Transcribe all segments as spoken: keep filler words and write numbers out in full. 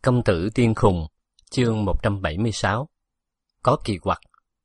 Công tử điên khùng, chương một trăm bảy mươi sáu. Có kỳ quặc.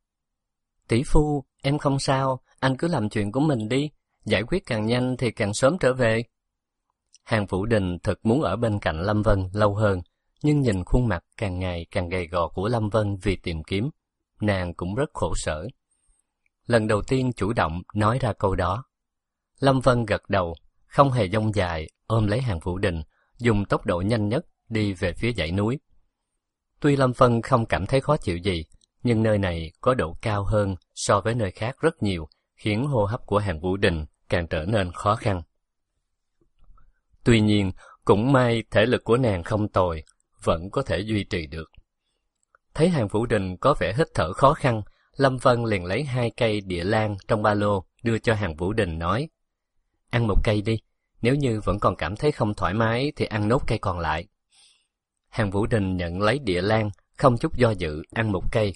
Tỷ phu, em không sao, anh cứ làm chuyện của mình đi, giải quyết càng nhanh thì càng sớm trở về. Hàn Vũ Đình thật muốn ở bên cạnh Lâm Vân lâu hơn, nhưng nhìn khuôn mặt càng ngày càng gầy gò của Lâm Vân vì tìm kiếm, nàng cũng rất khổ sở. Lần đầu tiên chủ động nói ra câu đó. Lâm Vân gật đầu, không hề dông dài, ôm lấy Hàn Vũ Đình, dùng tốc độ nhanh nhất đi về phía dãy núi. Tuy Lâm Vân không cảm thấy khó chịu gì, nhưng nơi này có độ cao hơn so với nơi khác rất nhiều, khiến hô hấp của Hàn Vũ Đình càng trở nên khó khăn. Tuy nhiên, cũng may thể lực của nàng không tồi, vẫn có thể duy trì được. Thấy Hàn Vũ Đình có vẻ hít thở khó khăn, Lâm Vân liền lấy hai cây địa lan trong ba lô đưa cho Hàn Vũ Đình nói: ăn một cây đi, nếu như vẫn còn cảm thấy không thoải mái thì ăn nốt cây còn lại. Hàn Vũ Đình nhận lấy địa lan, không chút do dự ăn một cây.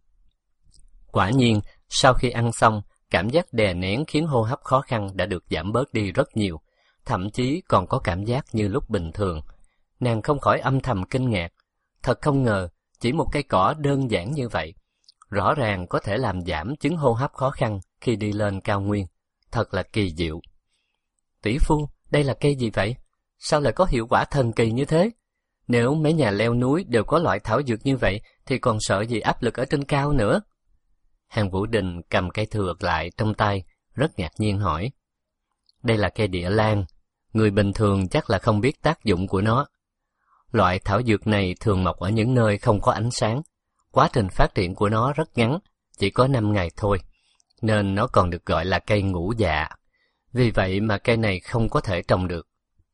Quả nhiên, sau khi ăn xong, cảm giác đè nén khiến hô hấp khó khăn đã được giảm bớt đi rất nhiều, thậm chí còn có cảm giác như lúc bình thường. Nàng không khỏi âm thầm kinh ngạc, thật không ngờ, chỉ một cây cỏ đơn giản như vậy, rõ ràng có thể làm giảm chứng hô hấp khó khăn khi đi lên cao nguyên, thật là kỳ diệu. Tỷ phu, đây là cây gì vậy? Sao lại có hiệu quả thần kỳ như thế? Nếu mấy nhà leo núi đều có loại thảo dược như vậy, thì còn sợ gì áp lực ở trên cao nữa? Hàn Vũ Đình cầm cây thược lại trong tay, rất ngạc nhiên hỏi. Đây là cây địa lan, người bình thường chắc là không biết tác dụng của nó. Loại thảo dược này thường mọc ở những nơi không có ánh sáng. Quá trình phát triển của nó rất ngắn, chỉ có năm ngày thôi, nên nó còn được gọi là cây ngũ dạ. Vì vậy mà cây này không có thể trồng được.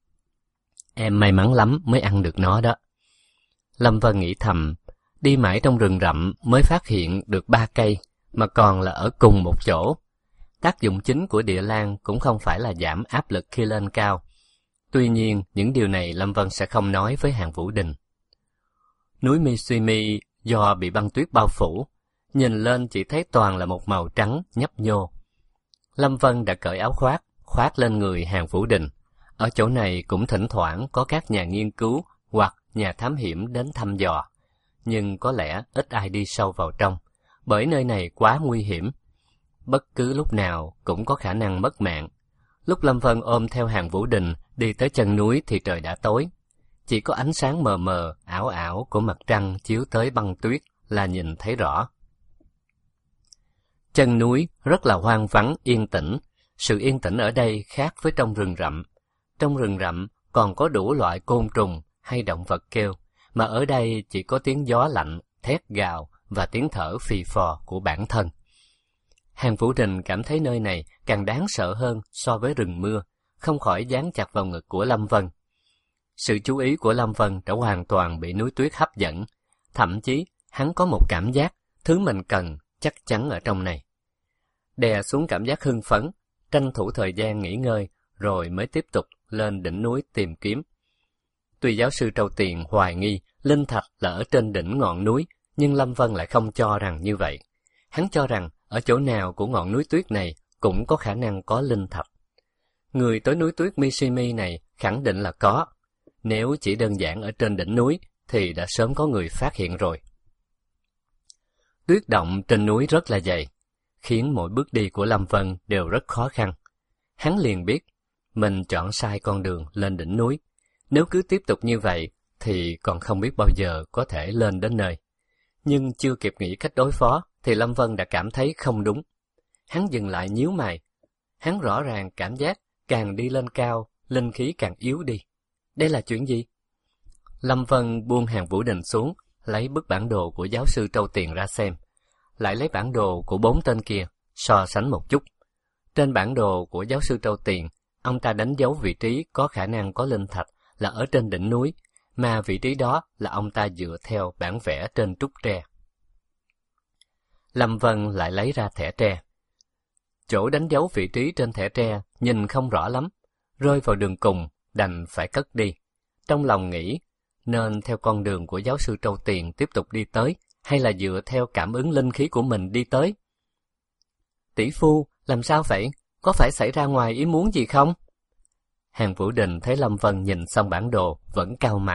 Em may mắn lắm mới ăn được nó đó. Lâm Vân nghĩ thầm, đi mãi trong rừng rậm mới phát hiện được ba cây, mà còn là ở cùng một chỗ. Tác dụng chính của địa lan cũng không phải là giảm áp lực khi lên cao. Tuy nhiên, những điều này Lâm Vân sẽ không nói với Hàn Vũ Đình. Núi Mitsumi do bị băng tuyết bao phủ, nhìn lên chỉ thấy toàn là một màu trắng nhấp nhô. Lâm Vân đã cởi áo khoác, khoác lên người Hàn Vũ Đình. Ở chỗ này cũng thỉnh thoảng có các nhà nghiên cứu hoặc nhà thám hiểm đến thăm dò, nhưng có lẽ ít ai đi sâu vào trong, bởi nơi này quá nguy hiểm. Bất cứ lúc nào cũng có khả năng mất mạng. Lúc Lâm Vân ôm theo Hàn Vũ Đình đi tới chân núi thì trời đã tối. Chỉ có ánh sáng mờ mờ, ảo ảo của mặt trăng chiếu tới băng tuyết là nhìn thấy rõ. Chân núi rất là hoang vắng, yên tĩnh. Sự yên tĩnh ở đây khác với trong rừng rậm. Trong rừng rậm còn có đủ loại côn trùng hay động vật kêu, mà ở đây chỉ có tiếng gió lạnh, thét gào và tiếng thở phì phò của bản thân. Hàn Vũ Đình cảm thấy nơi này càng đáng sợ hơn so với rừng mưa, không khỏi dán chặt vào ngực của Lâm Vân. Sự chú ý của Lâm Vân đã hoàn toàn bị núi tuyết hấp dẫn, thậm chí hắn có một cảm giác thứ mình cần chắc chắn ở trong này. Đè xuống cảm giác hưng phấn, tranh thủ thời gian nghỉ ngơi, rồi mới tiếp tục lên đỉnh núi tìm kiếm. Tuy giáo sư Trâu Tiền hoài nghi linh thạch là ở trên đỉnh ngọn núi, nhưng Lâm Vân lại không cho rằng như vậy. Hắn cho rằng ở chỗ nào của ngọn núi tuyết này cũng có khả năng có linh thạch. Người tới núi tuyết Mitsumi này khẳng định là có. Nếu chỉ đơn giản ở trên đỉnh núi thì đã sớm có người phát hiện rồi. Tuyết động trên núi rất là dày, khiến mỗi bước đi của Lâm Vân đều rất khó khăn. Hắn liền biết mình chọn sai con đường lên đỉnh núi. Nếu cứ tiếp tục như vậy thì còn không biết bao giờ có thể lên đến nơi. Nhưng chưa kịp nghĩ cách đối phó thì Lâm Vân đã cảm thấy không đúng. Hắn dừng lại nhíu mày. Hắn rõ ràng cảm giác càng đi lên cao, linh khí càng yếu đi. Đây là chuyện gì? Lâm Vân buông Hàn Vũ Đình xuống, lấy bức bản đồ của giáo sư Trâu Tiền ra xem. Lại lấy bản đồ của bốn tên kia, so sánh một chút. Trên bản đồ của giáo sư Trâu Tiền, ông ta đánh dấu vị trí có khả năng có linh thạch là ở trên đỉnh núi, mà vị trí đó là ông ta dựa theo bản vẽ trên trúc tre. Lâm Vân lại lấy ra thẻ tre. Chỗ đánh dấu vị trí trên thẻ tre nhìn không rõ lắm, rơi vào đường cùng, đành phải cất đi. Trong lòng nghĩ, nên theo con đường của giáo sư Trâu Tiền tiếp tục đi tới, hay là dựa theo cảm ứng linh khí của mình đi tới? Tỷ phu, làm sao vậy? Có phải xảy ra ngoài ý muốn gì không? Hàn Vũ Đình thấy Lâm Vân nhìn xong bản đồ, vẫn cau mày,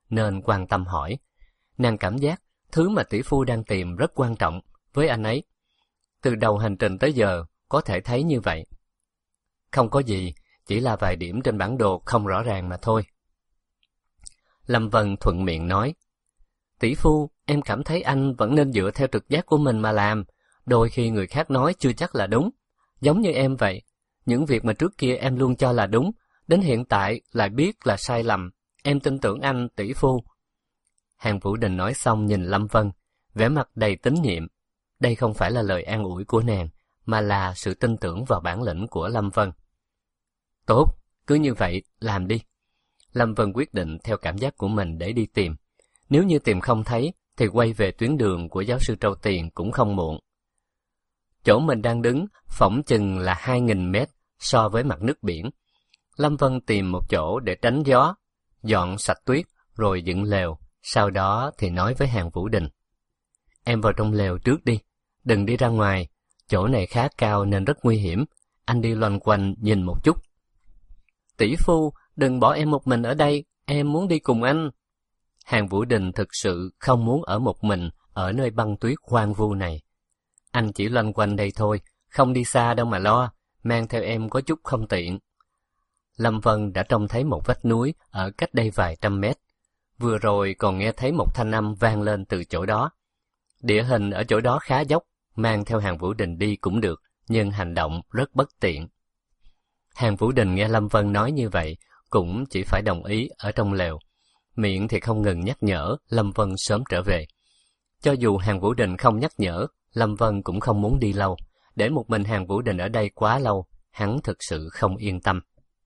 nên quan tâm hỏi. Nàng cảm giác thứ mà tỷ phu đang tìm rất quan trọng với anh ấy. Từ đầu hành trình tới giờ có thể thấy như vậy. Không có gì, chỉ là vài điểm trên bản đồ không rõ ràng mà thôi. Lâm Vân thuận miệng nói, tỷ phu, em cảm thấy anh vẫn nên dựa theo trực giác của mình mà làm. Đôi khi người khác nói chưa chắc là đúng. Giống như em vậy, những việc mà trước kia em luôn cho là đúng, đến hiện tại lại biết là sai lầm. Em tin tưởng anh, tỷ phu. Hàn Vũ Đình nói xong nhìn Lâm Vân, vẻ mặt đầy tín nhiệm. Đây không phải là lời an ủi của nàng, mà là sự tin tưởng vào bản lĩnh của Lâm Vân. Tốt, cứ như vậy, làm đi. Lâm Vân quyết định theo cảm giác của mình để đi tìm. Nếu như tìm không thấy, thì quay về tuyến đường của giáo sư Trâu Tiền cũng không muộn. Chỗ mình đang đứng, phỏng chừng là hai nghìn mét so với mặt nước biển. Lâm Vân tìm một chỗ để tránh gió, dọn sạch tuyết, rồi dựng lều. Sau đó thì nói với Hàn Vũ Đình. Em vào trong lều trước đi, đừng đi ra ngoài. Chỗ này khá cao nên rất nguy hiểm. Anh đi loanh quanh nhìn một chút. Tỷ phu, đừng bỏ em một mình ở đây, em muốn đi cùng anh. Hàn Vũ Đình thực sự không muốn ở một mình ở nơi băng tuyết hoang vu này. Anh chỉ loanh quanh đây thôi, không đi xa đâu mà lo, mang theo em có chút không tiện. Lâm Vân đã trông thấy một vách núi ở cách đây vài trăm mét. Vừa rồi còn nghe thấy một thanh âm vang lên từ chỗ đó. Địa hình ở chỗ đó khá dốc, mang theo Hàn Vũ Đình đi cũng được, nhưng hành động rất bất tiện. Hàn Vũ Đình nghe Lâm Vân nói như vậy, cũng chỉ phải đồng ý ở trong lều. Miệng thì không ngừng nhắc nhở Lâm Vân sớm trở về. Cho dù Hàn Vũ Đình không nhắc nhở, Lâm Vân cũng không muốn đi lâu. Để một mình Hàn Vũ Đình ở đây quá lâu, hắn thực sự không yên tâm.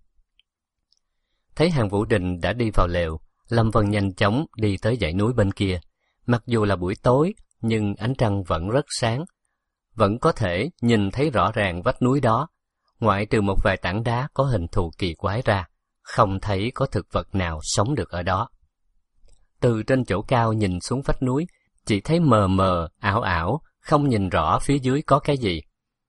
Thấy Hàn Vũ Đình đã đi vào lều, Lâm Vân nhanh chóng đi tới dãy núi bên kia. Mặc dù là buổi tối, nhưng ánh trăng vẫn rất sáng. Vẫn có thể nhìn thấy rõ ràng vách núi đó. Ngoại trừ một vài tảng đá có hình thù kỳ quái ra, không thấy có thực vật nào sống được ở đó. Từ trên chỗ cao nhìn xuống vách núi, chỉ thấy mờ mờ, ảo ảo, không nhìn rõ phía dưới có cái gì.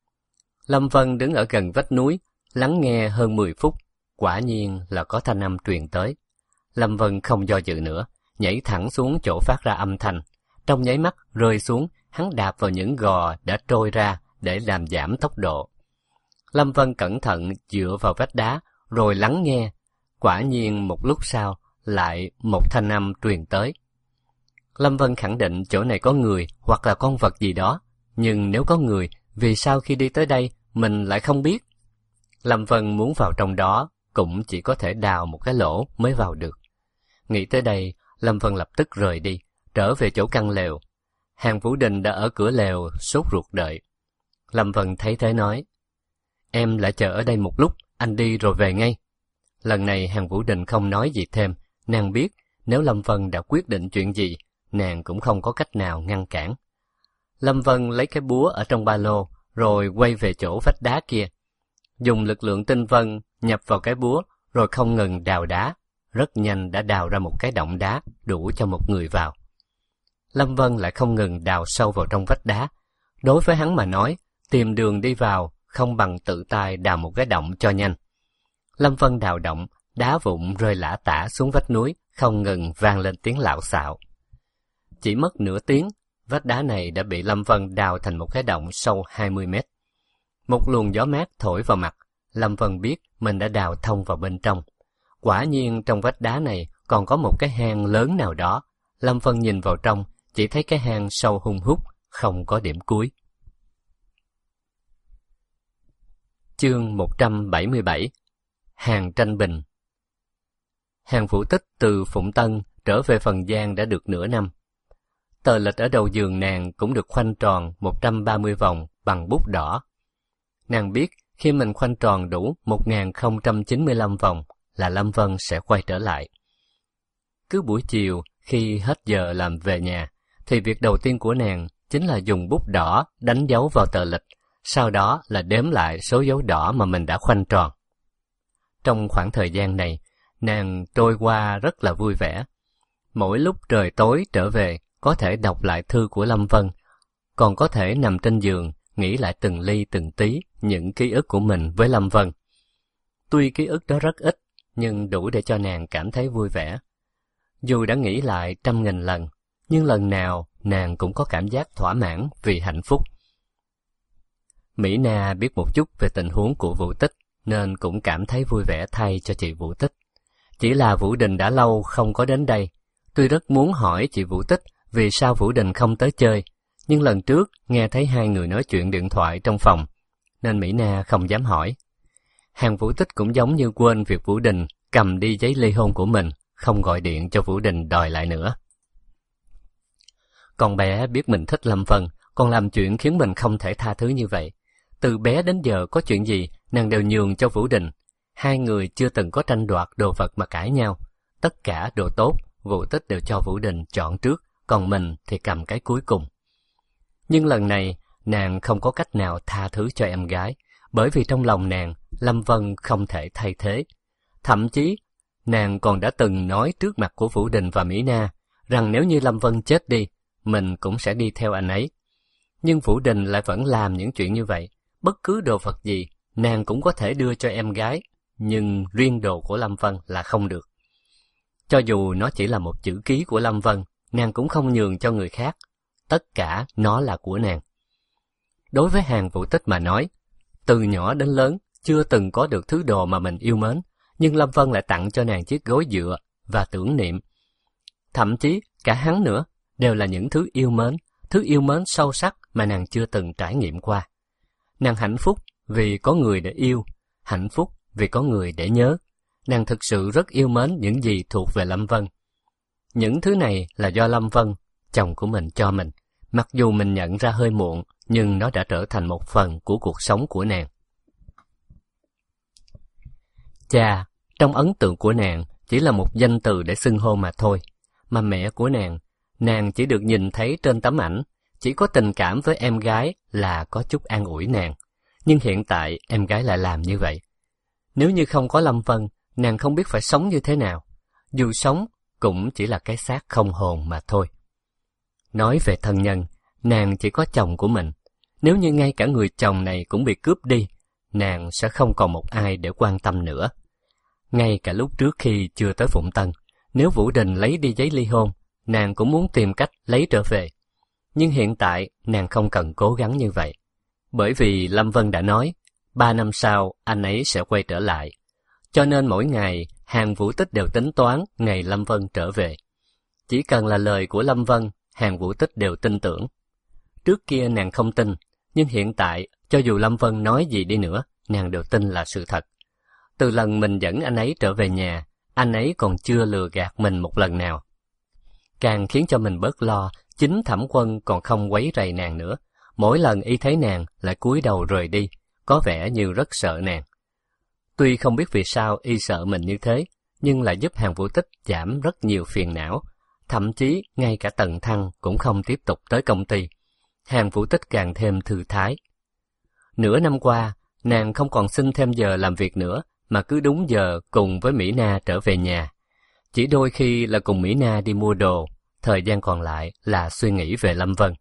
Lâm Vân đứng ở gần vách núi, lắng nghe hơn mười phút, quả nhiên là có thanh âm truyền tới. Lâm Vân không do dự nữa, nhảy thẳng xuống chỗ phát ra âm thanh. Trong nháy mắt rơi xuống, hắn đạp vào những gò đã trôi ra để làm giảm tốc độ. Lâm Vân cẩn thận dựa vào vách đá, rồi lắng nghe. Quả nhiên một lúc sau, lại một thanh âm truyền tới. Lâm Vân khẳng định chỗ này có người hoặc là con vật gì đó. Nhưng nếu có người, vì sao khi đi tới đây mình lại không biết? Lâm Vân muốn vào trong đó, cũng chỉ có thể đào một cái lỗ mới vào được. Nghĩ tới đây, Lâm Vân lập tức rời đi, trở về chỗ căn lều. Hàn Vũ Đình đã ở cửa lều, sốt ruột đợi. Lâm Vân thấy thế nói, em lại chờ ở đây một lúc, anh đi rồi về ngay. Lần này Hàn Vũ Đình không nói gì thêm, nàng biết nếu Lâm Vân đã quyết định chuyện gì, nàng cũng không có cách nào ngăn cản. Lâm Vân lấy cái búa ở trong ba lô, rồi quay về chỗ vách đá kia. Dùng lực lượng tinh vân nhập vào cái búa, rồi không ngừng đào đá. Rất nhanh đã đào ra một cái động đá đủ cho một người vào. Lâm Vân lại không ngừng đào sâu vào trong vách đá. Đối với hắn mà nói, tìm đường đi vào không bằng tự tay đào một cái động cho nhanh. Lâm Vân đào động, đá vụn rơi lả tả xuống vách núi, không ngừng vang lên tiếng lạo xạo. Chỉ mất nửa tiếng, vách đá này đã bị Lâm Vân đào thành một cái động sâu hai mươi mét. Một luồng gió mát thổi vào mặt, Lâm Vân biết mình đã đào thông vào bên trong. Quả nhiên trong vách đá này còn có một cái hang lớn nào đó. Lâm Vân nhìn vào trong, chỉ thấy cái hang sâu hun hút, không có điểm cuối. Chương một trăm bảy mươi bảy. Hàn Tranh Bình. Hàn Vũ Tích từ Phụng Tân trở về Phần Giang đã được nửa năm. Tờ lịch ở đầu giường nàng cũng được khoanh tròn một trăm ba mươi vòng bằng bút đỏ. Nàng biết khi mình khoanh tròn đủ một nghìn không trăm chín mươi lăm vòng là Lâm Vân sẽ quay trở lại. Cứ buổi chiều khi hết giờ làm về nhà, thì việc đầu tiên của nàng chính là dùng bút đỏ đánh dấu vào tờ lịch, sau đó là đếm lại số dấu đỏ mà mình đã khoanh tròn. Trong khoảng thời gian này, nàng trôi qua rất là vui vẻ. Mỗi lúc trời tối trở về, có thể đọc lại thư của Lâm Vân, còn có thể nằm trên giường, nghĩ lại từng ly từng tí những ký ức của mình với Lâm Vân. Tuy ký ức đó rất ít, nhưng đủ để cho nàng cảm thấy vui vẻ. Dù đã nghĩ lại trăm nghìn lần, nhưng lần nào nàng cũng có cảm giác thỏa mãn vì hạnh phúc. Mỹ Na biết một chút về tình huống của Vũ Tích, nên cũng cảm thấy vui vẻ thay cho chị Vũ Tích. Chỉ là Vũ Đình đã lâu không có đến đây. Tuy rất muốn hỏi chị Vũ Tích vì sao Vũ Đình không tới chơi, nhưng lần trước nghe thấy hai người nói chuyện điện thoại trong phòng, nên Mỹ Na không dám hỏi. Hàng Vũ Tích cũng giống như quên việc Vũ Đình cầm đi giấy ly hôn của mình, không gọi điện cho Vũ Đình đòi lại nữa. Con bé biết mình thích Lâm Vân, còn làm chuyện khiến mình không thể tha thứ như vậy. Từ bé đến giờ có chuyện gì, nàng đều nhường cho Vũ Đình. Hai người chưa từng có tranh đoạt đồ vật mà cãi nhau. Tất cả đồ tốt, Vũ Tích đều cho Vũ Đình chọn trước, còn mình thì cầm cái cuối cùng. Nhưng lần này, nàng không có cách nào tha thứ cho em gái, bởi vì trong lòng nàng, Lâm Vân không thể thay thế. Thậm chí, nàng còn đã từng nói trước mặt của Vũ Đình và Mỹ Na, rằng nếu như Lâm Vân chết đi, mình cũng sẽ đi theo anh ấy. Nhưng Vũ Đình lại vẫn làm những chuyện như vậy. Bất cứ đồ vật gì, nàng cũng có thể đưa cho em gái, nhưng riêng đồ của Lâm Vân là không được. Cho dù nó chỉ là một chữ ký của Lâm Vân, nàng cũng không nhường cho người khác. Tất cả nó là của nàng. Đối với Hàng Vũ Tích mà nói, từ nhỏ đến lớn, chưa từng có được thứ đồ mà mình yêu mến, nhưng Lâm Vân lại tặng cho nàng chiếc gối dựa và tưởng niệm. Thậm chí, cả hắn nữa, đều là những thứ yêu mến, thứ yêu mến sâu sắc mà nàng chưa từng trải nghiệm qua. Nàng hạnh phúc vì có người để yêu, hạnh phúc vì có người để nhớ. Nàng thực sự rất yêu mến những gì thuộc về Lâm Vân. Những thứ này là do Lâm Vân, chồng của mình cho mình. Mặc dù mình nhận ra hơi muộn, nhưng nó đã trở thành một phần của cuộc sống của nàng. Cha, trong ấn tượng của nàng, chỉ là một danh từ để xưng hô mà thôi. Mà mẹ của nàng, nàng chỉ được nhìn thấy trên tấm ảnh, chỉ có tình cảm với em gái là có chút an ủi nàng. Nhưng hiện tại em gái lại làm như vậy. Nếu như không có Lâm Vân, nàng không biết phải sống như thế nào. Dù sống, cũng chỉ là cái xác không hồn mà thôi. Nói về thân nhân, nàng chỉ có chồng của mình. Nếu như ngay cả người chồng này cũng bị cướp đi, nàng sẽ không còn một ai để quan tâm nữa. Ngay cả lúc trước khi chưa tới Phụng Tân, nếu Vũ Đình lấy đi giấy ly hôn, nàng cũng muốn tìm cách lấy trở về. Nhưng hiện tại, nàng không cần cố gắng như vậy. Bởi vì Lâm Vân đã nói, ba năm sau anh ấy sẽ quay trở lại. Cho nên mỗi ngày, Hàng Vũ Tích đều tính toán ngày Lâm Vân trở về. Chỉ cần là lời của Lâm Vân, Hàng Vũ Tích đều tin tưởng. Trước kia nàng không tin, nhưng hiện tại, cho dù Lâm Vân nói gì đi nữa, nàng đều tin là sự thật. Từ lần mình dẫn anh ấy trở về nhà, anh ấy còn chưa lừa gạt mình một lần nào. Càng khiến cho mình bớt lo, chính Thẩm Quân còn không quấy rầy nàng nữa. Mỗi lần y thấy nàng lại cúi đầu rời đi, có vẻ như rất sợ nàng. Tuy không biết vì sao y sợ mình như thế, nhưng lại giúp Hàng Vũ Tích giảm rất nhiều phiền não. Thậm chí ngay cả Tần Thăng cũng không tiếp tục tới công ty. Hàng Vũ Tích càng thêm thư thái. Nửa năm qua, nàng không còn xin thêm giờ làm việc nữa, mà cứ đúng giờ cùng với Mỹ Na trở về nhà. Chỉ đôi khi là cùng Mỹ Na đi mua đồ, thời gian còn lại là suy nghĩ về Lâm Vân.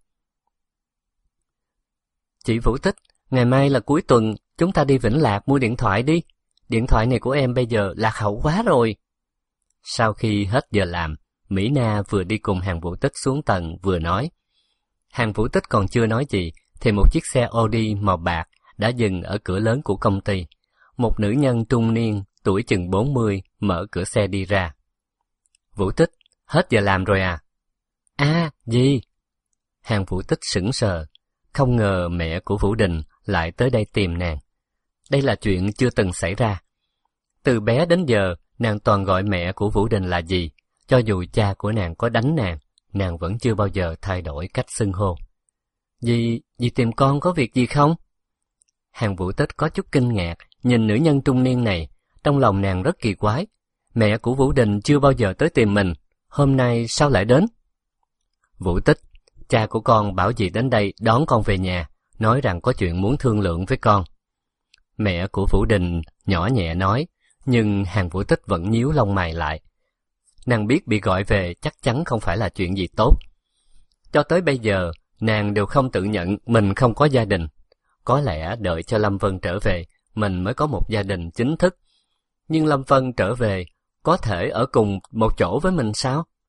Chị Vũ Tích, ngày mai là cuối tuần, chúng ta đi Vĩnh Lạc mua điện thoại đi. Điện thoại này của em bây giờ lạc hậu quá rồi. Sau khi hết giờ làm, Mỹ Na vừa đi cùng Hàng Vũ Tích xuống tầng vừa nói. Hàng Vũ Tích còn chưa nói gì, thì một chiếc xe Audi màu bạc đã dừng ở cửa lớn của công ty. Một nữ nhân trung niên, tuổi chừng bốn mươi, mở cửa xe đi ra. Vũ Tích, hết giờ làm rồi à? À, gì? Hàng Vũ Tích sững sờ, không ngờ mẹ của Vũ Đình lại tới đây tìm nàng. Đây là chuyện chưa từng xảy ra. Từ bé đến giờ, nàng toàn gọi mẹ của Vũ Đình là dì. Cho dù cha của nàng có đánh nàng, nàng vẫn chưa bao giờ thay đổi cách xưng hô. Dì, dì tìm con có việc gì không? Hàng Vũ Tích có chút kinh ngạc, nhìn nữ nhân trung niên này, trong lòng nàng rất kỳ quái. Mẹ của Vũ Đình chưa bao giờ tới tìm mình, hôm nay sao lại đến? Vũ Tích, cha của con bảo dì đến đây đón con về nhà, nói rằng có chuyện muốn thương lượng với con. Mẹ của Vũ Đình nhỏ nhẹ nói, nhưng Hàng Vũ Tích vẫn nhíu lông mày lại. Nàng biết bị gọi về chắc chắn không phải là chuyện gì tốt. Cho tới bây giờ, nàng đều không tự nhận mình không có gia đình. Có lẽ đợi cho Lâm Vân trở về, mình mới có một gia đình chính thức. Nhưng Lâm Vân trở về, có thể ở cùng một chỗ với mình sao?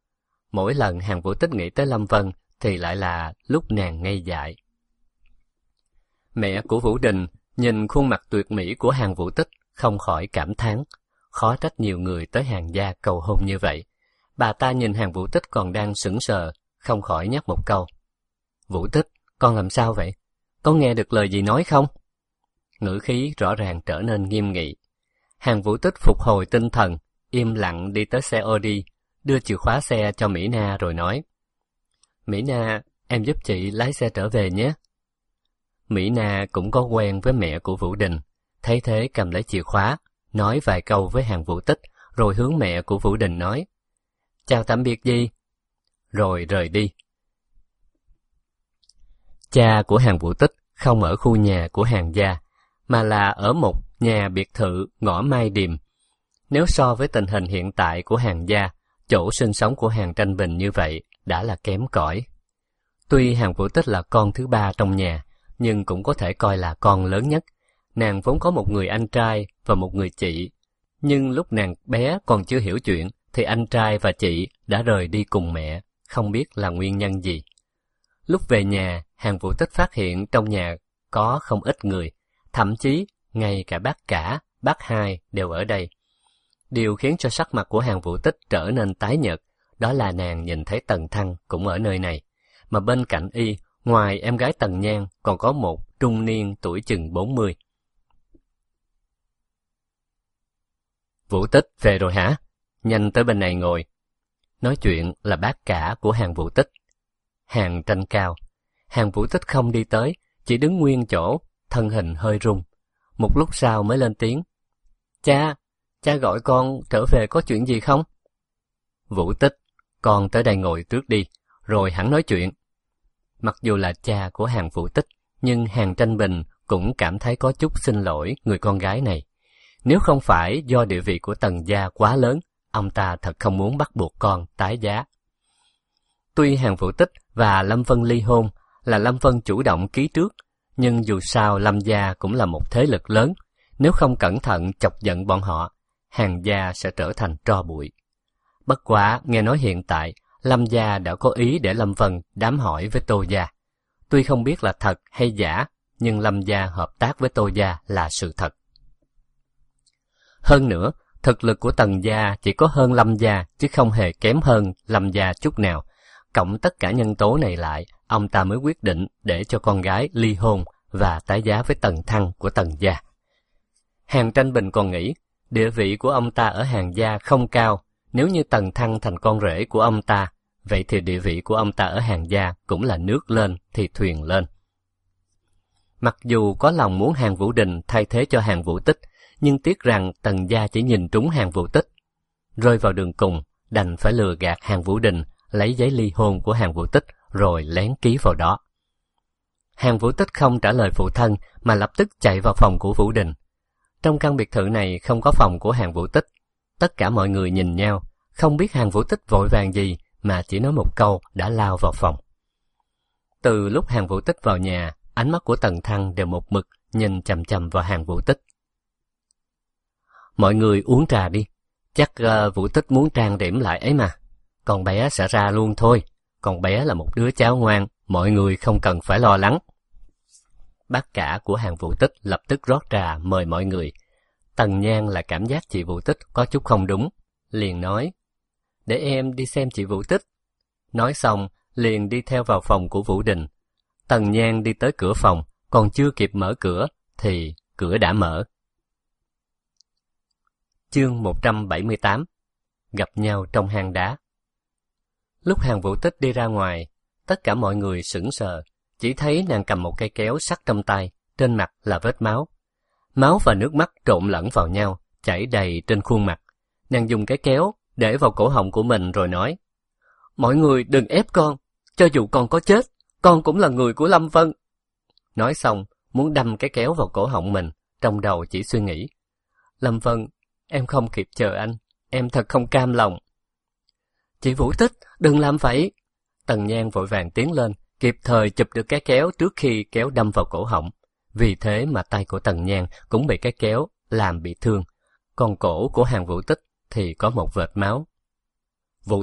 Mỗi lần Hàng Vũ Tích nghĩ tới Lâm Vân thì lại là lúc nàng ngây dại. Mẹ của Vũ Đình nhìn khuôn mặt tuyệt mỹ của Hàng Vũ Tích không khỏi cảm thán, khó trách nhiều người tới Hàng gia cầu hôn như vậy. Bà ta nhìn Hàng Vũ Tích còn đang sững sờ, không khỏi nhắc một câu. Vũ Tích, con làm sao vậy? Con nghe được lời gì nói không? Ngữ khí rõ ràng trở nên nghiêm nghị. Hàng Vũ Tích phục hồi tinh thần, im lặng đi tới xe Audi, đưa chìa khóa xe cho Mỹ Na rồi nói. Mỹ Na, em giúp chị lái xe trở về nhé. Mỹ Na cũng có quen với mẹ của Vũ Đình, thấy thế cầm lấy chìa khóa, nói vài câu với Hàng Vũ Tích, rồi hướng mẹ của Vũ Đình nói. Chào tạm biệt Di. Rồi rời đi. Cha của Hàng Vũ Tích không ở khu nhà của Hàng gia, mà là ở một nhà biệt thự ngõ Mai Điềm. Nếu so với tình hình hiện tại của Hàng gia, chỗ sinh sống của Hàng Tranh Bình như vậy đã là kém cỏi. Tuy Hàng Vũ Tích là con thứ ba trong nhà, nhưng cũng có thể coi là con lớn nhất. Nàng vốn có một người anh trai và một người chị, nhưng lúc nàng bé còn chưa hiểu chuyện, thì anh trai và chị đã rời đi cùng mẹ, không biết là nguyên nhân gì. Lúc về nhà, Hàng Vũ Tích phát hiện trong nhà có không ít người, thậm chí ngay cả bác cả, bác hai đều ở đây. Điều khiến cho sắc mặt của Hàng Vũ Tích trở nên tái nhợt, đó là nàng nhìn thấy Tần Thăng cũng ở nơi này, mà bên cạnh y, ngoài em gái Tần Nhan còn có một trung niên tuổi chừng bốn mươi. Vũ Tích về rồi hả? Nhanh tới bên này ngồi. Nói chuyện là bác cả của Hàng Vũ Tích. Hàng Tranh Cao. Hàng Vũ Tích không đi tới, chỉ đứng nguyên chỗ, thân hình hơi run. Một lúc sau mới lên tiếng. Cha, cha gọi con trở về có chuyện gì không? Vũ Tích, con tới đây ngồi trước đi, rồi hẳn nói chuyện. Mặc dù là cha của Hàng Vũ Tích, nhưng Hàng Tranh Bình cũng cảm thấy có chút xin lỗi người con gái này. Nếu không phải do địa vị của Tần gia quá lớn, ông ta thật không muốn bắt buộc con tái giá. Tuy Hàng Vũ Tích và Lâm Vân ly hôn là Lâm Vân chủ động ký trước, nhưng dù sao Lâm gia cũng là một thế lực lớn, nếu không cẩn thận chọc giận bọn họ, Hàng gia sẽ trở thành tro bụi. Bất quá nghe nói hiện tại Lâm gia đã có ý để Lâm Vân đám hỏi với Tô gia. Tuy không biết là thật hay giả, nhưng Lâm gia hợp tác với Tô gia là sự thật. Hơn nữa, thực lực của Tần gia chỉ có hơn Lâm gia chứ không hề kém hơn Lâm gia chút nào. Cộng tất cả nhân tố này lại, ông ta mới quyết định để cho con gái ly hôn và tái giá với Tần Thăng của Tần gia. Hàng Tranh Bình còn nghĩ, địa vị của ông ta ở Hàng gia không cao, nếu như Tần Thăng thành con rể của ông ta, vậy thì địa vị của ông ta ở Hàng gia cũng là nước lên thì thuyền lên. Mặc dù có lòng muốn Hàng Vũ Đình thay thế cho Hàng Vũ Tích, nhưng tiếc rằng Tần gia chỉ nhìn trúng Hàng Vũ Tích. Rơi vào đường cùng, đành phải lừa gạt Hàng Vũ Đình, lấy giấy ly hôn của Hàng Vũ Tích rồi lén ký vào đó. Hàng Vũ Tích không trả lời phụ thân mà lập tức chạy vào phòng của Vũ Đình. Trong căn biệt thự này không có phòng của Hàng Vũ Tích. Tất cả mọi người nhìn nhau, không biết Hàng Vũ Tích vội vàng gì mà chỉ nói một câu đã lao vào phòng. Từ lúc Hàng Vũ Tích vào nhà, ánh mắt của Tần Thăng đều một mực nhìn chằm chằm vào Hàng Vũ Tích. Mọi người uống trà đi, chắc uh, Vũ Tích muốn trang điểm lại ấy mà. Con bé sẽ ra luôn thôi, con bé là một đứa cháu ngoan, mọi người không cần phải lo lắng. Bác cả của Hàng Vũ Tích lập tức rót trà mời mọi người. Tần Nhan là cảm giác chị Vũ Tích có chút không đúng, liền nói, để em đi xem chị Vũ Tích. Nói xong, liền đi theo vào phòng của Vũ Đình. Tần Nhan đi tới cửa phòng, còn chưa kịp mở cửa, thì cửa đã mở. Chương một trăm bảy mươi tám. Gặp nhau trong hang đá. Lúc Hàng Vũ Tích đi ra ngoài, tất cả mọi người sững sờ, chỉ thấy nàng cầm một cây kéo sắt trong tay, trên mặt là vết máu. Máu và nước mắt trộn lẫn vào nhau, chảy đầy trên khuôn mặt. Nàng dùng cái kéo để vào cổ họng của mình rồi nói, mọi người đừng ép con, cho dù con có chết, con cũng là người của Lâm Vân. Nói xong, muốn đâm cái kéo vào cổ họng mình, trong đầu chỉ suy nghĩ, Lâm Vân, em không kịp chờ anh, em thật không cam lòng. Chị Vũ Tích, đừng làm vậy. Tần Nhan vội vàng tiến lên, kịp thời chụp được cái kéo trước khi kéo đâm vào cổ họng. Vì thế mà tay của Tần Nhan cũng bị cái kéo làm bị thương, còn cổ của Hàng Vũ Tích thì có một vệt máu. Vũ Tích,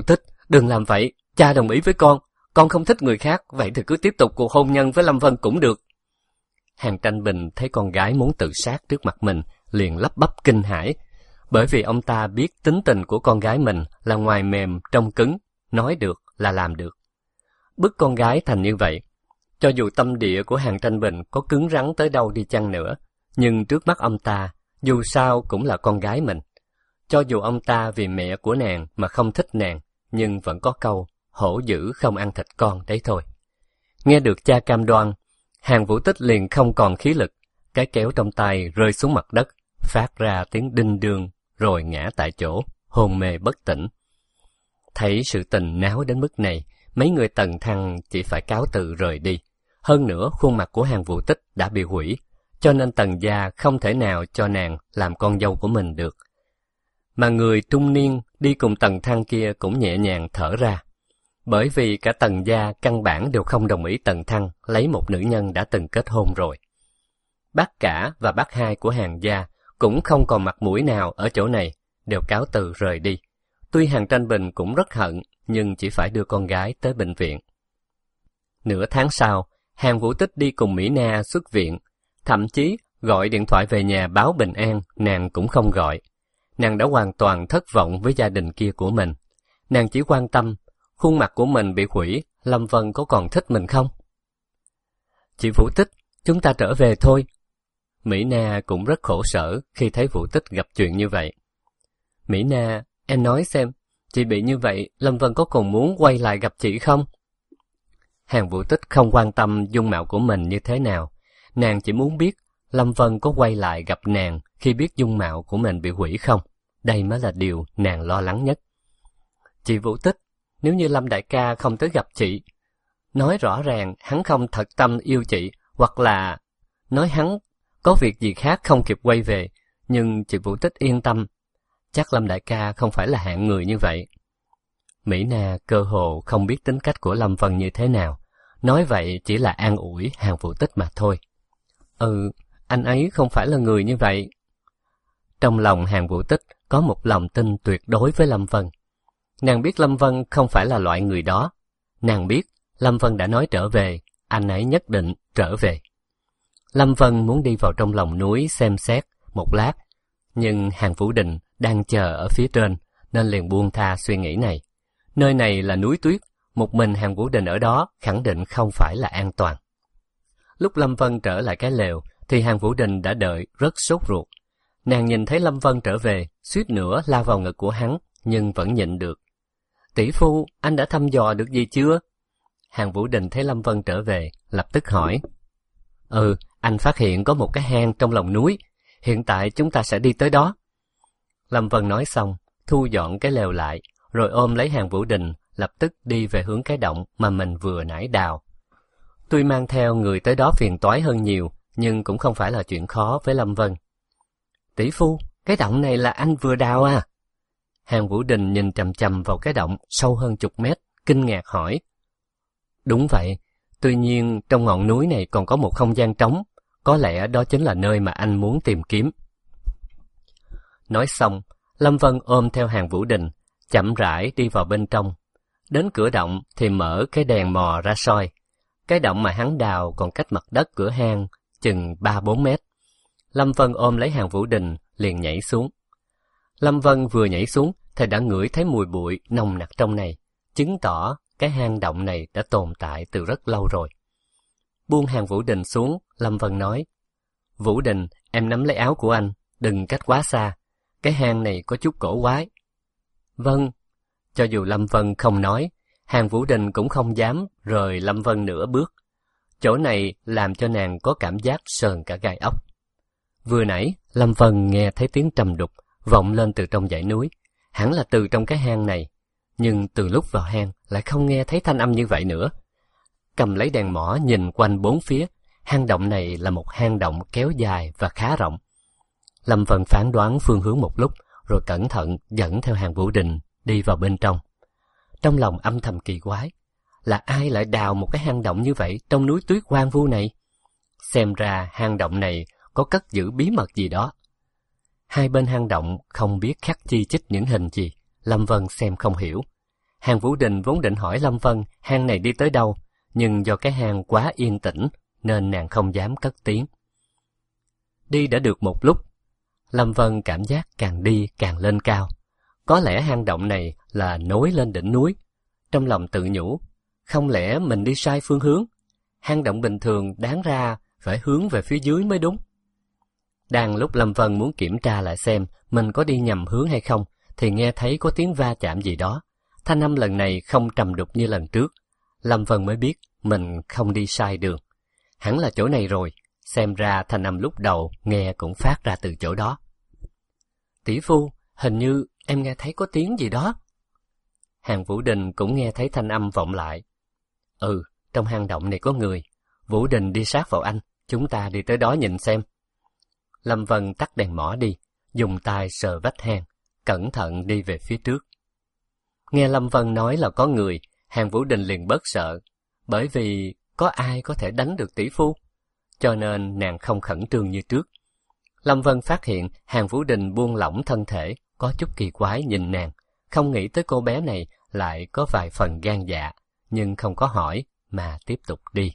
Đừng làm vậy, cha đồng ý với con. Con không thích người khác, vậy thì cứ tiếp tục cuộc hôn nhân với Lâm Vân cũng được. Hàn Tranh Bình thấy con gái muốn tự sát trước mặt mình, liền lắp bắp kinh hãi. Bởi vì ông ta biết tính tình của con gái mình là ngoài mềm, trong cứng, nói được là làm được. Bức con gái thành như vậy, cho dù tâm địa của Hàn Tranh Bình có cứng rắn tới đâu đi chăng nữa, nhưng trước mắt ông ta, dù sao cũng là con gái mình. Cho dù ông ta vì mẹ của nàng mà không thích nàng, nhưng vẫn có câu, hổ dữ không ăn thịt con đấy thôi. Nghe được cha cam đoan, Hàn Vũ Tích liền không còn khí lực, cái kéo trong tay rơi xuống mặt đất, phát ra tiếng đinh đương, rồi ngã tại chỗ, hôn mê bất tỉnh. Thấy sự tình náo đến mức này, mấy người Tần Thăng chỉ phải cáo từ rời đi. Hơn nữa, khuôn mặt của Hàn Vũ Tích đã bị hủy, cho nên Tần gia không thể nào cho nàng làm con dâu của mình được. Mà người trung niên đi cùng Tần Thăng kia cũng nhẹ nhàng thở ra. Bởi vì cả Tần gia căn bản đều không đồng ý Tần Thăng lấy một nữ nhân đã từng kết hôn rồi. Bác cả và bác hai của Hàn gia cũng không còn mặt mũi nào ở chỗ này, đều cáo từ rời đi. Tuy Hàn Tranh Bình cũng rất hận, nhưng chỉ phải đưa con gái tới bệnh viện. Nửa tháng sau, Hàn Vũ Tích đi cùng Mỹ Na xuất viện, thậm chí gọi điện thoại về nhà báo bình an, nàng cũng không gọi. Nàng đã hoàn toàn thất vọng với gia đình kia của mình. Nàng chỉ quan tâm, khuôn mặt của mình bị hủy, Lâm Vân có còn thích mình không? Chị Vũ Tích, chúng ta trở về thôi. Mỹ Na cũng rất khổ sở khi thấy Vũ Tích gặp chuyện như vậy. Mỹ Na, em nói xem, chị bị như vậy, Lâm Vân có còn muốn quay lại gặp chị không? Hàn Vũ Tích không quan tâm dung mạo của mình như thế nào. Nàng chỉ muốn biết Lâm Vân có quay lại gặp nàng khi biết dung mạo của mình bị hủy không. Đây mới là điều nàng lo lắng nhất. Chị Vũ Tích, nếu như Lâm đại ca không tới gặp chị, nói rõ ràng hắn không thật tâm yêu chị, hoặc là nói hắn có việc gì khác không kịp quay về, nhưng chị Vũ Tích yên tâm, chắc Lâm đại ca không phải là hạng người như vậy. Mỹ Na cơ hồ không biết tính cách của Lâm Vân như thế nào, nói vậy chỉ là an ủi Hàn Vũ Tích mà thôi. Ừ, anh ấy không phải là người như vậy. Trong lòng Hàn Vũ Tích có một lòng tin tuyệt đối với Lâm Vân. Nàng biết Lâm Vân không phải là loại người đó. Nàng biết Lâm Vân đã nói trở về, anh ấy nhất định trở về. Lâm Vân muốn đi vào trong lòng núi xem xét một lát, nhưng Hàn Vũ Đình đang chờ ở phía trên, nên liền buông tha suy nghĩ này. Nơi này là núi tuyết, một mình Hàn Vũ Đình ở đó khẳng định không phải là an toàn. Lúc Lâm Vân trở lại cái lều, thì Hàn Vũ Đình đã đợi rất sốt ruột. Nàng nhìn thấy Lâm Vân trở về, suýt nữa lao vào ngực của hắn, nhưng vẫn nhịn được. Tỷ phu, anh đã thăm dò được gì chưa? Hàn Vũ Đình thấy Lâm Vân trở về, lập tức hỏi. Ừ, anh phát hiện có một cái hang trong lòng núi, hiện tại chúng ta sẽ đi tới đó. Lâm Vân nói xong, thu dọn cái lều lại, rồi ôm lấy Hàn Vũ Đình, lập tức đi về hướng cái động mà mình vừa nãy đào. Tuy mang theo người tới đó phiền toái hơn nhiều, nhưng cũng không phải là chuyện khó với Lâm Vân. Tỷ phu, cái động này là anh vừa đào à? Hàn Vũ Đình nhìn chằm chằm vào cái động sâu hơn chục mét, kinh ngạc hỏi. Đúng vậy, tuy nhiên trong ngọn núi này còn có một không gian trống, có lẽ đó chính là nơi mà anh muốn tìm kiếm. Nói xong, Lâm Vân ôm theo Hàn Vũ Đình, chậm rãi đi vào bên trong. Đến cửa động thì mở cái đèn mò ra soi. Cái động mà hắn đào còn cách mặt đất cửa hang chừng ba bốn mét. Lâm Vân ôm lấy Hàn Vũ Đình liền nhảy xuống. Lâm Vân vừa nhảy xuống thì đã ngửi thấy mùi bụi nồng nặc trong này, chứng tỏ cái hang động này đã tồn tại từ rất lâu rồi. Buông Hàn Vũ Đình xuống, Lâm Vân nói, Vũ Đình, em nắm lấy áo của anh, đừng cách quá xa, cái hang này có chút cổ quái. Vâng. Cho dù Lâm Vân không nói, Hàn Vũ Đình cũng không dám rời Lâm Vân nửa bước. Chỗ này làm cho nàng có cảm giác sờn cả gai ốc. Vừa nãy, Lâm Vân nghe thấy tiếng trầm đục vọng lên từ trong dãy núi, hẳn là từ trong cái hang này. Nhưng từ lúc vào hang lại không nghe thấy thanh âm như vậy nữa. Cầm lấy đèn mỏ nhìn quanh bốn phía, hang động này là một hang động kéo dài và khá rộng. Lâm Vân phán đoán phương hướng một lúc, rồi cẩn thận dẫn theo Hàn Vũ Đình đi vào bên trong. Trong lòng âm thầm kỳ quái, là ai lại đào một cái hang động như vậy trong núi tuyết hoang vu này? Xem ra hang động này có cất giữ bí mật gì đó. Hai bên hang động không biết khắc chi chít những hình gì, Lâm Vân xem không hiểu. Hàng Vũ Đình vốn định hỏi Lâm Vân hang này đi tới đâu, nhưng do cái hang quá yên tĩnh nên nàng không dám cất tiếng. Đi đã được một lúc, Lâm Vân cảm giác càng đi càng lên cao. Có lẽ hang động này là nối lên đỉnh núi. Trong lòng tự nhủ, không lẽ mình đi sai phương hướng? Hang động bình thường đáng ra phải hướng về phía dưới mới đúng. Đang lúc Lâm Vân muốn kiểm tra lại xem mình có đi nhầm hướng hay không, thì nghe thấy có tiếng va chạm gì đó. Thanh âm lần này không trầm đục như lần trước. Lâm Vân mới biết mình không đi sai đường. Hẳn là chỗ này rồi, xem ra thanh âm lúc đầu nghe cũng phát ra từ chỗ đó. Tỷ phu, hình như em nghe thấy có tiếng gì đó. Hàng Vũ Đình cũng nghe thấy thanh âm vọng lại. Ừ, trong hang động này có người. Vũ Đình đi sát vào anh, chúng ta đi tới đó nhìn xem. Lâm Vân tắt đèn mỏ đi, dùng tay sờ vách hang, cẩn thận đi về phía trước. Nghe Lâm Vân nói là có người, Hàng Vũ Đình liền bớt sợ, bởi vì có ai có thể đánh được tỷ phu, cho nên nàng không khẩn trương như trước. Lâm Vân phát hiện Hàng Vũ Đình buông lỏng thân thể, có chút kỳ quái nhìn nàng, không nghĩ tới cô bé này lại có vài phần gan dạ, nhưng không có hỏi mà tiếp tục đi.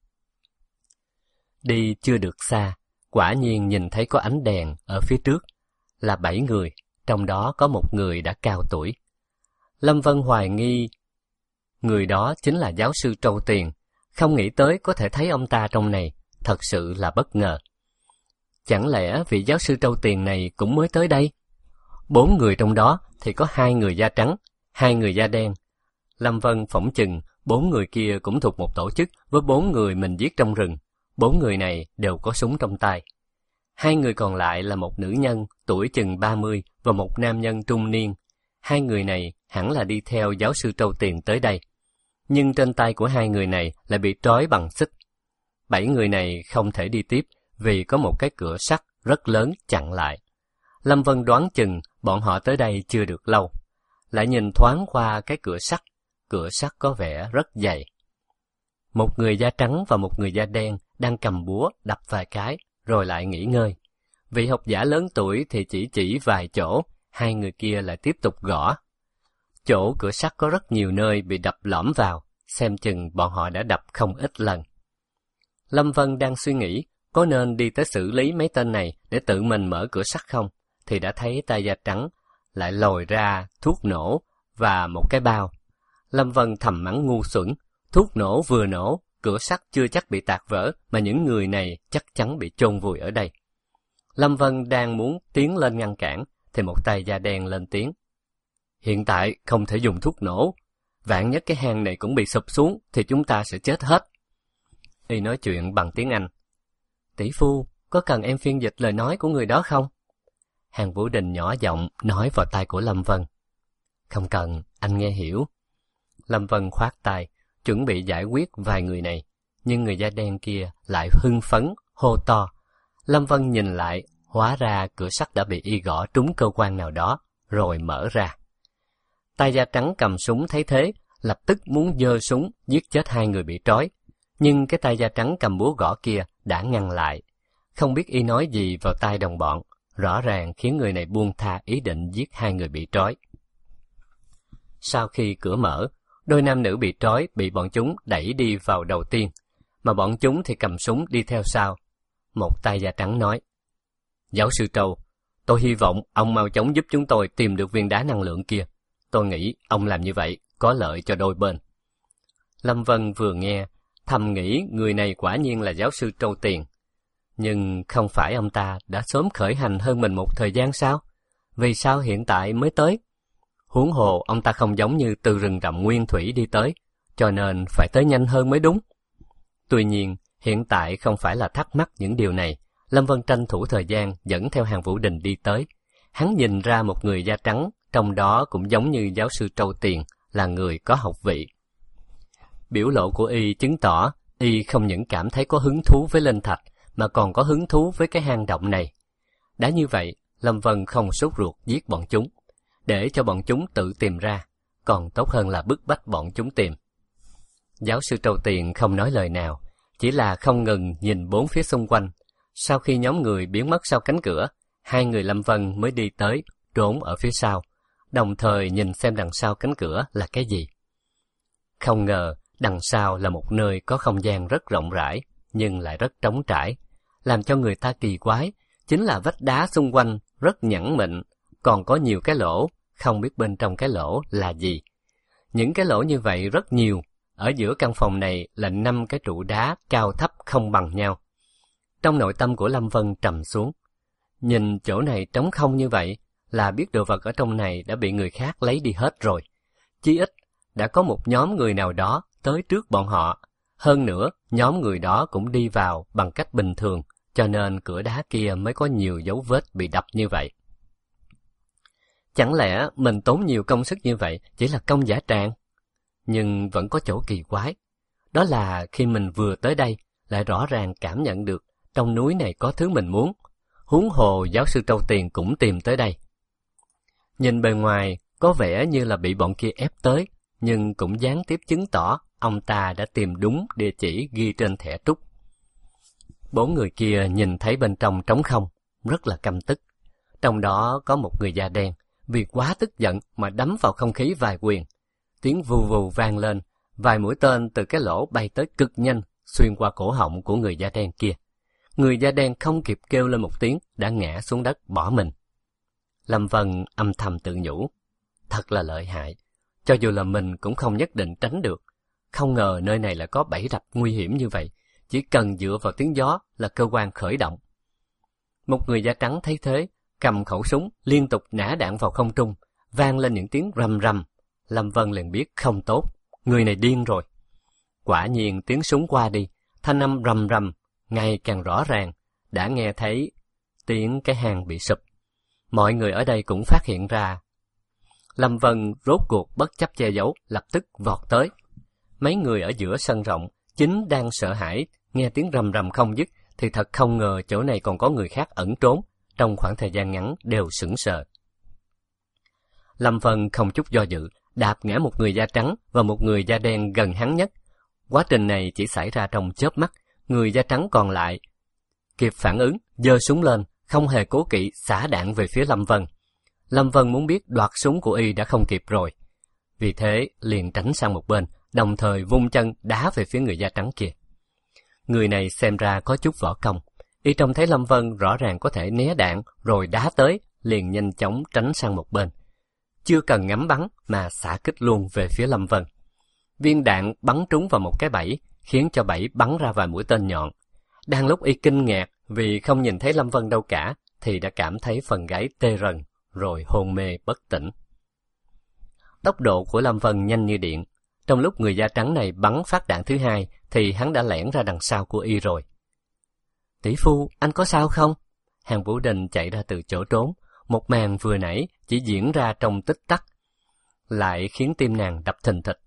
Đi chưa được xa, quả nhiên nhìn thấy có ánh đèn ở phía trước, là bảy người, trong đó có một người đã cao tuổi. Lâm Vân hoài nghi người đó chính là giáo sư Trâu Tiền, không nghĩ tới có thể thấy ông ta trong này, thật sự là bất ngờ. Chẳng lẽ vị giáo sư Trâu Tiền này cũng mới tới đây? Bốn người trong đó thì có hai người da trắng, hai người da đen. Lâm Vân phỏng chừng bốn người kia cũng thuộc một tổ chức với bốn người mình giết trong rừng. Bốn người này đều có súng trong tay. Hai người còn lại là một nữ nhân tuổi chừng ba mươi và một nam nhân trung niên. Hai người này hẳn là đi theo giáo sư Trâu Tiền tới đây. Nhưng trên tay của hai người này lại bị trói bằng xích. Bảy người này không thể đi tiếp vì có một cái cửa sắt rất lớn chặn lại. Lâm Vân đoán chừng bọn họ tới đây chưa được lâu. Lại nhìn thoáng qua cái cửa sắt, cửa sắt có vẻ rất dày. Một người da trắng và một người da đen đang cầm búa đập vài cái, rồi lại nghỉ ngơi. Vị học giả lớn tuổi thì chỉ chỉ vài chỗ, hai người kia lại tiếp tục gõ. Chỗ cửa sắt có rất nhiều nơi bị đập lõm vào, xem chừng bọn họ đã đập không ít lần. Lâm Vân đang suy nghĩ có nên đi tới xử lý mấy tên này để tự mình mở cửa sắt không, thì đã thấy tay da trắng lại lồi ra thuốc nổ và một cái bao. Lâm Vân thầm mắng ngu xuẩn, thuốc nổ vừa nổ, cửa sắt chưa chắc bị tạc vỡ, mà những người này chắc chắn bị chôn vùi ở đây. Lâm Vân đang muốn tiến lên ngăn cản, thì một tay da đen lên tiếng. Hiện tại không thể dùng thuốc nổ, vạn nhất cái hang này cũng bị sụp xuống thì chúng ta sẽ chết hết. Y nói chuyện bằng tiếng Anh. Tỷ phu, có cần em phiên dịch lời nói của người đó không? Hàng Vũ Đình nhỏ giọng nói vào tai của Lâm Vân. Không cần, anh nghe hiểu. Lâm Vân khoát tay, chuẩn bị giải quyết vài người này, nhưng người da đen kia lại hưng phấn, hô to. Lâm Vân nhìn lại, hóa ra cửa sắt đã bị y gõ trúng cơ quan nào đó, rồi mở ra. Tay da trắng cầm súng thấy thế, lập tức muốn giơ súng giết chết hai người bị trói, nhưng cái tay da trắng cầm búa gõ kia đã ngăn lại. Không biết y nói gì vào tai đồng bọn, rõ ràng khiến người này buông tha ý định giết hai người bị trói. Sau khi cửa mở, đôi nam nữ bị trói bị bọn chúng đẩy đi vào đầu tiên, mà bọn chúng thì cầm súng đi theo sau. Một tay da trắng nói, Giáo sư Trâu, tôi hy vọng ông mau chóng giúp chúng tôi tìm được viên đá năng lượng kia. Tôi nghĩ ông làm như vậy có lợi cho đôi bên. Lâm Vân vừa nghe, thầm nghĩ người này quả nhiên là giáo sư Trâu Tiền. Nhưng không phải ông ta đã sớm khởi hành hơn mình một thời gian sao? Vì sao hiện tại mới tới? Huống hồ ông ta không giống như từ rừng rậm nguyên thủy đi tới, cho nên phải tới nhanh hơn mới đúng. Tuy nhiên, hiện tại không phải là thắc mắc những điều này. Lâm Vân tranh thủ thời gian dẫn theo Hàng Vũ Đình đi tới. Hắn nhìn ra một người da trắng, trong đó cũng giống như giáo sư Trâu Tiền, là người có học vị. Biểu lộ của y chứng tỏ y không những cảm thấy có hứng thú với linh thạch, mà còn có hứng thú với cái hang động này. Đã như vậy, Lâm Vân không sốt ruột giết bọn chúng, để cho bọn chúng tự tìm ra, còn tốt hơn là bức bách bọn chúng tìm. Giáo sư Trâu Tiền không nói lời nào, chỉ là không ngừng nhìn bốn phía xung quanh. Sau khi nhóm người biến mất sau cánh cửa, hai người Lâm Vân mới đi tới, trốn ở phía sau. đồng thời nhìn xem đằng sau cánh cửa là cái gì. Không ngờ, đằng sau là một nơi có không gian rất rộng rãi, nhưng lại rất trống trải. Làm cho người ta kỳ quái, chính là vách đá xung quanh rất nhẵn mịn, còn có nhiều cái lỗ, không biết bên trong cái lỗ là gì. Những cái lỗ như vậy rất nhiều, ở giữa căn phòng này là năm cái trụ đá cao thấp không bằng nhau. Trong nội tâm của Lâm Vân trầm xuống. Nhìn chỗ này trống không như vậy, là biết đồ vật ở trong này đã bị người khác lấy đi hết rồi. Chí ít, đã có một nhóm người nào đó tới trước bọn họ. Hơn nữa, nhóm người đó cũng đi vào bằng cách bình thường, cho nên cửa đá kia mới có nhiều dấu vết bị đập như vậy. Chẳng lẽ mình tốn nhiều công sức như vậy chỉ là công giả tràng? Nhưng vẫn có chỗ kỳ quái. Đó là khi mình vừa tới đây, lại rõ ràng cảm nhận được trong núi này có thứ mình muốn. Huống hồ giáo sư Trâu Tiền cũng tìm tới đây. Nhìn bề ngoài, có vẻ như là bị bọn kia ép tới, nhưng cũng gián tiếp chứng tỏ ông ta đã tìm đúng địa chỉ ghi trên thẻ trúc. Bốn người kia nhìn thấy bên trong trống không, rất là căm tức. Trong đó có một người da đen, vì quá tức giận mà đấm vào không khí vài quyền. Tiếng vù vù vang lên, vài mũi tên từ cái lỗ bay tới cực nhanh, xuyên qua cổ họng của người da đen kia. Người da đen không kịp kêu lên một tiếng, đã ngã xuống đất bỏ mình. Lâm Vân âm thầm tự nhủ, thật là lợi hại, cho dù là mình cũng không nhất định tránh được. Không ngờ nơi này lại có bẫy rập nguy hiểm như vậy, chỉ cần dựa vào tiếng gió là cơ quan khởi động. Một người da trắng thấy thế, cầm khẩu súng liên tục nã đạn vào không trung, vang lên những tiếng rầm rầm. Lâm Vân liền biết không tốt, người này điên rồi. Quả nhiên tiếng súng qua đi, thanh âm rầm rầm ngày càng rõ ràng, đã nghe thấy tiếng cái hang bị sụp. Mọi người ở đây cũng phát hiện ra. Lâm Vân rốt cuộc bất chấp che giấu, lập tức vọt tới. Mấy người ở giữa sân rộng, chính đang sợ hãi, nghe tiếng rầm rầm không dứt, thì thật không ngờ chỗ này còn có người khác ẩn trốn, trong khoảng thời gian ngắn đều sững sờ. Lâm Vân không chút do dự, đạp ngã một người da trắng và một người da đen gần hắn nhất. Quá trình này chỉ xảy ra trong chớp mắt, người da trắng còn lại kịp phản ứng, giơ súng lên, không hề cố kỵ xả đạn về phía Lâm Vân. Lâm Vân muốn biết đoạt súng của y đã không kịp rồi, vì thế liền tránh sang một bên, đồng thời vung chân đá về phía người da trắng kia. Người này xem ra có chút võ công, y trông thấy Lâm Vân rõ ràng có thể né đạn rồi đá tới, liền nhanh chóng tránh sang một bên. Chưa cần ngắm bắn mà xả kích luôn về phía Lâm Vân. Viên đạn bắn trúng vào một cái bẫy, khiến cho bẫy bắn ra vài mũi tên nhọn. Đang lúc y kinh ngạc vì không nhìn thấy Lâm Vân đâu cả, thì đã cảm thấy phần gáy tê rần, rồi hôn mê bất tỉnh. Tốc độ của Lâm Vân nhanh như điện. Trong lúc người da trắng này bắn phát đạn thứ hai, thì hắn đã lẻn ra đằng sau của y rồi. Tỷ phu, anh có sao không? Hàn Vũ Đình chạy ra từ chỗ trốn. Một màn vừa nãy chỉ diễn ra trong tích tắc, lại khiến tim nàng đập thình thịch.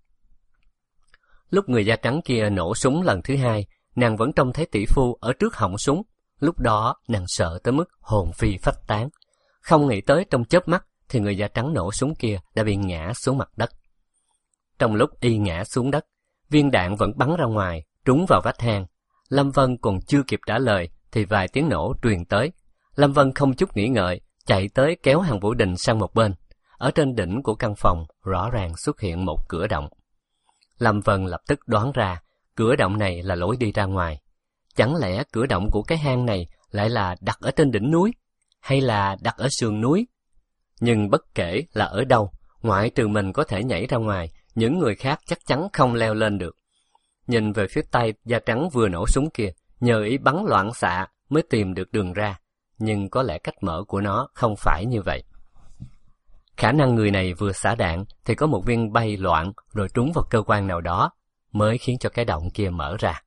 Lúc người da trắng kia nổ súng lần thứ hai, nàng vẫn trông thấy tỷ phu ở trước họng súng. Lúc đó nàng sợ tới mức hồn phi phách tán. Không nghĩ tới trong chớp mắt thì người da trắng nổ súng kia đã bị ngã xuống mặt đất. Trong lúc y ngã xuống đất, viên đạn vẫn bắn ra ngoài, trúng vào vách hang. Lâm Vân còn chưa kịp trả lời thì vài tiếng nổ truyền tới. Lâm Vân không chút nghĩ ngợi, chạy tới kéo Hàn Vũ Đình sang một bên. Ở trên đỉnh của căn phòng rõ ràng xuất hiện một cửa động. Lâm Vân lập tức đoán ra cửa động này là lối đi ra ngoài. Chẳng lẽ cửa động của cái hang này lại là đặt ở trên đỉnh núi, hay là đặt ở sườn núi? Nhưng bất kể là ở đâu, ngoại trừ mình có thể nhảy ra ngoài, những người khác chắc chắn không leo lên được. Nhìn về phía tay da trắng vừa nổ súng kia, nhờ ý bắn loạn xạ mới tìm được đường ra, nhưng có lẽ cách mở của nó không phải như vậy. Khả năng người này vừa xả đạn thì có một viên bay loạn rồi trúng vào cơ quan nào đó, mới khiến cho cái động kia mở ra.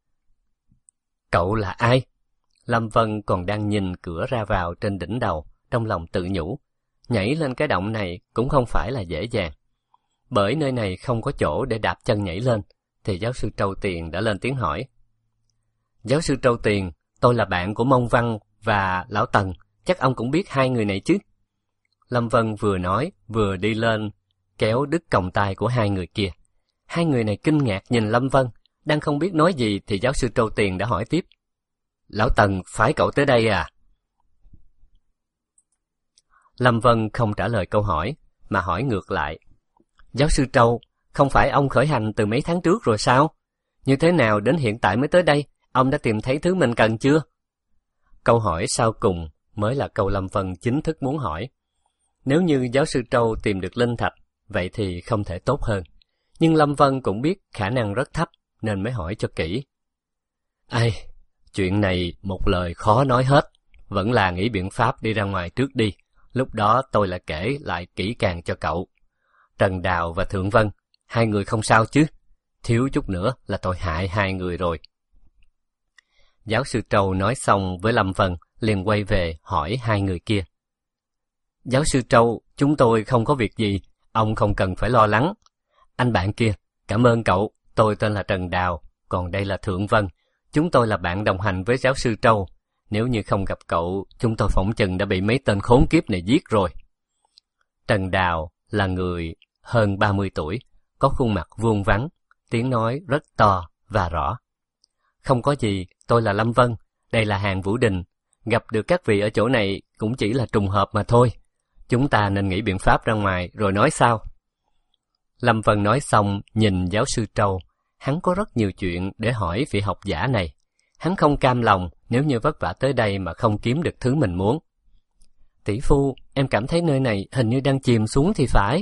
Cậu là ai? Lâm Vân còn đang nhìn cửa ra vào trên đỉnh đầu, trong lòng tự nhủ. Nhảy lên cái động này cũng không phải là dễ dàng. Bởi nơi này không có chỗ để đạp chân nhảy lên, thì giáo sư Trâu Tiền đã lên tiếng hỏi. Giáo sư Trâu Tiền, tôi là bạn của Mông Văn và Lão Tần, chắc ông cũng biết hai người này chứ? Lâm Vân vừa nói, vừa đi lên, kéo đứt còng tay của hai người kia. Hai người này kinh ngạc nhìn Lâm Vân, đang không biết nói gì thì giáo sư Trâu Tiền đã hỏi tiếp. Lão Tần, phải cậu tới đây à? Lâm Vân không trả lời câu hỏi, mà hỏi ngược lại. Giáo sư Trâu, không phải ông khởi hành từ mấy tháng trước rồi sao? Như thế nào đến hiện tại mới tới đây? Ông đã tìm thấy thứ mình cần chưa? Câu hỏi sau cùng mới là câu Lâm Vân chính thức muốn hỏi. Nếu như giáo sư Trâu tìm được linh thạch, vậy thì không thể tốt hơn. Nhưng Lâm Vân cũng biết khả năng rất thấp, nên mới hỏi cho kỹ. Ai, chuyện này một lời khó nói hết. Vẫn là nghĩ biện pháp đi ra ngoài trước đi. Lúc đó tôi lại kể lại kỹ càng cho cậu. Trần Đào và Thượng Vân, hai người không sao chứ? Thiếu chút nữa là tôi hại hai người rồi. Giáo sư Trâu nói xong với Lâm Vân, liền quay về hỏi hai người kia. Giáo sư Trâu, chúng tôi không có việc gì, ông không cần phải lo lắng. Anh bạn kia, cảm ơn cậu, tôi tên là Trần Đào, còn đây là Thượng Vân. Chúng tôi là bạn đồng hành với giáo sư Trâu. Nếu như không gặp cậu, chúng tôi phỏng chừng đã bị mấy tên khốn kiếp này giết rồi. Trần Đào là người hơn ba mươi tuổi, có khuôn mặt vuông vắn, tiếng nói rất to và rõ. Không có gì, tôi là Lâm Vân, đây là Hàn Vũ Đình. Gặp được các vị ở chỗ này cũng chỉ là trùng hợp mà thôi. Chúng ta nên nghĩ biện pháp ra ngoài rồi nói sao. Lâm Vân nói xong nhìn giáo sư Trâu. Hắn có rất nhiều chuyện để hỏi vị học giả này. Hắn không cam lòng nếu như vất vả tới đây mà không kiếm được thứ mình muốn. Tỷ phu, em cảm thấy nơi này hình như đang chìm xuống thì phải.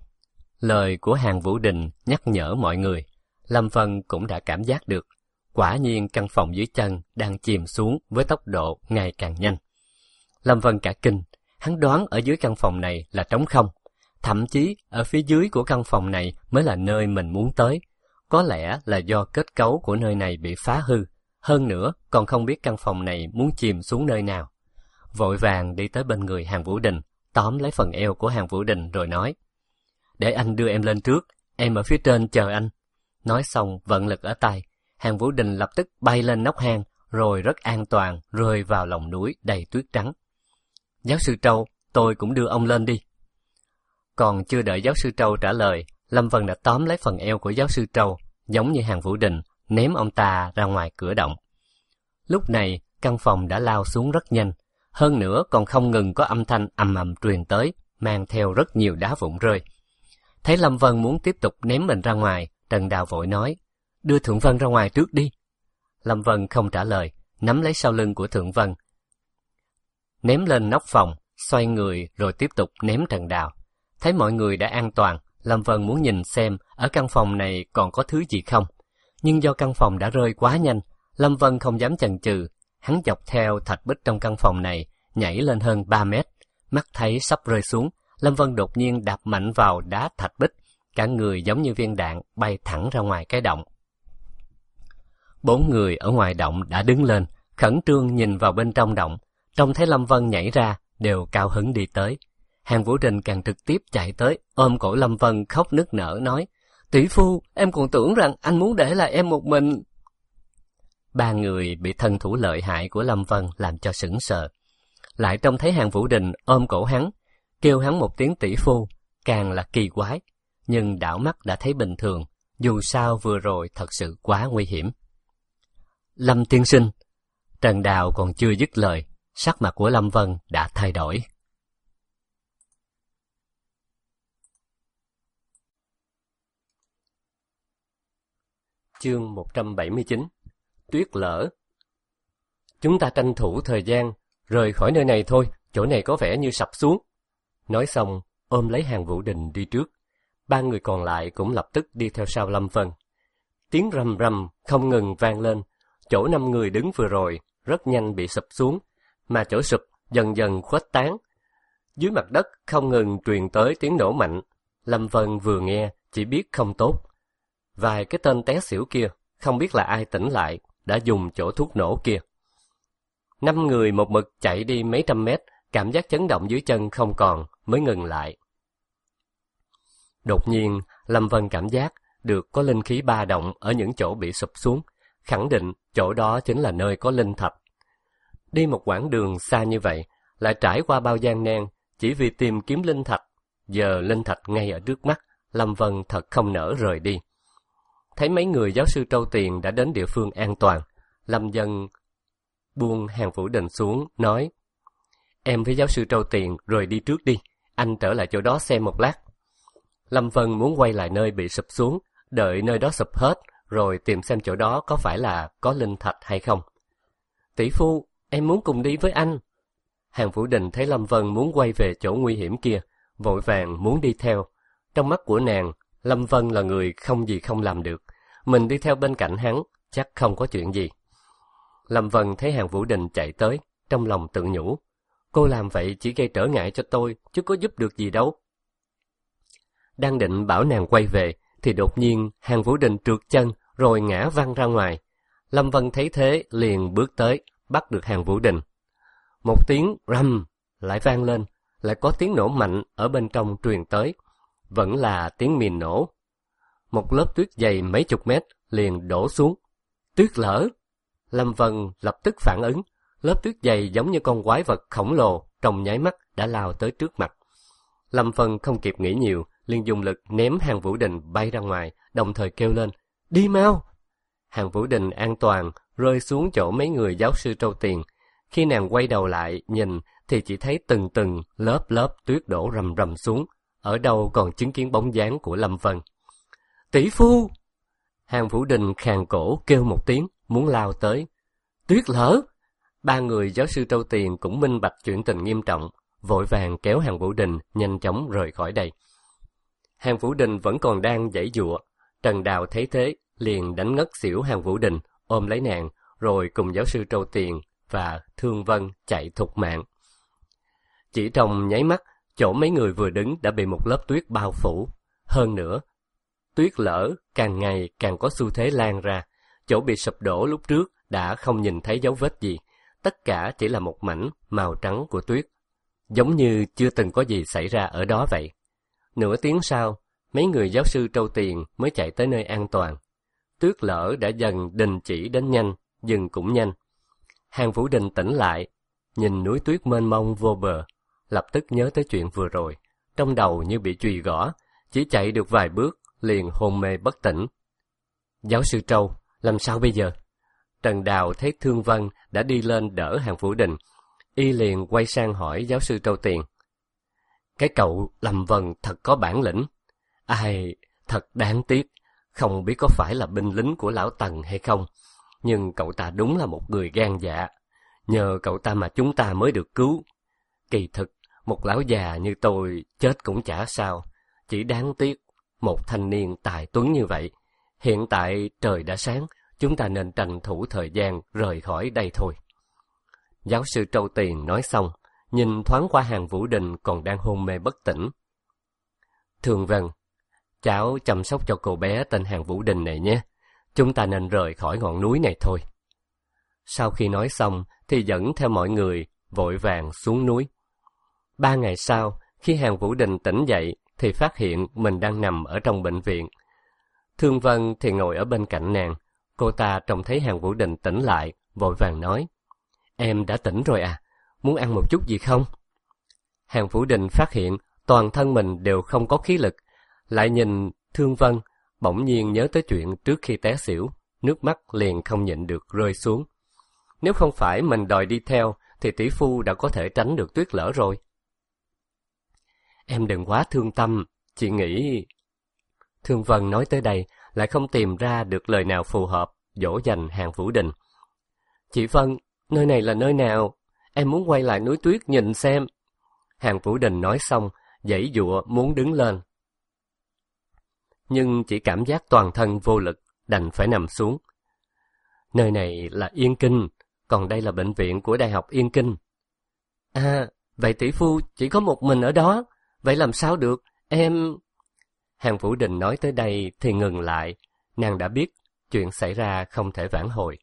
Lời của Hàn Vũ Đình nhắc nhở mọi người. Lâm Vân cũng đã cảm giác được. Quả nhiên căn phòng dưới chân đang chìm xuống với tốc độ ngày càng nhanh. Lâm Vân cả kinh, hắn đoán ở dưới căn phòng này là trống không. Thậm chí ở phía dưới của căn phòng này mới là nơi mình muốn tới. Có lẽ là do kết cấu của nơi này bị phá hư. Hơn nữa còn không biết căn phòng này muốn chìm xuống nơi nào. Vội vàng đi tới bên người Hàn Vũ Đình, tóm lấy phần eo của Hàn Vũ Đình rồi nói. Để anh đưa em lên trước, em ở phía trên chờ anh. Nói xong vận lực ở tay. Hàn Vũ Đình lập tức bay lên nóc hang, rồi rất an toàn rơi vào lòng núi đầy tuyết trắng. Giáo sư Trâu, tôi cũng đưa ông lên đi. Còn chưa đợi giáo sư Trâu trả lời, Lâm Vân đã tóm lấy phần eo của giáo sư Trâu, giống như Hàn Vũ Đình, ném ông ta ra ngoài cửa động. Lúc này, căn phòng đã lao xuống rất nhanh, hơn nữa còn không ngừng có âm thanh ầm ầm truyền tới, mang theo rất nhiều đá vụn rơi. Thấy Lâm Vân muốn tiếp tục ném mình ra ngoài, Trần Đào vội nói, đưa Thượng Vân ra ngoài trước đi. Lâm Vân không trả lời, nắm lấy sau lưng của Thượng Vân, ném lên nóc phòng, xoay người rồi tiếp tục ném Trần Đào. Thấy mọi người đã an toàn, Lâm Vân muốn nhìn xem ở căn phòng này còn có thứ gì không. Nhưng do căn phòng đã rơi quá nhanh, Lâm Vân không dám chần chừ. Hắn dọc theo thạch bích trong căn phòng này, nhảy lên hơn ba mét. Mắt thấy sắp rơi xuống, Lâm Vân đột nhiên đạp mạnh vào đá thạch bích. Cả người giống như viên đạn bay thẳng ra ngoài cái động. Bốn người ở ngoài động đã đứng lên, khẩn trương nhìn vào bên trong động. Trông thấy Lâm Vân nhảy ra, đều cao hứng đi tới. Hàn Vũ Đình càng trực tiếp chạy tới, ôm cổ Lâm Vân khóc nức nở nói, tỷ phu, em còn tưởng rằng anh muốn để lại em một mình. Ba người bị thân thủ lợi hại của Lâm Vân làm cho sững sờ. Lại trông thấy Hàn Vũ Đình ôm cổ hắn, kêu hắn một tiếng tỷ phu, càng là kỳ quái. Nhưng đảo mắt đã thấy bình thường, dù sao vừa rồi thật sự quá nguy hiểm. Lâm tiên sinh. Trần Đào còn chưa dứt lời, sắc mặt của Lâm Vân đã thay đổi. Chương một trăm bảy mươi chín. Tuyết lở. Chúng ta tranh thủ thời gian, rời khỏi nơi này thôi, chỗ này có vẻ như sập xuống. Nói xong, ôm lấy Hàn Vũ Đình đi trước. Ba người còn lại cũng lập tức đi theo sau Lâm Vân. Tiếng rầm rầm không ngừng vang lên. Chỗ năm người đứng vừa rồi rất nhanh bị sụp xuống, mà chỗ sụp dần dần khuếch tán. Dưới mặt đất không ngừng truyền tới tiếng nổ mạnh. Lâm Vân vừa nghe chỉ biết không tốt. Vài cái tên té xỉu kia, không biết là ai tỉnh lại, đã dùng chỗ thuốc nổ kia. Năm người một mực chạy đi mấy trăm mét, cảm giác chấn động dưới chân không còn, mới ngừng lại. Đột nhiên, Lâm Vân cảm giác được có linh khí ba động ở những chỗ bị sụp xuống, khẳng định chỗ đó chính là nơi có linh thạch. Đi một quãng đường xa như vậy, lại trải qua bao gian nan, chỉ vì tìm kiếm linh thạch. Giờ linh thạch ngay ở trước mắt, Lâm Vân thật không nỡ rời đi. Thấy mấy người giáo sư Trâu Tiền đã đến địa phương an toàn, Lâm Vân buông Hàn Vũ Đình xuống, nói, em với giáo sư Trâu Tiền rời đi trước đi, anh trở lại chỗ đó xem một lát. Lâm Vân muốn quay lại nơi bị sụp xuống, đợi nơi đó sụp hết, rồi tìm xem chỗ đó có phải là có linh thạch hay không. Tỷ phu, em muốn cùng đi với anh. Hàng Vũ Đình thấy Lâm Vân muốn quay về chỗ nguy hiểm kia, vội vàng muốn đi theo. Trong mắt của nàng, Lâm Vân là người không gì không làm được. Mình đi theo bên cạnh hắn, chắc không có chuyện gì. Lâm Vân thấy Hàng Vũ Đình chạy tới, trong lòng tự nhủ. Cô làm vậy chỉ gây trở ngại cho tôi, chứ có giúp được gì đâu. Đang định bảo nàng quay về, thì đột nhiên Hàng Vũ Đình trượt chân rồi ngã văng ra ngoài. Lâm Vân thấy thế liền bước tới, bắt được Hàng Vũ Đình. Một tiếng rầm lại vang lên, lại có tiếng nổ mạnh ở bên trong truyền tới. Vẫn là tiếng mìn nổ. Một lớp tuyết dày mấy chục mét liền đổ xuống. Tuyết lở! Lâm Vân lập tức phản ứng. Lớp tuyết dày giống như con quái vật khổng lồ, trong nháy mắt đã lao tới trước mặt. Lâm Vân không kịp nghĩ nhiều, liền dùng lực ném Hàng Vũ Đình bay ra ngoài, đồng thời kêu lên, đi mau! Hàng Vũ Đình an toàn, rơi xuống chỗ mấy người giáo sư trâu tiền. Khi nàng quay đầu lại, nhìn, thì chỉ thấy từng từng lớp lớp tuyết đổ rầm rầm xuống, ở đâu còn chứng kiến bóng dáng của Lâm Vân. Tỷ phu! Hàng Vũ Đình khàn cổ kêu một tiếng, muốn lao tới. Tuyết lở! Ba người giáo sư trâu tiền cũng minh bạch chuyện tình nghiêm trọng, vội vàng kéo Hàng Vũ Đình nhanh chóng rời khỏi đây. Hàng Vũ Đình vẫn còn đang giãy giụa. Trần Đào thấy thế, liền đánh ngất xỉu Hàng Vũ Đình, ôm lấy nàng, rồi cùng giáo sư trâu tiền và Thương Vân chạy thục mạng. Chỉ trong nháy mắt, chỗ mấy người vừa đứng đã bị một lớp tuyết bao phủ. Hơn nữa, tuyết lở càng ngày càng có xu thế lan ra. Chỗ bị sụp đổ lúc trước đã không nhìn thấy dấu vết gì. Tất cả chỉ là một mảnh màu trắng của tuyết, giống như chưa từng có gì xảy ra ở đó vậy. Nửa tiếng sau, mấy người giáo sư trâu tiền mới chạy tới nơi an toàn. Tuyết lở đã dần đình chỉ đến nhanh, dừng cũng nhanh. Hàng Vũ Đình tỉnh lại, nhìn núi tuyết mênh mông vô bờ, lập tức nhớ tới chuyện vừa rồi, trong đầu như bị chùy gõ, chỉ chạy được vài bước, liền hôn mê bất tỉnh. Giáo sư Trâu, làm sao bây giờ? Trần Đào thấy Thương Vân đã đi lên đỡ Hàng Vũ Đình, y liền quay sang hỏi giáo sư Trâu Tiền. Cái cậu Lâm Vân thật có bản lĩnh. Ai, thật đáng tiếc, không biết có phải là binh lính của lão Tần hay không, nhưng cậu ta đúng là một người gan dạ. Nhờ cậu ta mà chúng ta mới được cứu. Kỳ thực, một lão già như tôi chết cũng chả sao, chỉ đáng tiếc một thanh niên tài tuấn như vậy. Hiện tại trời đã sáng, chúng ta nên tranh thủ thời gian rời khỏi đây thôi. Giáo sư Trâu Tiền nói xong, nhìn thoáng qua Hàng Vũ Đình còn đang hôn mê bất tỉnh. Thương Vân, cháu chăm sóc cho cô bé tên Hàng Vũ Đình này nhé. Chúng ta nên rời khỏi ngọn núi này thôi. Sau khi nói xong thì dẫn theo mọi người vội vàng xuống núi. Ba ngày sau, khi Hàng Vũ Đình tỉnh dậy thì phát hiện mình đang nằm ở trong bệnh viện. Thương Vân thì ngồi ở bên cạnh nàng. Cô ta trông thấy Hàng Vũ Đình tỉnh lại, vội vàng nói, em đã tỉnh rồi à, muốn ăn một chút gì không? Hàng Vũ Đình phát hiện toàn thân mình đều không có khí lực, lại nhìn Thương Vân, bỗng nhiên nhớ tới chuyện trước khi té xỉu, nước mắt liền không nhịn được rơi xuống. Nếu không phải mình đòi đi theo, thì tỷ phu đã có thể tránh được tuyết lở rồi. Em đừng quá thương tâm, chị nghĩ... Thương Vân nói tới đây, lại không tìm ra được lời nào phù hợp, dỗ dành Hàng Vũ Đình. Chị Vân, nơi này là nơi nào? Em muốn quay lại núi tuyết nhìn xem. Hàng Vũ Đình nói xong, giãy giụa muốn đứng lên. Nhưng chỉ cảm giác toàn thân vô lực, đành phải nằm xuống. Nơi này là Yên Kinh, còn đây là bệnh viện của Đại học Yên Kinh. À, vậy tỷ phu chỉ có một mình ở đó, vậy làm sao được, em... Hàng Vũ Đình nói tới đây thì ngừng lại, nàng đã biết chuyện xảy ra không thể vãn hồi.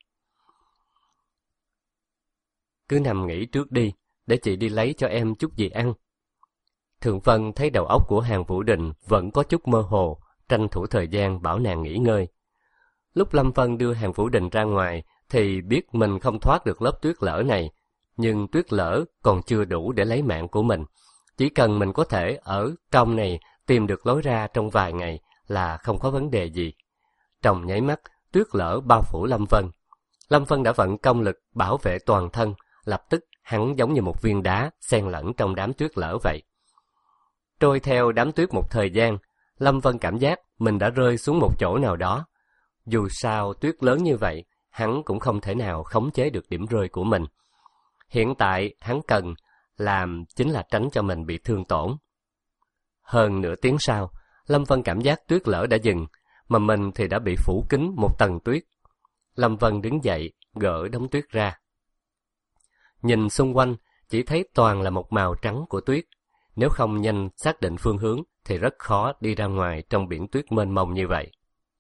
Cứ nằm nghỉ trước đi, để chị đi lấy cho em chút gì ăn. Thượng Vân thấy đầu óc của Hàng Vũ Đình vẫn có chút mơ hồ, tranh thủ thời gian bảo nàng nghỉ ngơi. Lúc Lâm Vân đưa Hàng Vũ Đình ra ngoài thì biết mình không thoát được lớp tuyết lở này, nhưng tuyết lở còn chưa đủ để lấy mạng của mình. Chỉ cần mình có thể ở trong này tìm được lối ra trong vài ngày là không có vấn đề gì. Trong nháy mắt, tuyết lở bao phủ Lâm Vân. Lâm Vân đã vận công lực bảo vệ toàn thân, lập tức hắn giống như một viên đá xen lẫn trong đám tuyết lở vậy. Trôi theo đám tuyết một thời gian, Lâm Vân cảm giác mình đã rơi xuống một chỗ nào đó. Dù sao tuyết lớn như vậy, hắn cũng không thể nào khống chế được điểm rơi của mình. Hiện tại hắn cần làm chính là tránh cho mình bị thương tổn. Hơn nửa tiếng sau, Lâm Vân cảm giác tuyết lở đã dừng, mà mình thì đã bị phủ kín một tầng tuyết. Lâm Vân đứng dậy, gỡ đống tuyết ra. Nhìn xung quanh, chỉ thấy toàn là một màu trắng của tuyết. Nếu không nhanh xác định phương hướng, thì rất khó đi ra ngoài trong biển tuyết mênh mông như vậy.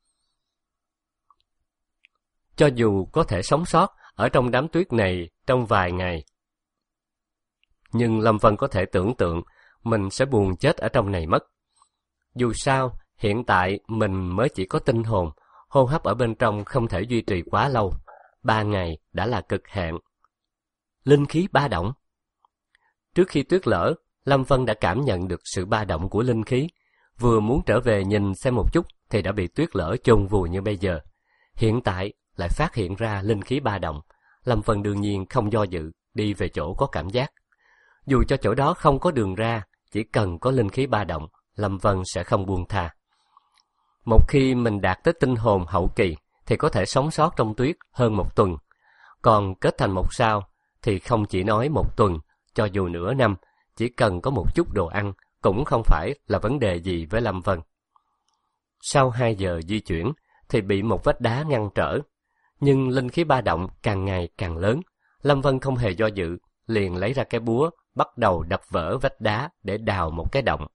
Cho dù có thể sống sót ở trong đám tuyết này trong vài ngày, nhưng Lâm Vân có thể tưởng tượng mình sẽ buồn chết ở trong này mất. Dù sao, hiện tại mình mới chỉ có tinh hồn, hô hấp ở bên trong không thể duy trì quá lâu. Ba ngày đã là cực hạn. Linh khí ba động. Trước khi tuyết lở, Lâm Vân đã cảm nhận được sự ba động của linh khí. Vừa muốn trở về nhìn xem một chút thì đã bị tuyết lở chôn vùi như bây giờ. Hiện tại lại phát hiện ra linh khí ba động. Lâm Vân đương nhiên không do dự, đi về chỗ có cảm giác. Dù cho chỗ đó không có đường ra, chỉ cần có linh khí ba động, Lâm Vân sẽ không buông tha. Một khi mình đạt tới tinh hồn hậu kỳ, thì có thể sống sót trong tuyết hơn một tuần. Còn kết thành một sao, thì không chỉ nói một tuần, cho dù nửa năm, chỉ cần có một chút đồ ăn, cũng không phải là vấn đề gì với Lâm Vân. Sau hai giờ di chuyển, thì bị một vách đá ngăn trở. Nhưng linh khí ba động càng ngày càng lớn. Lâm Vân không hề do dự, liền lấy ra cái búa, bắt đầu đập vỡ vách đá để đào một cái động.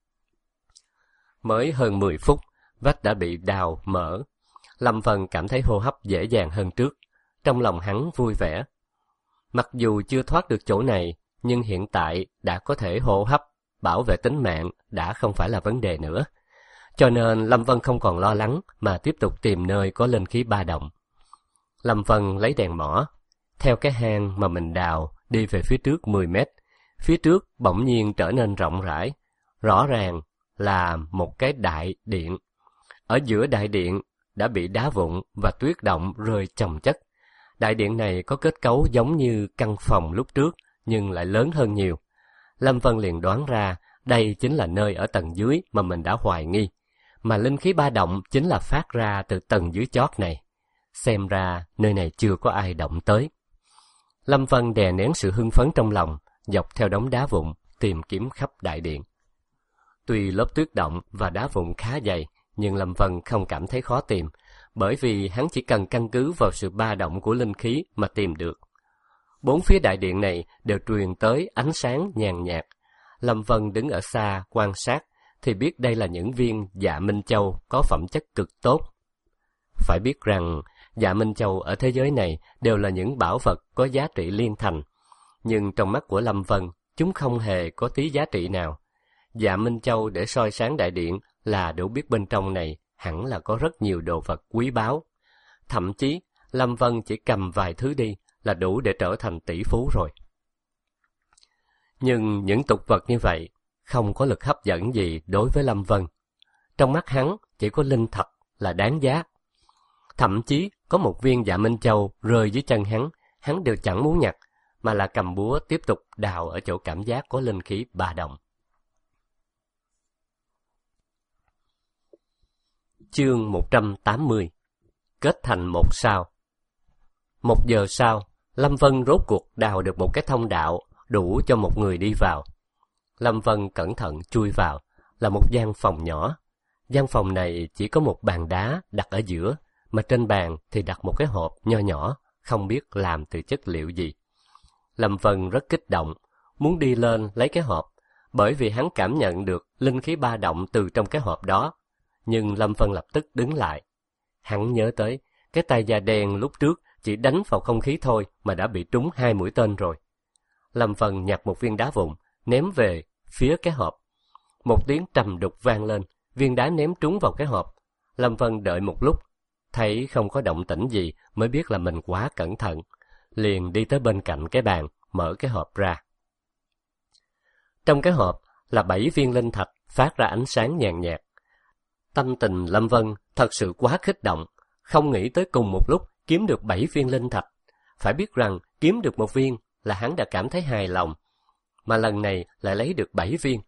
Mới hơn mười phút, vách đã bị đào mở. Lâm Vân cảm thấy hô hấp dễ dàng hơn trước. Trong lòng hắn vui vẻ. Mặc dù chưa thoát được chỗ này, nhưng hiện tại đã có thể hô hấp, bảo vệ tính mạng đã không phải là vấn đề nữa. Cho nên Lâm Vân không còn lo lắng mà tiếp tục tìm nơi có linh khí ba động. Lâm Vân lấy đèn mỏ, theo cái hang mà mình đào đi về phía trước mười mét. Phía trước bỗng nhiên trở nên rộng rãi, rõ ràng là một cái đại điện. Ở giữa đại điện đã bị đá vụn và tuyết động rơi chồng chất. Đại điện này có kết cấu giống như căn phòng lúc trước, nhưng lại lớn hơn nhiều. Lâm Vân liền đoán ra đây chính là nơi ở tầng dưới mà mình đã hoài nghi, mà linh khí ba động chính là phát ra từ tầng dưới chót này. Xem ra nơi này chưa có ai động tới. Lâm Vân đè nén sự hưng phấn trong lòng, dọc theo đống đá vụn tìm kiếm khắp đại điện. Tuy lớp tuyết động và đá vụn khá dày, nhưng Lâm Vân không cảm thấy khó tìm, bởi vì hắn chỉ cần căn cứ vào sự ba động của linh khí mà tìm được. Bốn phía đại điện này đều truyền tới ánh sáng nhàn nhạt. Lâm Vân đứng ở xa quan sát thì biết đây là những viên dạ minh châu có phẩm chất cực tốt. Phải biết rằng dạ minh châu ở thế giới này đều là những bảo vật có giá trị liên thành, nhưng trong mắt của Lâm Vân, chúng không hề có tí giá trị nào. Dạ minh châu để soi sáng đại điện là đủ biết bên trong này hẳn là có rất nhiều đồ vật quý báu. Thậm chí, Lâm Vân chỉ cầm vài thứ đi là đủ để trở thành tỷ phú rồi. Nhưng những tục vật như vậy không có lực hấp dẫn gì đối với Lâm Vân. Trong mắt hắn chỉ có linh thạch là đáng giá. Thậm chí có một viên dạ minh châu rơi dưới chân hắn, hắn đều chẳng muốn nhặt, mà là cầm búa tiếp tục đào ở chỗ cảm giác có linh khí ba động. Chương một trăm tám mươi. Kết thành một sao. Một giờ sau, Lâm Vân rốt cuộc đào được một cái thông đạo đủ cho một người đi vào. Lâm Vân cẩn thận chui vào, là một gian phòng nhỏ. Gian phòng này chỉ có một bàn đá đặt ở giữa, mà trên bàn thì đặt một cái hộp nho nhỏ, không biết làm từ chất liệu gì. Lâm Vân rất kích động, muốn đi lên lấy cái hộp, bởi vì hắn cảm nhận được linh khí ba động từ trong cái hộp đó. Nhưng Lâm Vân lập tức đứng lại. Hắn nhớ tới, cái tay da đen lúc trước chỉ đánh vào không khí thôi mà đã bị trúng hai mũi tên rồi. Lâm Vân nhặt một viên đá vụn, ném về phía cái hộp. Một tiếng trầm đục vang lên, viên đá ném trúng vào cái hộp. Lâm Vân đợi một lúc, thấy không có động tĩnh gì mới biết là mình quá cẩn thận. Liền đi tới bên cạnh cái bàn, mở cái hộp ra. Trong cái hộp là bảy viên linh thạch phát ra ánh sáng nhàn nhạt. Tâm tình Lâm Vân thật sự quá kích động, không nghĩ tới cùng một lúc kiếm được bảy viên linh thạch. Phải biết rằng kiếm được một viên là hắn đã cảm thấy hài lòng, mà lần này lại lấy được bảy viên.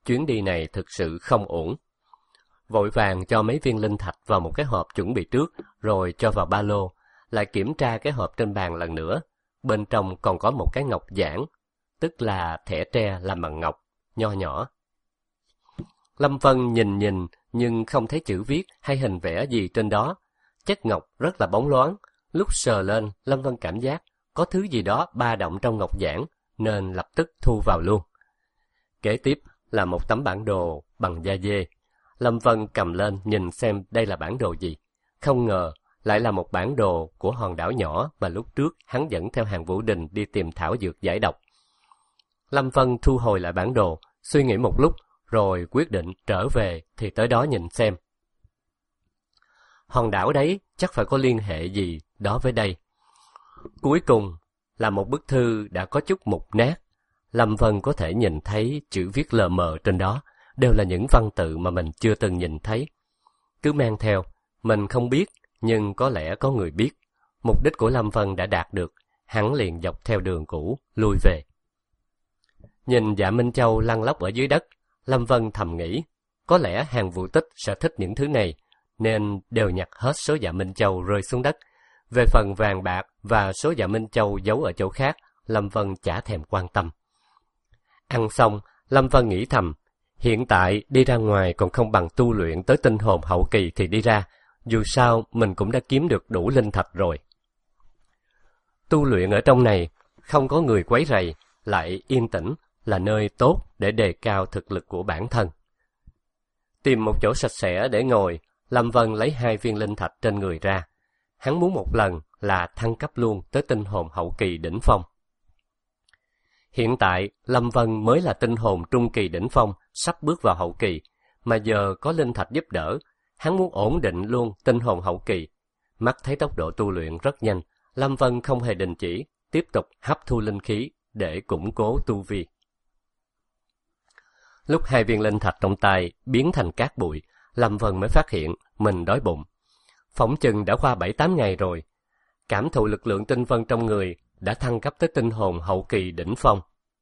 chuyến đi này thực sự không ổn. Vội vàng cho mấy viên linh thạch vào một cái hộp chuẩn bị trước, rồi cho vào ba lô, lại kiểm tra cái hộp trên bàn lần nữa. Bên trong còn có một cái ngọc giản, tức là thẻ tre làm bằng ngọc, nho nhỏ. Lâm Vân nhìn nhìn nhưng không thấy chữ viết hay hình vẽ gì trên đó. Chất ngọc rất là bóng loáng, lúc sờ lên Lâm Vân cảm giác có thứ gì đó ba động trong ngọc giản, nên lập tức thu vào luôn. Kế tiếp là một tấm bản đồ bằng da dê. Lâm Vân cầm lên nhìn xem đây là bản đồ gì. Không ngờ lại là một bản đồ của hòn đảo nhỏ mà lúc trước hắn dẫn theo Hàn Vũ Đình đi tìm thảo dược giải độc. Lâm Vân thu hồi lại bản đồ, suy nghĩ một lúc, rồi quyết định trở về thì tới đó nhìn xem. Hòn đảo đấy chắc phải có liên hệ gì đó với đây. Cuối cùng là một bức thư đã có chút mục nát. Lâm Vân có thể nhìn thấy chữ viết lờ mờ trên đó, đều là những văn tự mà mình chưa từng nhìn thấy. Cứ mang theo, mình không biết, nhưng có lẽ có người biết. Mục đích của Lâm Vân đã đạt được, hắn liền dọc theo đường cũ, lui về. Nhìn Dạ Minh Châu lăn lóc ở dưới đất, Lâm Vân thầm nghĩ, có lẽ Hàn Vũ Tích sẽ thích những thứ này, nên đều nhặt hết số Dạ Minh Châu rơi xuống đất. Về phần vàng bạc và số Dạ Minh Châu giấu ở chỗ khác, Lâm Vân chả thèm quan tâm. Ăn xong, Lâm Vân nghĩ thầm, hiện tại đi ra ngoài còn không bằng tu luyện tới tinh hồn hậu kỳ thì đi ra, dù sao mình cũng đã kiếm được đủ linh thạch rồi. Tu luyện ở trong này, không có người quấy rầy, lại yên tĩnh, là nơi tốt để đề cao thực lực của bản thân. Tìm một chỗ sạch sẽ để ngồi, Lâm Vân lấy hai viên linh thạch trên người ra. Hắn muốn một lần là thăng cấp luôn tới tinh hồn hậu kỳ đỉnh phong. Hiện tại, Lâm Vân mới là tinh hồn trung kỳ đỉnh phong, sắp bước vào hậu kỳ, mà giờ có linh thạch giúp đỡ, hắn muốn ổn định luôn tinh hồn hậu kỳ. Mắt thấy tốc độ tu luyện rất nhanh, Lâm Vân không hề đình chỉ, tiếp tục hấp thu linh khí để củng cố tu vi. Lúc hai viên linh thạch trong tay biến thành cát bụi, Lâm Vân mới phát hiện mình đói bụng. Phỏng chừng đã qua bảy tám ngày rồi. Cảm thụ lực lượng tinh vân trong người đã thăng cấp tới tinh hồn hậu kỳ đỉnh phong.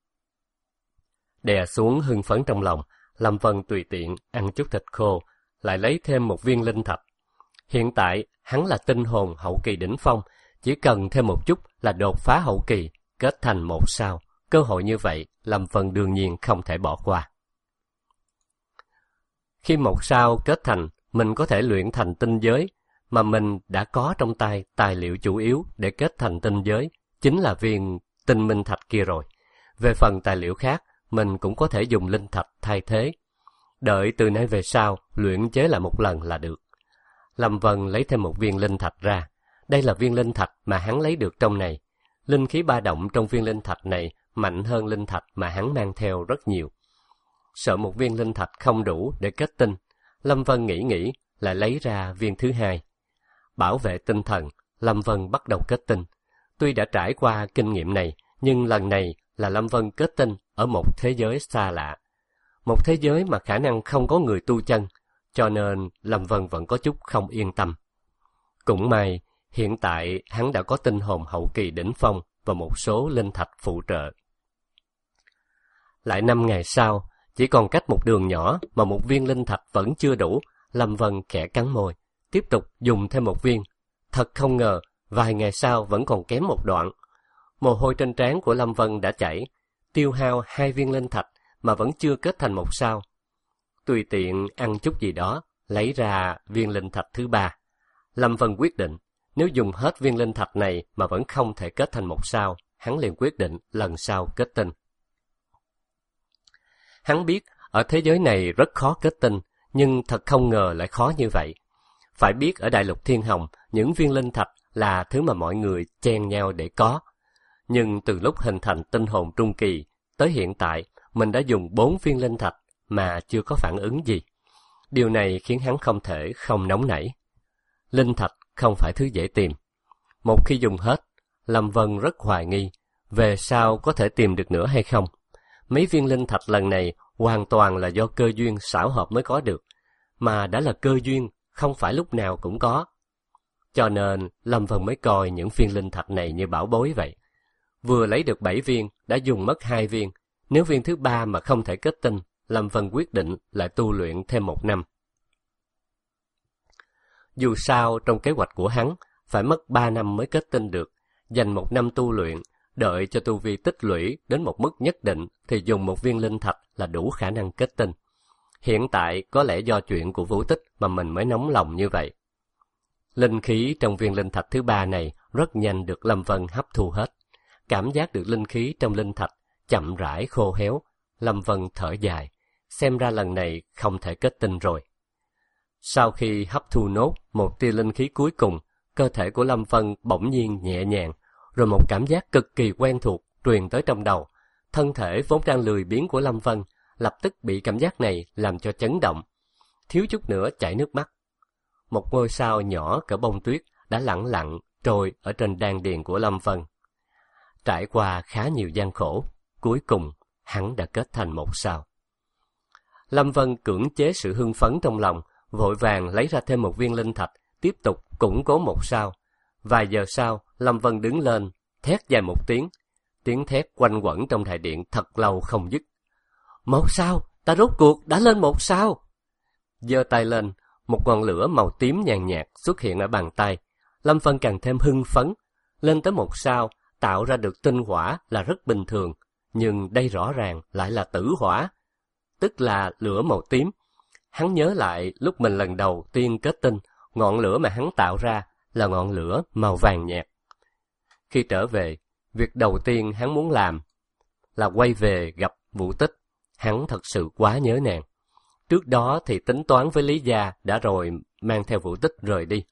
Đè xuống hưng phấn trong lòng, Lâm Vân tùy tiện ăn chút thịt khô, lại lấy thêm một viên linh thạch. Hiện tại hắn là tinh hồn hậu kỳ đỉnh phong, chỉ cần thêm một chút là đột phá hậu kỳ, kết thành một sao. Cơ hội như vậy, Lâm Vân đương nhiên không thể bỏ qua. Khi một sao kết thành, mình có thể luyện thành tinh giới, mà mình đã có trong tay tài liệu chủ yếu để kết thành tinh giới, chính là viên tinh minh thạch kia rồi. Về phần tài liệu khác, mình cũng có thể dùng linh thạch thay thế. Đợi từ nay về sau, luyện chế lại một lần là được. Lâm Vân lấy thêm một viên linh thạch ra. Đây là viên linh thạch mà hắn lấy được trong này. Linh khí ba động trong viên linh thạch này mạnh hơn linh thạch mà hắn mang theo rất nhiều. Sợ một viên linh thạch không đủ để kết tinh, Lâm Vân nghĩ nghĩ, lại lấy ra viên thứ hai. Bảo vệ tinh thần, Lâm Vân bắt đầu kết tinh. Tuy đã trải qua kinh nghiệm này, nhưng lần này là Lâm Vân kết tinh ở một thế giới xa lạ. Một thế giới mà khả năng không có người tu chân, cho nên Lâm Vân vẫn có chút không yên tâm. Cũng may, hiện tại hắn đã có tinh hồn hậu kỳ đỉnh phong và một số linh thạch phụ trợ. Lại năm ngày sau, chỉ còn cách một đường nhỏ mà một viên linh thạch vẫn chưa đủ, Lâm Vân khẽ cắn môi, tiếp tục dùng thêm một viên. Thật không ngờ, vài ngày sau vẫn còn kém một đoạn. Mồ hôi trên trán của Lâm Vân đã chảy, tiêu hao hai viên linh thạch mà vẫn chưa kết thành một sao. Tùy tiện ăn chút gì đó, lấy ra viên linh thạch thứ ba. Lâm Vân quyết định, nếu dùng hết viên linh thạch này mà vẫn không thể kết thành một sao, hắn liền quyết định lần sau kết tinh. Hắn biết ở thế giới này rất khó kết tinh, nhưng thật không ngờ lại khó như vậy. Phải biết ở Đại Lục Thiên Hồng, những viên linh thạch là thứ mà mọi người chen nhau để có. Nhưng từ lúc hình thành tinh hồn trung kỳ, tới hiện tại, mình đã dùng bốn viên linh thạch mà chưa có phản ứng gì. Điều này khiến hắn không thể không nóng nảy. Linh thạch không phải thứ dễ tìm. Một khi dùng hết, Lâm Vân rất hoài nghi, về sau có thể tìm được nữa hay không. Mấy viên linh thạch lần này hoàn toàn là do cơ duyên xảo hợp mới có được, mà đã là cơ duyên, không phải lúc nào cũng có. Cho nên, Lâm Vân mới coi những viên linh thạch này như bảo bối vậy. Vừa lấy được bảy viên, đã dùng mất hai viên. Nếu viên thứ ba mà không thể kết tinh, Lâm Vân quyết định lại tu luyện thêm một năm. Dù sao, trong kế hoạch của hắn, phải mất ba năm mới kết tinh được, dành một năm tu luyện, đợi cho tu vi tích lũy đến một mức nhất định thì dùng một viên linh thạch là đủ khả năng kết tinh. Hiện tại có lẽ do chuyện của Vũ Tích mà mình mới nóng lòng như vậy. Linh khí trong viên linh thạch thứ ba này rất nhanh được Lâm Vân hấp thu hết. Cảm giác được linh khí trong linh thạch chậm rãi khô héo, Lâm Vân thở dài, xem ra lần này không thể kết tinh rồi. Sau khi hấp thu nốt một tia linh khí cuối cùng, cơ thể của Lâm Vân bỗng nhiên nhẹ nhàng, rồi một cảm giác cực kỳ quen thuộc truyền tới trong đầu. Thân thể vốn đang lười biếng của Lâm Vân lập tức bị cảm giác này làm cho chấn động, thiếu chút nữa chảy nước mắt. Một ngôi sao nhỏ cỡ bông tuyết đã lẳng lặng trôi ở trên đan điền của Lâm Vân. Trải qua khá nhiều gian khổ, cuối cùng hắn đã kết thành một sao. Lâm Vân cưỡng chế sự hưng phấn trong lòng, vội vàng lấy ra thêm một viên linh thạch, tiếp tục củng cố một sao. Vài giờ sau, Lâm Vân đứng lên, thét dài một tiếng. Tiếng thét quanh quẩn trong đại điện thật lâu không dứt. Một sao, ta rốt cuộc đã lên một sao. Giơ tay lên, một ngọn lửa màu tím nhàn nhạt xuất hiện ở bàn tay. Lâm Vân càng thêm hưng phấn. Lên tới một sao, tạo ra được tinh hỏa là rất bình thường, nhưng đây rõ ràng lại là tử hỏa, tức là lửa màu tím. Hắn nhớ lại lúc mình lần đầu tiên kết tinh, ngọn lửa mà hắn tạo ra là ngọn lửa màu vàng nhạt. Khi trở về, việc đầu tiên hắn muốn làm là quay về gặp Vũ Tích. Hắn thật sự quá nhớ nàng. Trước đó thì tính toán với Lý Gia đã rồi mang theo Vũ Tích rời đi.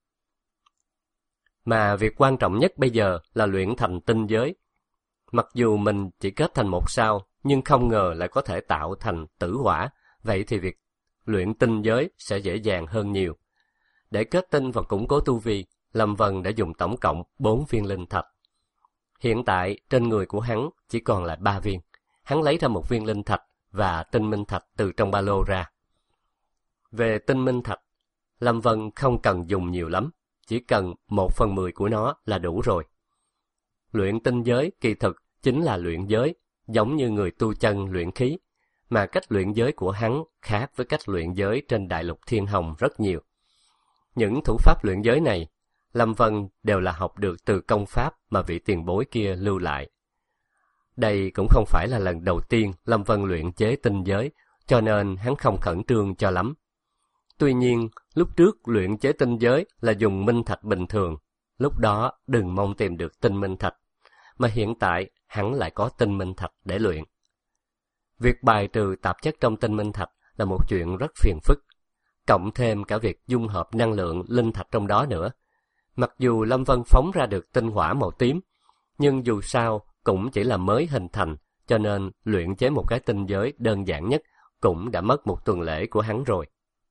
Mà việc quan trọng nhất bây giờ là luyện thành tinh giới. Mặc dù mình chỉ kết thành một sao, nhưng không ngờ lại có thể tạo thành tử hỏa, vậy thì việc luyện tinh giới sẽ dễ dàng hơn nhiều. Để kết tinh và củng cố tu vi, Lâm Vân đã dùng tổng cộng bốn viên linh thạch. Hiện tại trên người của hắn chỉ còn lại ba viên. Hắn lấy ra một viên linh thạch và tinh minh thạch từ trong ba lô ra. Về tinh minh thạch, Lâm Vân không cần dùng nhiều lắm, chỉ cần một phần mười của nó là đủ rồi. Luyện tinh giới kỳ thực chính là luyện giới, giống như người tu chân luyện khí, mà cách luyện giới của hắn khác với cách luyện giới trên đại lục Thiên Hồng rất nhiều. Những thủ pháp luyện giới này, Lâm Vân đều là học được từ công pháp mà vị tiền bối kia lưu lại. Đây cũng không phải là lần đầu tiên Lâm Vân luyện chế tinh giới, cho nên hắn không khẩn trương cho lắm. Tuy nhiên, lúc trước luyện chế tinh giới là dùng minh thạch bình thường, lúc đó đừng mong tìm được tinh minh thạch, mà hiện tại hắn lại có tinh minh thạch để luyện. Việc bài trừ tạp chất trong tinh minh thạch là một chuyện rất phiền phức, cộng thêm cả việc dung hợp năng lượng linh thạch trong đó nữa. Mặc dù Lâm Vân phóng ra được tinh hỏa màu tím, nhưng dù sao cũng chỉ là mới hình thành, cho nên luyện chế một cái tinh giới đơn giản nhất cũng đã mất một tuần lễ của hắn rồi.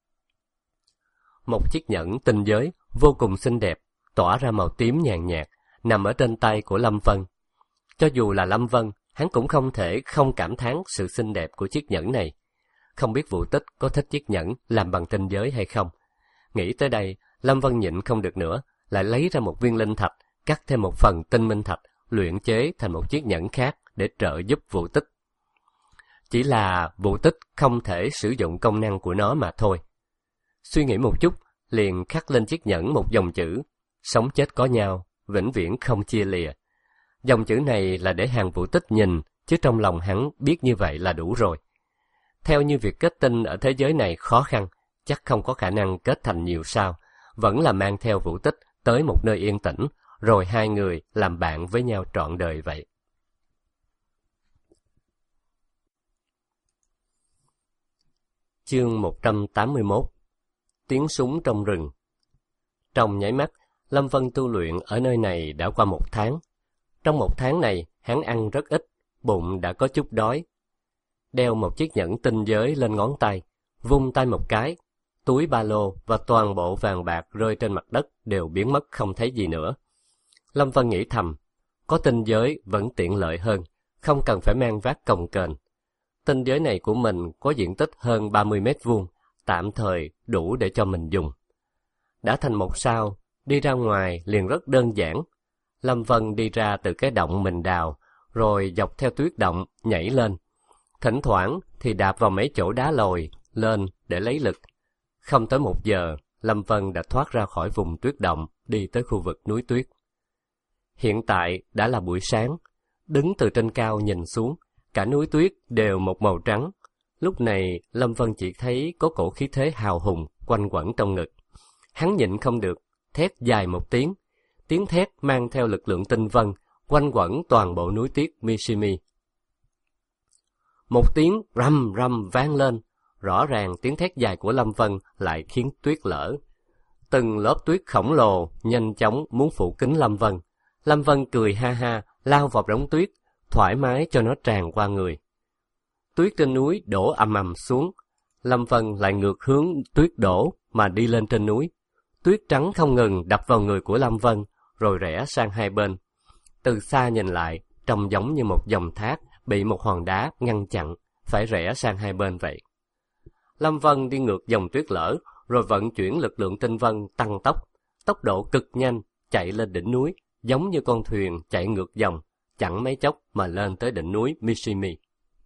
Một chiếc nhẫn tinh giới vô cùng xinh đẹp, tỏa ra màu tím nhàn nhạt, nằm ở trên tay của Lâm Vân. Cho dù là Lâm Vân, hắn cũng không thể không cảm thán sự xinh đẹp của chiếc nhẫn này. Không biết Vũ Tích có thích chiếc nhẫn làm bằng tinh giới hay không. Nghĩ tới đây, Lâm Vân nhịn không được nữa, lại lấy ra một viên linh thạch, cắt thêm một phần tinh minh thạch, luyện chế thành một chiếc nhẫn khác để trợ giúp Vũ Tích. Chỉ là Vũ Tích không thể sử dụng công năng của nó mà thôi. Suy nghĩ một chút, liền khắc lên chiếc nhẫn một dòng chữ: sống chết có nhau, vĩnh viễn không chia lìa. Dòng chữ này là để hàng Vũ Tích nhìn, chứ trong lòng hắn biết như vậy là đủ rồi. Theo như việc kết tinh ở thế giới này khó khăn, chắc không có khả năng kết thành nhiều sao, vẫn là mang theo Vũ Tích tới một nơi yên tĩnh, rồi hai người làm bạn với nhau trọn đời vậy. Chương một trăm tám mươi mốt. Tiếng súng trong rừng. Trong nháy mắt, Lâm Vân tu luyện ở nơi này đã qua một tháng. Trong một tháng này, hắn ăn rất ít, bụng đã có chút đói. Đeo một chiếc nhẫn tinh giới lên ngón tay, vung tay một cái, túi ba lô và toàn bộ vàng bạc rơi trên mặt đất đều biến mất không thấy gì nữa. Lâm Vân nghĩ thầm, có tinh giới vẫn tiện lợi hơn, không cần phải mang vác cồng kềnh. Tinh giới này của mình có diện tích hơn ba mươi mét vuông, tạm thời đủ để cho mình dùng. Đã thành một sao, đi ra ngoài liền rất đơn giản. Lâm Vân đi ra từ cái động mình đào, rồi dọc theo tuyết động nhảy lên. thỉnh thoảng thì đạp vào mấy chỗ đá lồi lên để lấy lực. Không tới một giờ, Lâm Vân đã thoát ra khỏi vùng tuyết động, đi tới khu vực núi tuyết. Hiện tại đã là buổi sáng, đứng từ trên cao nhìn xuống, cả núi tuyết đều một màu trắng. Lúc này, Lâm Vân chỉ thấy có cổ khí thế hào hùng quanh quẩn trong ngực. Hắn nhịn không được, thét dài một tiếng. Tiếng thét mang theo lực lượng tinh vân, quanh quẩn toàn bộ núi tuyết Mishimi. Một tiếng rầm rầm vang lên, rõ ràng tiếng thét dài của Lâm Vân lại khiến tuyết lở. Từng lớp tuyết khổng lồ nhanh chóng muốn phủ kín Lâm Vân. Lâm Vân cười ha ha, lao vào đống tuyết, thoải mái cho nó tràn qua người. Tuyết trên núi đổ ầm ầm xuống, Lâm Vân lại ngược hướng tuyết đổ mà đi lên trên núi. Tuyết trắng không ngừng đập vào người của Lâm Vân, rồi rẽ sang hai bên. Từ xa nhìn lại, trông giống như một dòng thác bị một hòn đá ngăn chặn, phải rẽ sang hai bên vậy. Lâm Vân đi ngược dòng tuyết lở, rồi vận chuyển lực lượng tinh vân tăng tốc, tốc độ cực nhanh, chạy lên đỉnh núi, giống như con thuyền chạy ngược dòng, chẳng mấy chốc mà lên tới đỉnh núi Mishimi.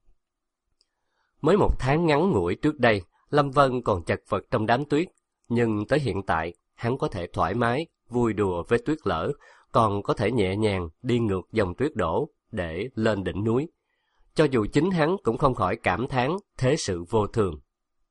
Mới một tháng ngắn ngủi trước đây, Lâm Vân còn chật vật trong đám tuyết, nhưng tới hiện tại, hắn có thể thoải mái, vui đùa với tuyết lở, còn có thể nhẹ nhàng đi ngược dòng tuyết đổ để lên đỉnh núi. Cho dù chính hắn cũng không khỏi cảm thán thế sự vô thường.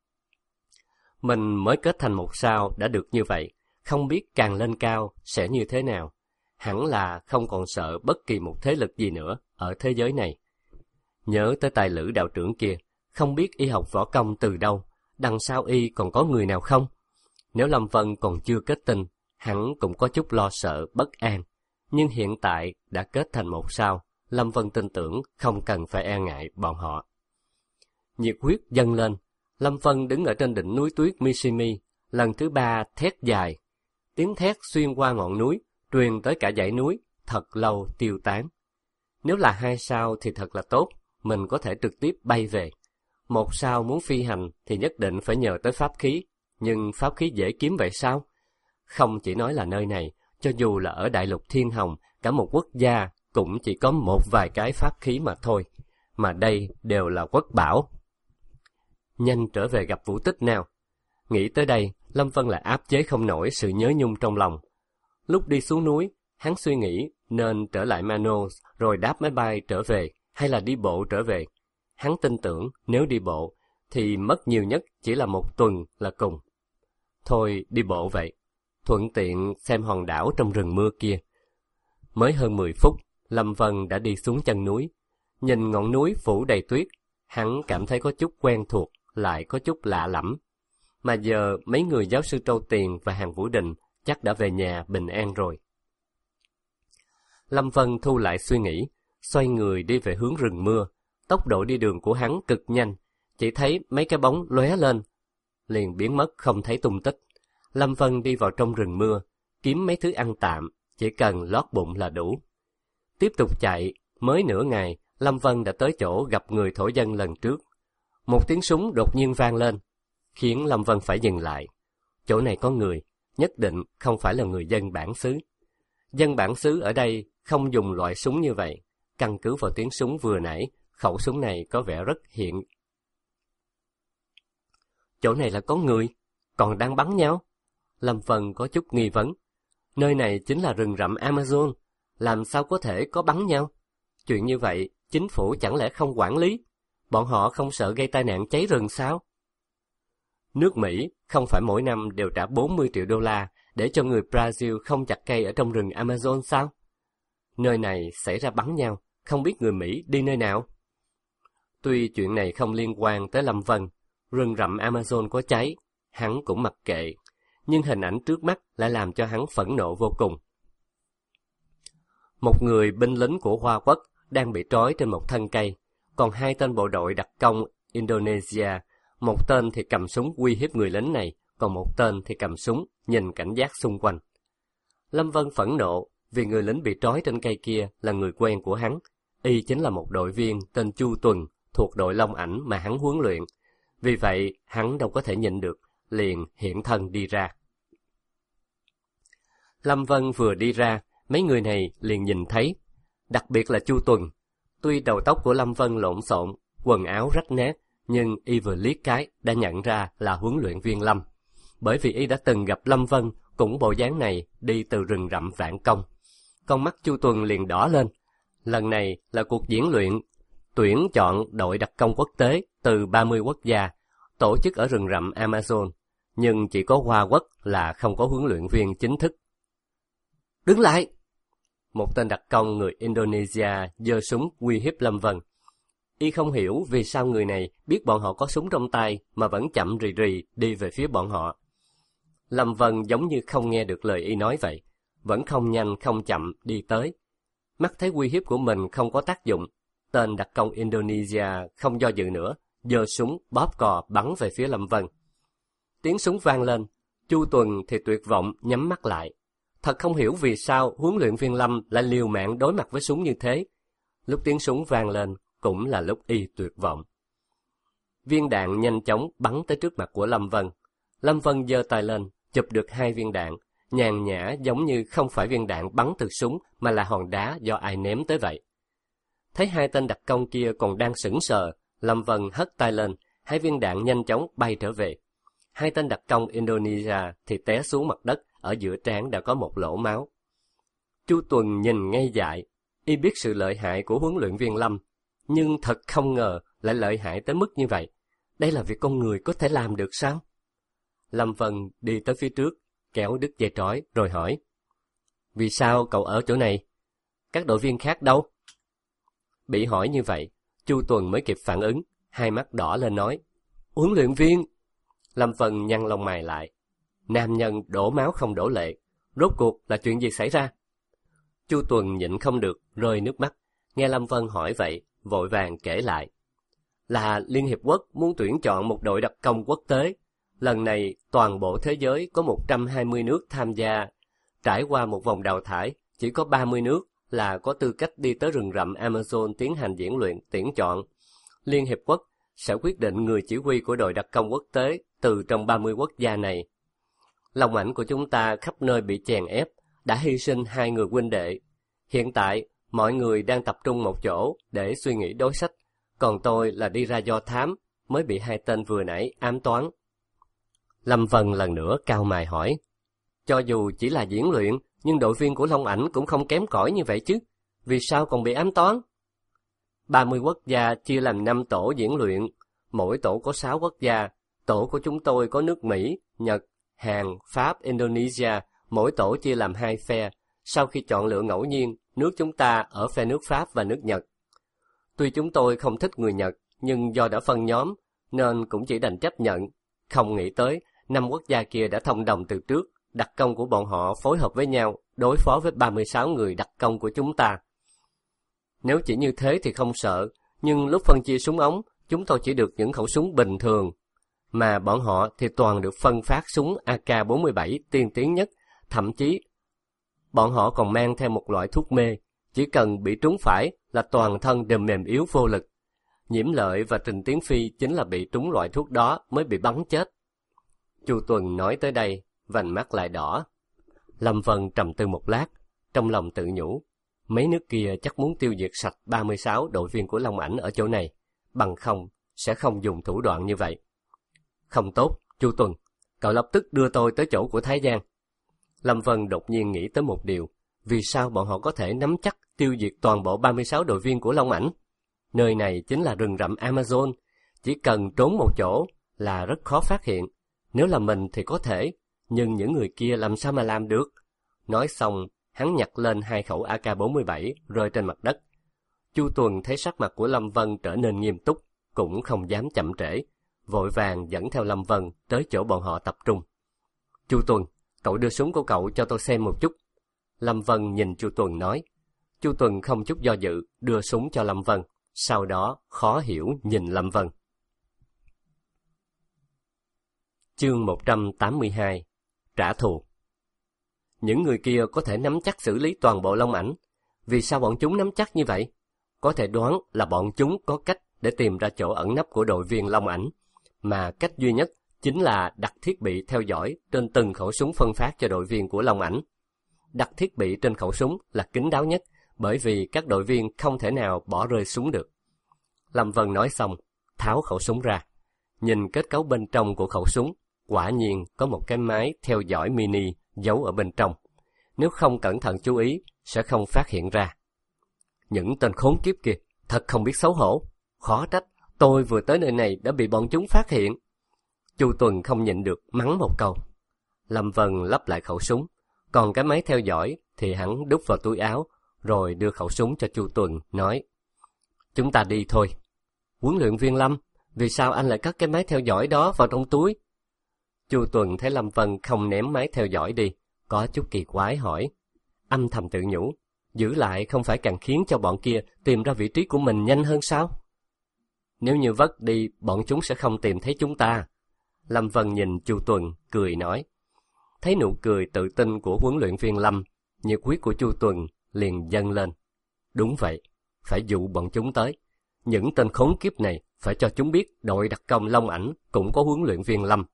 Mình mới kết thành một sao đã được như vậy, không biết càng lên cao sẽ như thế nào. Hẳn là không còn sợ bất kỳ một thế lực gì nữa ở thế giới này. Nhớ tới tài lữ đạo trưởng kia, không biết y học võ công từ đâu, đằng sau y còn có người nào không? Nếu Lâm Vân còn chưa kết tinh, hắn cũng có chút lo sợ, bất an. Nhưng hiện tại đã kết thành một sao, Lâm Vân tin tưởng không cần phải e ngại bọn họ. Nhiệt huyết dâng lên, Lâm Vân đứng ở trên đỉnh núi tuyết Mishimi, lần thứ ba thét dài. Tiếng thét xuyên qua ngọn núi, truyền tới cả dãy núi, thật lâu tiêu tán. Nếu là hai sao thì thật là tốt, mình có thể trực tiếp bay về. Một sao muốn phi hành thì nhất định phải nhờ tới pháp khí, nhưng pháp khí dễ kiếm vậy sao? Không chỉ nói là nơi này, cho dù là ở Đại Lục Thiên Hồng, cả một quốc gia cũng chỉ có một vài cái pháp khí mà thôi, mà đây đều là quốc bảo. Nhanh trở về gặp Vũ Tích nào. Nghĩ tới đây, Lâm Vân lại áp chế không nổi sự nhớ nhung trong lòng. Lúc đi xuống núi, hắn suy nghĩ nên trở lại Manos rồi đáp máy bay trở về hay là đi bộ trở về. Hắn tin tưởng nếu đi bộ thì mất nhiều nhất chỉ là một tuần là cùng. Thôi đi bộ vậy, thuận tiện xem hòn đảo trong rừng mưa kia. Mới hơn mười phút, Lâm Vân đã đi xuống chân núi. Nhìn ngọn núi phủ đầy tuyết, hắn cảm thấy có chút quen thuộc, lại có chút lạ lẫm. Mà giờ mấy người giáo sư Trâu Tiền và Hàn Vũ Đình chắc đã về nhà bình an rồi. Lâm Vân thu lại suy nghĩ, xoay người đi về hướng rừng mưa. Tốc độ đi đường của hắn cực nhanh, chỉ thấy mấy cái bóng lóe lên, liền biến mất không thấy tung tích. Lâm Vân đi vào trong rừng mưa, kiếm mấy thứ ăn tạm, chỉ cần lót bụng là đủ. Tiếp tục chạy, mới nửa ngày, Lâm Vân đã tới chỗ gặp người thổ dân lần trước. Một tiếng súng đột nhiên vang lên, khiến Lâm Vân phải dừng lại. Chỗ này có người, nhất định không phải là người dân bản xứ. Dân bản xứ ở đây không dùng loại súng như vậy. Căn cứ vào tiếng súng vừa nãy, khẩu súng này có vẻ rất hiện. Chỗ này là có người, còn đang bắn nhau. Lâm Vân có chút nghi vấn. Nơi này chính là rừng rậm Amazon, làm sao có thể có bắn nhau? Chuyện như vậy, chính phủ chẳng lẽ không quản lý? Bọn họ không sợ gây tai nạn cháy rừng sao? Nước Mỹ không phải mỗi năm đều trả bốn mươi triệu đô la để cho người Brazil không chặt cây ở trong rừng Amazon sao? Nơi này xảy ra bắn nhau, không biết người Mỹ đi nơi nào? Tuy chuyện này không liên quan tới Lâm Vân, rừng rậm Amazon có cháy, hắn cũng mặc kệ, nhưng hình ảnh trước mắt lại làm cho hắn phẫn nộ vô cùng. Một người binh lính của Hoa Quốc đang bị trói trên một thân cây, còn hai tên bộ đội đặc công Indonesia, một tên thì cầm súng uy hiếp người lính này, còn một tên thì cầm súng nhìn cảnh giác xung quanh. Lâm Vân phẫn nộ vì người lính bị trói trên cây kia là người quen của hắn, y chính là một đội viên tên Chu Tuần thuộc đội Long Ảnh mà hắn huấn luyện. Vì vậy hắn đâu có thể nhịn được, liền hiện thân đi ra. Lâm Vân vừa đi ra, mấy người này liền nhìn thấy, đặc biệt là Chu Tuần. Tuy đầu tóc của Lâm Vân lộn xộn, quần áo rách nát, nhưng y vừa liếc cái đã nhận ra là huấn luyện viên Lâm. Bởi vì y đã từng gặp Lâm Vân cũng bộ dáng này đi từ rừng rậm Vạn Công. Con mắt Chu Tuần liền đỏ lên. Lần này là cuộc diễn luyện tuyển chọn đội đặc công quốc tế từ ba mươi quốc gia, tổ chức ở rừng rậm Amazon, nhưng chỉ có Hoa Quốc là không có huấn luyện viên chính thức. Đứng lại! Một tên đặc công người Indonesia giơ súng uy hiếp Lâm Vân. Y không hiểu vì sao người này biết bọn họ có súng trong tay mà vẫn chậm rì rì đi về phía bọn họ. Lâm Vân giống như không nghe được lời y nói vậy, vẫn không nhanh không chậm đi tới. Mắt thấy uy hiếp của mình không có tác dụng, tên đặc công Indonesia không do dự nữa, giơ súng bóp cò bắn về phía Lâm Vân. Tiếng súng vang lên, Chu Tuần thì tuyệt vọng nhắm mắt lại. Thật không hiểu vì sao huấn luyện viên Lâm lại liều mạng đối mặt với súng như thế. Lúc tiếng súng vang lên, cũng là lúc y tuyệt vọng. Viên đạn nhanh chóng bắn tới trước mặt của Lâm Vân. Lâm Vân giơ tay lên, chụp được hai viên đạn, nhàn nhã giống như không phải viên đạn bắn từ súng mà là hòn đá do ai ném tới vậy. Thấy hai tên đặc công kia còn đang sững sờ, Lâm Vân hất tay lên, hai viên đạn nhanh chóng bay trở về. Hai tên đặc công Indonesia thì té xuống mặt đất, ở giữa trán đã có một lỗ máu. Chu Tuần nhìn ngây dại, y biết sự lợi hại của huấn luyện viên Lâm, nhưng thật không ngờ lại lợi hại tới mức như vậy. Đây là việc con người có thể làm được sao? Lâm Vân đi tới phía trước, kéo đứt dây trói rồi hỏi: Vì sao cậu ở chỗ này? Các đội viên khác đâu? Bị hỏi như vậy, Chu Tuần mới kịp phản ứng, hai mắt đỏ lên nói: Huấn luyện viên! Lâm Vân nhăn lông mày lại. Nam nhân đổ máu không đổ lệ, rốt cuộc là chuyện gì xảy ra? Chu Tuần nhịn không được, rơi nước mắt. Nghe Lâm Vân hỏi vậy, vội vàng kể lại. Là Liên Hiệp Quốc muốn tuyển chọn một đội đặc công quốc tế. Lần này, toàn bộ thế giới có một trăm hai mươi nước tham gia. Trải qua một vòng đào thải, chỉ có ba mươi nước là có tư cách đi tới rừng rậm Amazon tiến hành diễn luyện tuyển chọn. Liên Hiệp Quốc sẽ quyết định người chỉ huy của đội đặc công quốc tế từ trong ba mươi quốc gia này. Long ảnh của chúng ta khắp nơi bị chèn ép, đã hy sinh hai người huynh đệ. Hiện tại, mọi người đang tập trung một chỗ để suy nghĩ đối sách, còn tôi là đi ra do thám, mới bị hai tên vừa nãy ám toán. Lâm Vân lần nữa cau mày hỏi: Cho dù chỉ là diễn luyện, nhưng đội viên của Long ảnh cũng không kém cỏi như vậy chứ, vì sao còn bị ám toán? ba mươi quốc gia chia làm năm tổ diễn luyện, mỗi tổ có sáu quốc gia. Tổ của chúng tôi có nước Mỹ, Nhật, Hàn, Pháp, Indonesia, mỗi tổ chia làm hai phe. Sau khi chọn lựa ngẫu nhiên, nước chúng ta ở phe nước Pháp và nước Nhật. Tuy chúng tôi không thích người Nhật, nhưng do đã phân nhóm, nên cũng chỉ đành chấp nhận. Không nghĩ tới, năm quốc gia kia đã thông đồng từ trước, đặc công của bọn họ phối hợp với nhau, đối phó với ba mươi sáu người đặc công của chúng ta. Nếu chỉ như thế thì không sợ, nhưng lúc phân chia súng ống, chúng tôi chỉ được những khẩu súng bình thường, mà bọn họ thì toàn được phân phát súng A K bốn mươi bảy tiên tiến nhất, thậm chí bọn họ còn mang theo một loại thuốc mê, chỉ cần bị trúng phải là toàn thân đều mềm yếu vô lực. Nhiễm Lợi và Trình Tiến Phi chính là bị trúng loại thuốc đó mới bị bắn chết. Chu Tuần nói tới đây, vành mắt lại đỏ. Lâm Vân trầm tư một lát, trong lòng tự nhủ, mấy nước kia chắc muốn tiêu diệt sạch ba mươi sáu đội viên của Long ảnh ở chỗ này, bằng không sẽ không dùng thủ đoạn như vậy. Không tốt, Chu Tuần, cậu lập tức đưa tôi tới chỗ của Thái Giang. Lâm Vân đột nhiên nghĩ tới một điều, vì sao bọn họ có thể nắm chắc tiêu diệt toàn bộ ba mươi sáu đội viên của Long ảnh? Nơi này chính là rừng rậm Amazon, chỉ cần trốn một chỗ là rất khó phát hiện. Nếu là mình thì có thể, nhưng những người kia làm sao mà làm được? Nói xong, hắn nhặt lên hai khẩu A K bốn mươi bảy rơi trên mặt đất. Chu Tuần thấy sắc mặt của Lâm Vân trở nên nghiêm túc, cũng không dám chậm trễ, vội vàng dẫn theo Lâm Vân tới chỗ bọn họ tập trung. Chu Tuần, cậu đưa súng của cậu cho tôi xem một chút. Lâm Vân nhìn Chu Tuần nói. Chu Tuần không chút do dự đưa súng cho Lâm Vân, sau đó khó hiểu nhìn Lâm Vân. Chương một trăm tám mươi hai. Trả thù. Những người kia có thể nắm chắc xử lý toàn bộ Long ảnh. Vì sao bọn chúng nắm chắc như vậy? Có thể đoán là bọn chúng có cách để tìm ra chỗ ẩn nấp của đội viên Long ảnh, mà cách duy nhất chính là đặt thiết bị theo dõi trên từng khẩu súng phân phát cho đội viên của Long ảnh. Đặt thiết bị trên khẩu súng là kín đáo nhất, bởi vì các đội viên không thể nào bỏ rơi súng được. Lâm Vân nói xong, tháo khẩu súng ra. Nhìn kết cấu bên trong của khẩu súng, quả nhiên có một cái máy theo dõi mini giấu ở bên trong. Nếu không cẩn thận chú ý, sẽ không phát hiện ra. Những tên khốn kiếp kia, thật không biết xấu hổ. Khó trách, tôi vừa tới nơi này đã bị bọn chúng phát hiện. Chu Tuần không nhịn được mắng một câu. Lâm Vân lắp lại khẩu súng, còn cái máy theo dõi thì hắn đút vào túi áo, rồi đưa khẩu súng cho Chu Tuần, nói: Chúng ta đi thôi. Huấn luyện viên Lâm, vì sao anh lại cất cái máy theo dõi đó vào trong túi? Chu Tuần thấy Lâm Vân không ném máy theo dõi đi, có chút kỳ quái hỏi. Âm thầm tự nhủ, giữ lại không phải càng khiến cho bọn kia tìm ra vị trí của mình nhanh hơn sao? Nếu như vất đi, bọn chúng sẽ không tìm thấy chúng ta. Lâm Vân nhìn Chu Tuần, cười nói. Thấy nụ cười tự tin của huấn luyện viên Lâm, nhiệt huyết của Chu Tuần liền dâng lên. Đúng vậy, phải dụ bọn chúng tới. Những tên khốn kiếp này phải cho chúng biết đội đặc công Long Ảnh cũng có huấn luyện viên Lâm.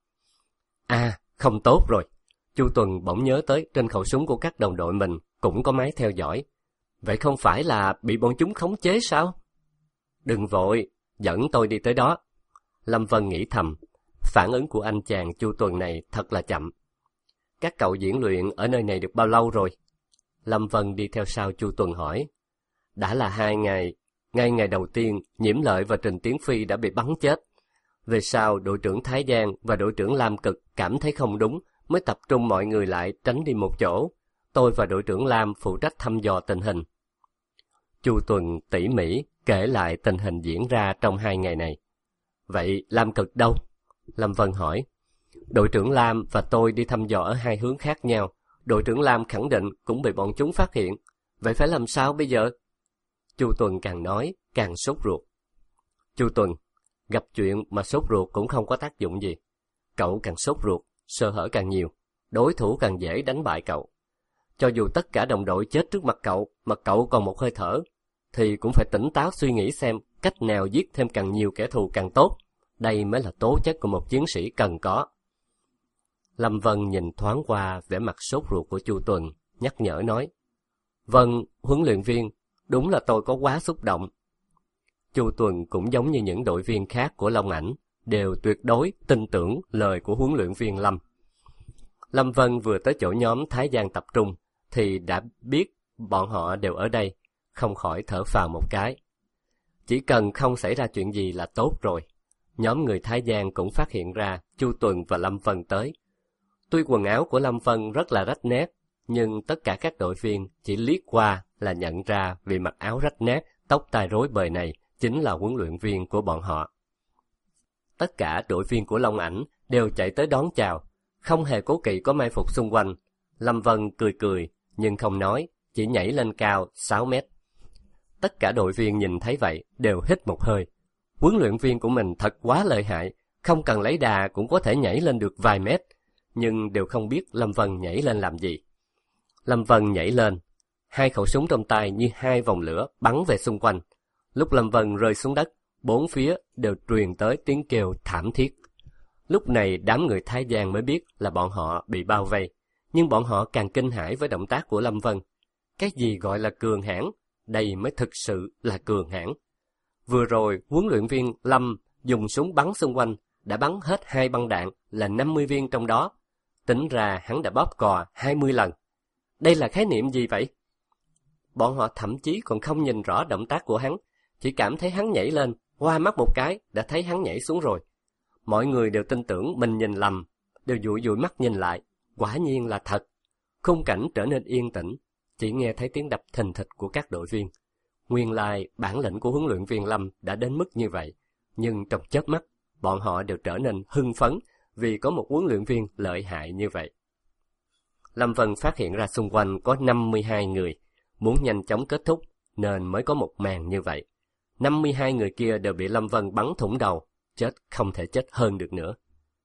À, không tốt rồi. Chu Tuần bỗng nhớ tới trên khẩu súng của các đồng đội mình cũng có máy theo dõi. Vậy không phải là bị bọn chúng khống chế sao? Đừng vội, dẫn tôi đi tới đó. Lâm Vân nghĩ thầm, phản ứng của anh chàng Chu Tuần này thật là chậm. Các cậu diễn luyện ở nơi này được bao lâu rồi? Lâm Vân đi theo sau Chu Tuần hỏi. Đã là hai ngày. Ngay ngày đầu tiên, Nhiễm Lợi và Trình Tiến Phi đã bị bắn chết. Về sau, đội trưởng Thái Giang và đội trưởng Lam Cực cảm thấy không đúng, mới tập trung mọi người lại tránh đi một chỗ. Tôi và đội trưởng Lam phụ trách thăm dò tình hình. Chu Tuần tỉ mỉ kể lại tình hình diễn ra trong hai ngày này. Vậy Lam Cực đâu? Lâm Vân hỏi. Đội trưởng Lam và tôi đi thăm dò ở hai hướng khác nhau. Đội trưởng Lam khẳng định cũng bị bọn chúng phát hiện. Vậy phải làm sao bây giờ? Chu Tuần càng nói, càng sốt ruột. Chu Tuần, gặp chuyện mà sốt ruột cũng không có tác dụng gì. Cậu càng sốt ruột, sơ hở càng nhiều, đối thủ càng dễ đánh bại cậu. Cho dù tất cả đồng đội chết trước mặt cậu, mà cậu còn một hơi thở, thì cũng phải tỉnh táo suy nghĩ xem cách nào giết thêm càng nhiều kẻ thù càng tốt. Đây mới là tố chất của một chiến sĩ cần có. Lâm Vân nhìn thoáng qua vẻ mặt sốt ruột của Chu Tuần, nhắc nhở nói. Vâng, huấn luyện viên, đúng là tôi có quá xúc động. Chu Tuần cũng giống như những đội viên khác của Long Ảnh, đều tuyệt đối tin tưởng lời của huấn luyện viên Lâm. Lâm Vân vừa tới chỗ nhóm Thái Giang tập trung, thì đã biết bọn họ đều ở đây, không khỏi thở phào một cái. Chỉ cần không xảy ra chuyện gì là tốt rồi. Nhóm người Thái Giang cũng phát hiện ra Chu Tuần và Lâm Vân tới. Tuy quần áo của Lâm Vân rất là rách nát, nhưng tất cả các đội viên chỉ liếc qua là nhận ra vì mặc áo rách nát, tóc tai rối bời này chính là huấn luyện viên của bọn họ. Tất cả đội viên của Long Ảnh đều chạy tới đón chào, không hề cố kỵ có mai phục xung quanh. Lâm Vân cười cười, nhưng không nói, chỉ nhảy lên cao sáu mét. Tất cả đội viên nhìn thấy vậy đều hít một hơi. Huấn luyện viên của mình thật quá lợi hại, không cần lấy đà cũng có thể nhảy lên được vài mét, nhưng đều không biết Lâm Vân nhảy lên làm gì. Lâm Vân nhảy lên, hai khẩu súng trong tay như hai vòng lửa bắn về xung quanh. Lúc Lâm Vân rơi xuống đất, bốn phía đều truyền tới tiếng kêu thảm thiết. Lúc này đám người Thái Giang mới biết là bọn họ bị bao vây, nhưng bọn họ càng kinh hãi với động tác của Lâm Vân. Cái gì gọi là cường hãn? Đây mới thực sự là cường hãn. Vừa rồi, huấn luyện viên Lâm dùng súng bắn xung quanh, đã bắn hết hai băng đạn là năm mươi viên trong đó. Tính ra hắn đã bóp cò hai mươi lần. Đây là khái niệm gì vậy? Bọn họ thậm chí còn không nhìn rõ động tác của hắn, chỉ cảm thấy hắn nhảy lên, hoa mắt một cái đã thấy hắn nhảy xuống rồi. Mọi người đều tin tưởng mình nhìn lầm, đều dụi dụi mắt nhìn lại, quả nhiên là thật. Khung cảnh trở nên yên tĩnh, chỉ nghe thấy tiếng đập thình thịch của các đội viên. Nguyên lai bản lĩnh của huấn luyện viên Lâm đã đến mức như vậy, nhưng trong chớp mắt, bọn họ đều trở nên hưng phấn vì có một huấn luyện viên lợi hại như vậy. Lâm Vân phát hiện ra xung quanh có năm mươi hai người, muốn nhanh chóng kết thúc nên mới có một màn như vậy. năm mươi hai người kia đều bị Lâm Vân bắn thủng đầu, chết không thể chết hơn được nữa.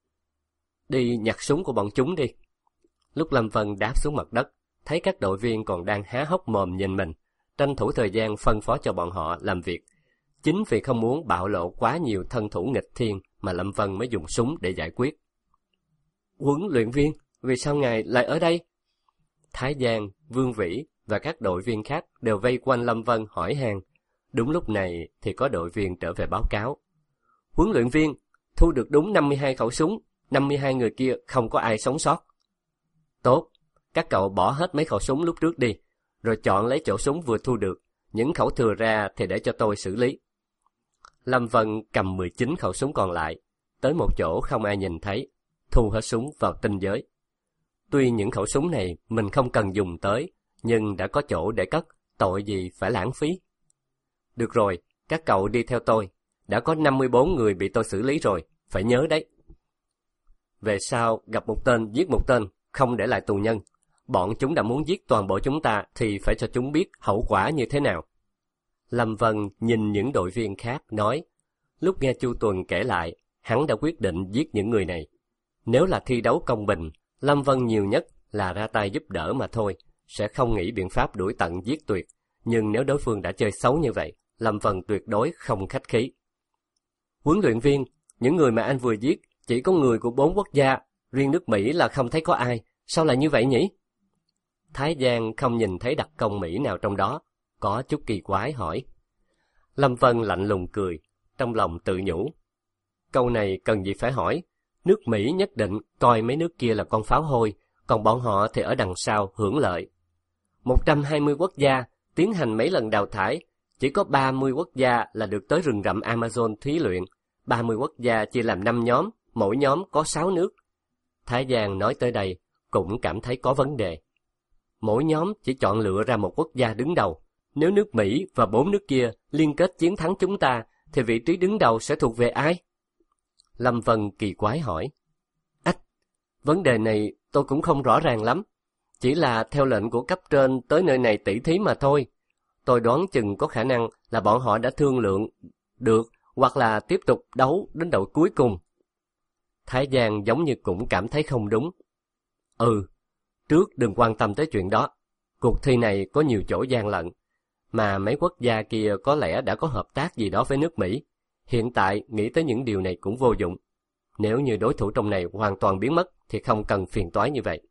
Đi nhặt súng của bọn chúng đi. Lúc Lâm Vân đáp xuống mặt đất, thấy các đội viên còn đang há hốc mồm nhìn mình, tranh thủ thời gian phân phó cho bọn họ làm việc. Chính vì không muốn bạo lộ quá nhiều thân thủ nghịch thiên mà Lâm Vân mới dùng súng để giải quyết. Huấn luyện viên, vì sao ngài lại ở đây? Thái Giang, Vương Vĩ và các đội viên khác đều vây quanh Lâm Vân hỏi han. Đúng lúc này thì có đội viên trở về báo cáo. Huấn luyện viên, thu được đúng năm mươi hai khẩu súng, năm mươi hai người kia không có ai sống sót. Tốt, các cậu bỏ hết mấy khẩu súng lúc trước đi, rồi chọn lấy chỗ súng vừa thu được, những khẩu thừa ra thì để cho tôi xử lý. Lâm Vân cầm mười chín khẩu súng còn lại, tới một chỗ không ai nhìn thấy, thu hết súng vào tinh giới. Tuy những khẩu súng này mình không cần dùng tới, nhưng đã có chỗ để cất, tội gì phải lãng phí. Được rồi, các cậu đi theo tôi, đã có năm mươi bốn người bị tôi xử lý rồi, phải nhớ đấy. Về sau gặp một tên giết một tên, không để lại tù nhân. Bọn chúng đã muốn giết toàn bộ chúng ta thì phải cho chúng biết hậu quả như thế nào. Lâm Vân nhìn những đội viên khác nói, lúc nghe Chu Tuần kể lại, hắn đã quyết định giết những người này. Nếu là thi đấu công bình, Lâm Vân nhiều nhất là ra tay giúp đỡ mà thôi, sẽ không nghĩ biện pháp đuổi tận giết tuyệt. Nhưng nếu đối phương đã chơi xấu như vậy, Lâm Vân tuyệt đối không khách khí. Huấn luyện viên, những người mà anh vừa giết chỉ có người của bốn quốc gia, riêng nước Mỹ là không thấy có ai, sao lại như vậy nhỉ? Thái Giang không nhìn thấy đặc công Mỹ nào trong đó, có chút kỳ quái hỏi. Lâm Vân lạnh lùng cười, trong lòng tự nhủ. Câu này cần gì phải hỏi, nước Mỹ nhất định coi mấy nước kia là con pháo hôi, còn bọn họ thì ở đằng sau hưởng lợi. một trăm hai mươi quốc gia tiến hành mấy lần đào thải, chỉ có ba mươi quốc gia là được tới rừng rậm Amazon thí luyện, ba mươi quốc gia chia làm năm nhóm, mỗi nhóm có sáu nước. Thái Giang nói tới đây, cũng cảm thấy có vấn đề. Mỗi nhóm chỉ chọn lựa ra một quốc gia đứng đầu. Nếu nước Mỹ và bốn nước kia liên kết chiến thắng chúng ta, thì vị trí đứng đầu sẽ thuộc về ai? Lâm Vân kỳ quái hỏi. Ách, vấn đề này tôi cũng không rõ ràng lắm. Chỉ là theo lệnh của cấp trên tới nơi này tỉ thí mà thôi. Tôi đoán chừng có khả năng là bọn họ đã thương lượng được, hoặc là tiếp tục đấu đến đội cuối cùng. Thái Giang giống như cũng cảm thấy không đúng. Ừ, trước đừng quan tâm tới chuyện đó. Cuộc thi này có nhiều chỗ gian lận, mà mấy quốc gia kia có lẽ đã có hợp tác gì đó với nước Mỹ. Hiện tại nghĩ tới những điều này cũng vô dụng. Nếu như đối thủ trong này hoàn toàn biến mất thì không cần phiền toái như vậy.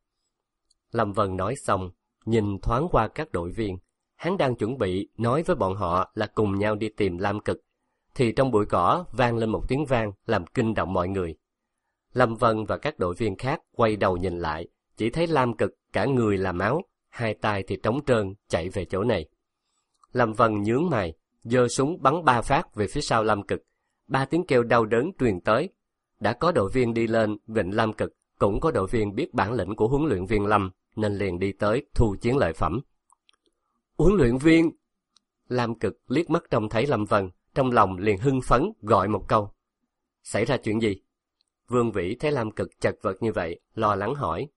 Lâm Vân nói xong, nhìn thoáng qua các đội viên. Hắn đang chuẩn bị nói với bọn họ là cùng nhau đi tìm Lam Cực, thì trong bụi cỏ vang lên một tiếng vang làm kinh động mọi người. Lâm Vân và các đội viên khác quay đầu nhìn lại, chỉ thấy Lam Cực cả người là máu, hai tay thì trống trơn chạy về chỗ này. Lâm Vân nhướng mày, giơ súng bắn ba phát về phía sau Lam Cực. Ba tiếng kêu đau đớn truyền tới. Đã có đội viên đi lên vịnh Lam Cực, cũng có đội viên biết bản lĩnh của huấn luyện viên Lâm, nên liền đi tới thu chiến lợi phẩm. Huấn luyện viên! Lam Cực liếc mắt trông thấy Lâm Vân, trong lòng liền hưng phấn gọi một câu. Xảy ra chuyện gì? Vương Vĩ thấy Lam Cực chật vật như vậy, lo lắng hỏi.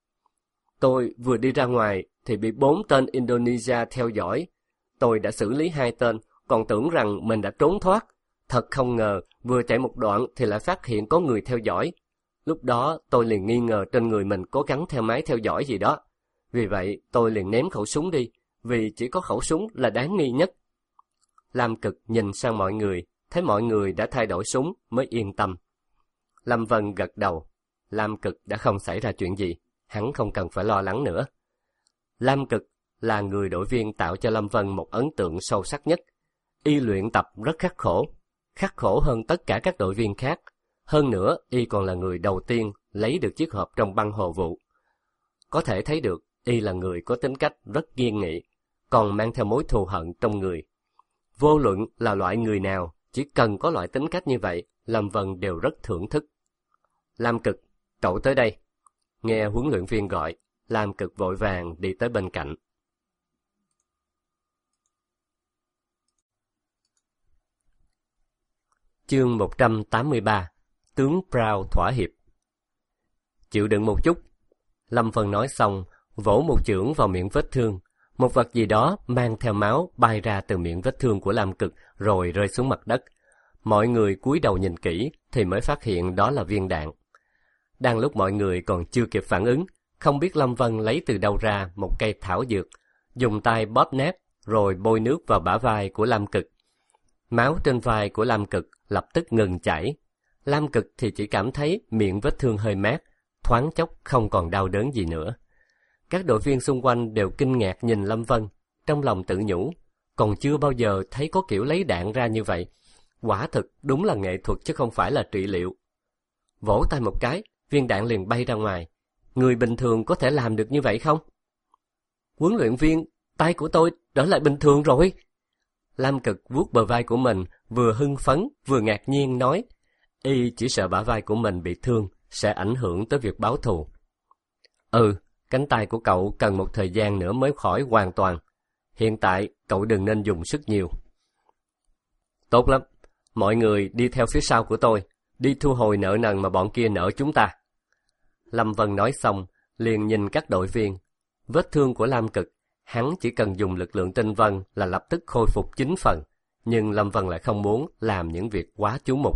Tôi vừa đi ra ngoài thì bị bốn tên Indonesia theo dõi. Tôi đã xử lý hai tên, còn tưởng rằng mình đã trốn thoát. Thật không ngờ, vừa chạy một đoạn thì lại phát hiện có người theo dõi. Lúc đó tôi liền nghi ngờ trên người mình có gắn theo máy theo dõi gì đó. Vì vậy tôi liền ném khẩu súng đi, vì chỉ có khẩu súng là đáng nghi nhất. Lam Cực nhìn sang mọi người, thấy mọi người đã thay đổi súng mới yên tâm. Lâm Vân gật đầu. Lam Cực đã không xảy ra chuyện gì, hắn không cần phải lo lắng nữa. Lam Cực là người đội viên tạo cho Lâm Vân một ấn tượng sâu sắc nhất. Y luyện tập rất khắc khổ, khắc khổ hơn tất cả các đội viên khác. Hơn nữa, Y còn là người đầu tiên lấy được chiếc hộp trong băng hồ vụ. Có thể thấy được, Y là người có tính cách rất kiên nghị, còn mang theo mối thù hận trong người. Vô luận là loại người nào, chỉ cần có loại tính cách như vậy, Lâm Vân đều rất thưởng thức. Lam Cực, cậu tới đây. Nghe huấn luyện viên gọi, Lam Cực vội vàng đi tới bên cạnh. Chương một trăm tám mươi ba. Tướng Brown thỏa hiệp. Chịu đựng một chút. Lâm Vân nói xong, vỗ một chưởng vào miệng vết thương. Một vật gì đó mang theo máu bay ra từ miệng vết thương của Lam Cực rồi rơi xuống mặt đất. Mọi người cúi đầu nhìn kỹ thì mới phát hiện đó là viên đạn. Đang lúc mọi người còn chưa kịp phản ứng, không biết Lâm Vân lấy từ đâu ra một cây thảo dược, dùng tay bóp nát rồi bôi nước vào bả vai của Lam Cực. Máu trên vai của Lam Cực lập tức ngừng chảy. Lam Cực thì chỉ cảm thấy miệng vết thương hơi mát, thoáng chốc không còn đau đớn gì nữa. Các đội viên xung quanh đều kinh ngạc nhìn Lâm Vân, trong lòng tự nhủ, còn chưa bao giờ thấy có kiểu lấy đạn ra như vậy. quả thực đúng là nghệ thuật chứ không phải là trị liệu. Vỗ tay một cái, viên đạn liền bay ra ngoài. Người bình thường có thể làm được như vậy không? Huấn luyện viên, tay của tôi trở lại bình thường rồi. Lam Cực vuốt bờ vai của mình, vừa hưng phấn vừa ngạc nhiên nói, y chỉ sợ bả vai của mình bị thương sẽ ảnh hưởng tới việc báo thù. Ừ, cánh tay của cậu cần một thời gian nữa mới khỏi hoàn toàn. Hiện tại cậu đừng nên dùng sức nhiều. Tốt lắm, mọi người đi theo phía sau của tôi, đi thu hồi nợ nần mà bọn kia nợ chúng ta. Lâm Vân nói xong, liền nhìn các đội viên. Vết thương của Lam Cực, hắn chỉ cần dùng lực lượng tinh vân là lập tức khôi phục chín phần, nhưng Lâm Vân lại không muốn làm những việc quá chú mục.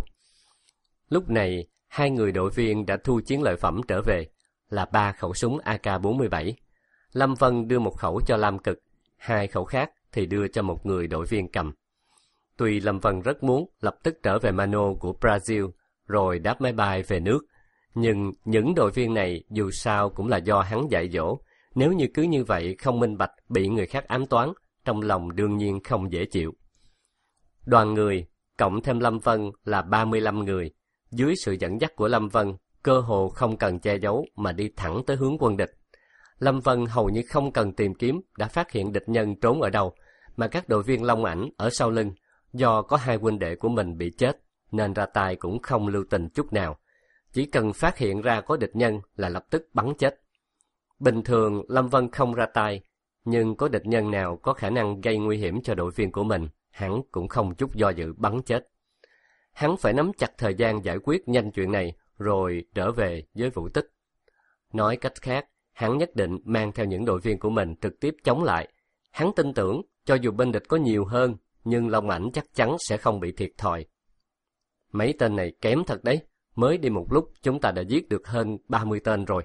Lúc này, hai người đội viên đã thu chiến lợi phẩm trở về, là ba khẩu súng A K bốn mươi bảy. Lâm Vân đưa một khẩu cho Lam Cực, hai khẩu khác thì đưa cho một người đội viên cầm. Tuy Lâm Vân rất muốn lập tức trở về Mano của Brazil, rồi đáp máy bay về nước, nhưng những đội viên này dù sao cũng là do hắn dạy dỗ. Nếu như cứ như vậy không minh bạch bị người khác ám toán, trong lòng đương nhiên không dễ chịu. Đoàn người, cộng thêm Lâm Vân là ba mươi lăm người, dưới sự dẫn dắt của Lâm Vân, cơ hồ không cần che giấu mà đi thẳng tới hướng quân địch. Lâm Vân hầu như không cần tìm kiếm đã phát hiện địch nhân trốn ở đâu, mà các đội viên Long Ảnh ở sau lưng, do có hai huynh đệ của mình bị chết, nên ra tay cũng không lưu tình chút nào. Chỉ cần phát hiện ra có địch nhân là lập tức bắn chết. Bình thường Lâm Vân không ra tay, nhưng có địch nhân nào có khả năng gây nguy hiểm cho đội viên của mình, hắn cũng không chút do dự bắn chết. Hắn phải nắm chặt thời gian giải quyết nhanh chuyện này, rồi trở về với Vũ Tích. Nói cách khác, hắn nhất định mang theo những đội viên của mình trực tiếp chống lại. Hắn tin tưởng, cho dù bên địch có nhiều hơn, nhưng Long Ảnh chắc chắn sẽ không bị thiệt thòi. Mấy tên này kém thật đấy, mới đi một lúc chúng ta đã giết được hơn ba mươi tên rồi.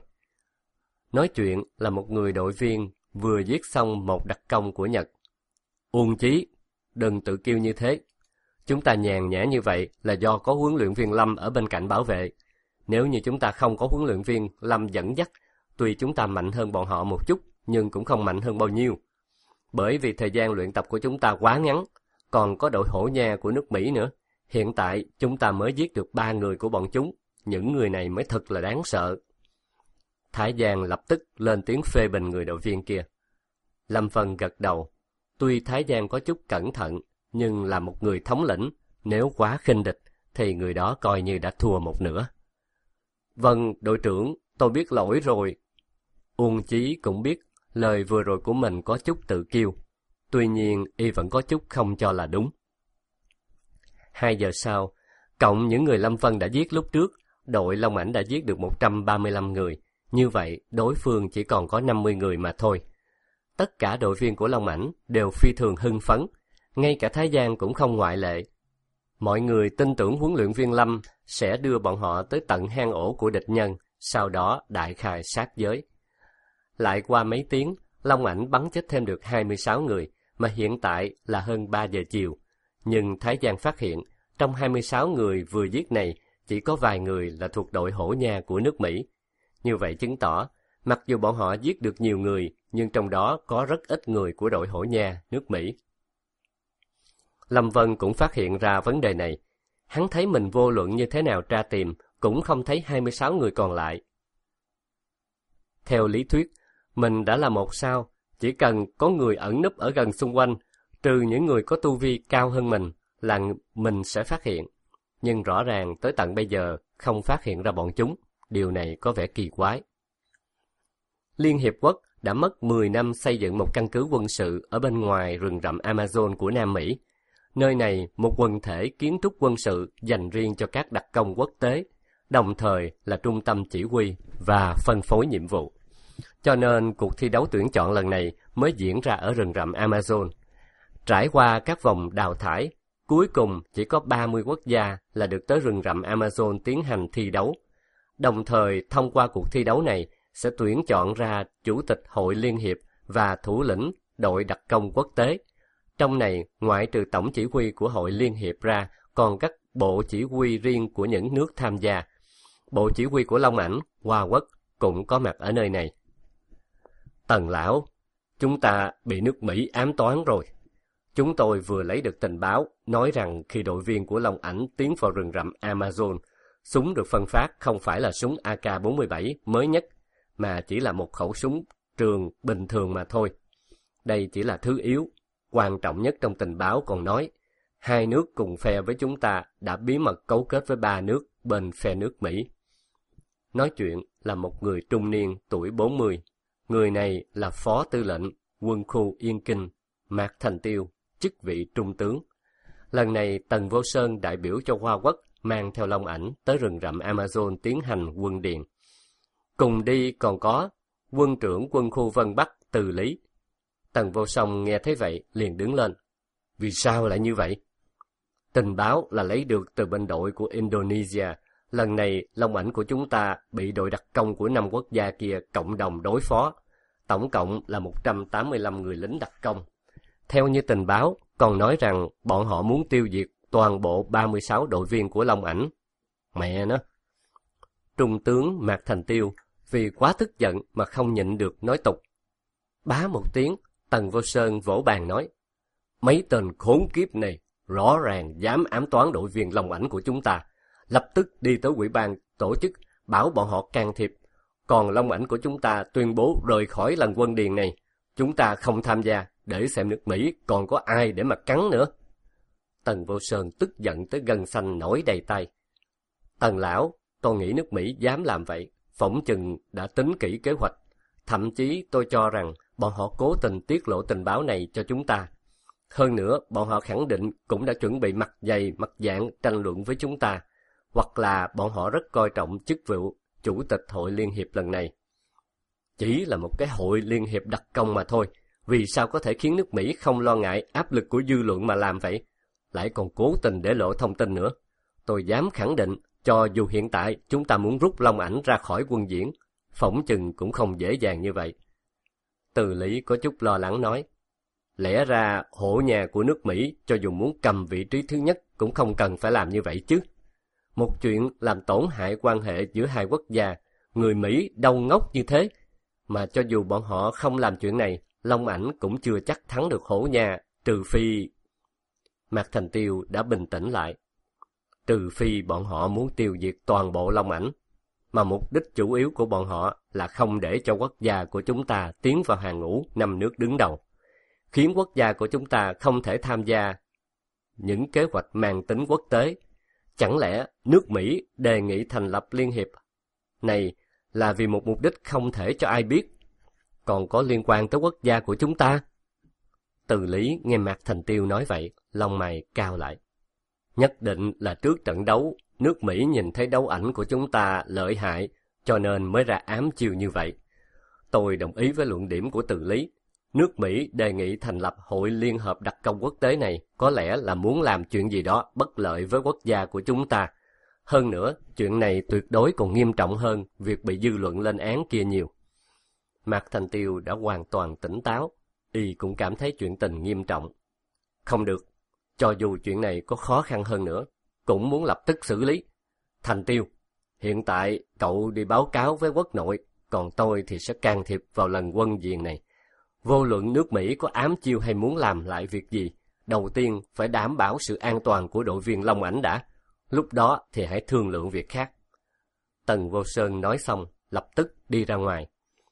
Nói chuyện là một người đội viên vừa giết xong một đặc công của Nhật. Uông Chí, đừng tự kiêu như thế. Chúng ta nhàn nhã như vậy là do có huấn luyện viên Lâm ở bên cạnh bảo vệ. Nếu như chúng ta không có huấn luyện viên Lâm dẫn dắt, tuy chúng ta mạnh hơn bọn họ một chút, nhưng cũng không mạnh hơn bao nhiêu. Bởi vì thời gian luyện tập của chúng ta quá ngắn, còn có đội hổ nha của nước Mỹ nữa. Hiện tại chúng ta mới giết được ba người của bọn chúng, những người này mới thật là đáng sợ. Thái Giang lập tức lên tiếng phê bình người đội viên kia. Lâm Vân gật đầu. Tuy Thái Giang có chút cẩn thận, nhưng là một người thống lĩnh, nếu quá khinh địch, thì người đó coi như đã thua một nửa. Vâng, đội trưởng, tôi biết lỗi rồi. Uông Chí cũng biết lời vừa rồi của mình có chút tự kiêu. Tuy nhiên, y vẫn có chút không cho là đúng. Hai giờ sau, cộng những người Lâm Vân đã giết lúc trước, đội Long Ảnh đã giết được một trăm ba mươi lăm người. Như vậy, đối phương chỉ còn có năm mươi người mà thôi. Tất cả đội viên của Long Ảnh đều phi thường hưng phấn, ngay cả Thái Giang cũng không ngoại lệ. Mọi người tin tưởng huấn luyện viên Lâm sẽ đưa bọn họ tới tận hang ổ của địch nhân, sau đó đại khai sát giới. Lại qua mấy tiếng, Long Ảnh bắn chết thêm được hai mươi sáu người, mà hiện tại là hơn ba giờ chiều. Nhưng Thái Giang phát hiện, trong hai mươi sáu người vừa giết này, chỉ có vài người là thuộc đội hổ nha của nước Mỹ. Như vậy chứng tỏ, mặc dù bọn họ giết được nhiều người, nhưng trong đó có rất ít người của đội hổ nha nước Mỹ. Lâm Vân cũng phát hiện ra vấn đề này. Hắn thấy mình vô luận như thế nào tra tìm, cũng không thấy hai mươi sáu người còn lại. Theo lý thuyết, mình đã là một sao, chỉ cần có người ẩn núp ở gần xung quanh, trừ những người có tu vi cao hơn mình, là mình sẽ phát hiện. Nhưng rõ ràng tới tận bây giờ không phát hiện ra bọn chúng, điều này có vẻ kỳ quái. Liên Hiệp Quốc đã mất mười năm xây dựng một căn cứ quân sự ở bên ngoài rừng rậm Amazon của Nam Mỹ. Nơi này một quần thể kiến trúc quân sự dành riêng cho các đặc công quốc tế, đồng thời là trung tâm chỉ huy và phân phối nhiệm vụ. Cho nên cuộc thi đấu tuyển chọn lần này mới diễn ra ở rừng rậm Amazon. Trải qua các vòng đào thải, cuối cùng chỉ có ba mươi quốc gia là được tới rừng rậm Amazon tiến hành thi đấu. Đồng thời thông qua cuộc thi đấu này sẽ tuyển chọn ra Chủ tịch Hội Liên Hiệp và thủ lĩnh đội đặc công quốc tế. Trong này, ngoại trừ tổng chỉ huy của Hội Liên Hiệp ra, còn các bộ chỉ huy riêng của những nước tham gia. Bộ chỉ huy của Long Ảnh, Hoa Quốc cũng có mặt ở nơi này. Tần lão, chúng ta bị nước Mỹ ám toán rồi. Chúng tôi vừa lấy được tình báo nói rằng khi đội viên của Long Ảnh tiến vào rừng rậm Amazon, súng được phân phát không phải là súng A K bốn mươi bảy mới nhất, mà chỉ là một khẩu súng trường bình thường mà thôi. Đây chỉ là thứ yếu. Quan trọng nhất trong tình báo còn nói, hai nước cùng phe với chúng ta đã bí mật cấu kết với ba nước bên phe nước Mỹ. Nói chuyện là một người trung niên tuổi bốn mươi. Người này là Phó Tư lệnh Quân khu Yên Kinh, Mạc Thành Tiêu, chức vị trung tướng. Lần này Tần Vô Sơn đại biểu cho Hoa Quốc mang theo Long Ảnh tới rừng rậm Amazon tiến hành quân điện. Cùng đi còn có quân trưởng quân khu Vân Bắc Từ Lý. Tần Vô Song nghe thấy vậy liền đứng lên. Vì sao lại như vậy? Tình báo là lấy được từ bên đội của Indonesia. Lần này Long Ảnh của chúng ta bị đội đặc công của năm quốc gia kia cộng đồng đối phó. Tổng cộng là một trăm tám mươi lăm người lính đặc công. Theo như tình báo, còn nói rằng bọn họ muốn tiêu diệt toàn bộ ba mươi sáu đội viên của Long Ảnh. Mẹ nó! Trung tướng Mạc Thành Tiêu vì quá tức giận mà không nhịn được nói tục. Bá một tiếng, Tần Vô Sơn vỗ bàn nói, mấy tên khốn kiếp này rõ ràng dám ám toán đội viên Long Ảnh của chúng ta, lập tức đi tới ủy ban tổ chức bảo bọn họ can thiệp. Còn Long Ảnh của chúng ta tuyên bố rời khỏi lần quân điền này, chúng ta không tham gia để xem nước Mỹ còn có ai để mà cắn nữa. Tần Vô Sơn tức giận tới gân xanh nổi đầy tay. Tần lão, tôi nghĩ nước Mỹ dám làm vậy, phỏng chừng đã tính kỹ kế hoạch. Thậm chí tôi cho rằng bọn họ cố tình tiết lộ tình báo này cho chúng ta. Hơn nữa, bọn họ khẳng định cũng đã chuẩn bị mặt dày, mặt dạng tranh luận với chúng ta. Hoặc là bọn họ rất coi trọng chức vụ Chủ tịch Hội Liên Hiệp lần này. Chỉ là một cái hội liên hiệp đặc công mà thôi. Vì sao có thể khiến nước Mỹ không lo ngại áp lực của dư luận mà làm vậy? Lại còn cố tình để lộ thông tin nữa. Tôi dám khẳng định, cho dù hiện tại chúng ta muốn rút Long Ảnh ra khỏi quân diễn, phỏng chừng cũng không dễ dàng như vậy. Từ Lý có chút lo lắng nói, lẽ ra hổ nhà của nước Mỹ cho dù muốn cầm vị trí thứ nhất cũng không cần phải làm như vậy chứ. Một chuyện làm tổn hại quan hệ giữa hai quốc gia, người Mỹ đâu ngốc như thế. Mà cho dù bọn họ không làm chuyện này, Long Ảnh cũng chưa chắc thắng được hổ nhà, trừ phi... Mạc Thành Tiêu đã bình tĩnh lại. Trừ phi bọn họ muốn tiêu diệt toàn bộ Long Ảnh, mà mục đích chủ yếu của bọn họ là không để cho quốc gia của chúng ta tiến vào hàng ngũ năm nước đứng đầu, khiến quốc gia của chúng ta không thể tham gia những kế hoạch mang tính quốc tế. Chẳng lẽ nước Mỹ đề nghị thành lập liên hiệp này là vì một mục đích không thể cho ai biết, còn có liên quan tới quốc gia của chúng ta? Từ Lý nghe Mạc Thành Tiêu nói vậy, lông mày cao lại. Nhất định là trước trận đấu, nước Mỹ nhìn thấy đấu ảnh của chúng ta lợi hại, cho nên mới ra ám chiêu như vậy. Tôi đồng ý với luận điểm của Từ Lý. Nước Mỹ đề nghị thành lập Hội Liên hợp Đặc công Quốc tế này có lẽ là muốn làm chuyện gì đó bất lợi với quốc gia của chúng ta. Hơn nữa, chuyện này tuyệt đối còn nghiêm trọng hơn việc bị dư luận lên án kia nhiều. Mạc Thành Tiêu đã hoàn toàn tỉnh táo, y cũng cảm thấy chuyện tình nghiêm trọng. Không được, cho dù chuyện này có khó khăn hơn nữa, cũng muốn lập tức xử lý. Thành Tiêu, hiện tại cậu đi báo cáo với quốc nội, còn tôi thì sẽ can thiệp vào lần quân diện này. Vô luận nước Mỹ có ám chiêu hay muốn làm lại việc gì, đầu tiên phải đảm bảo sự an toàn của đội viên Long Ảnh đã. Lúc đó thì hãy thương lượng việc khác. Tần Vô Sơn nói xong, lập tức đi ra ngoài.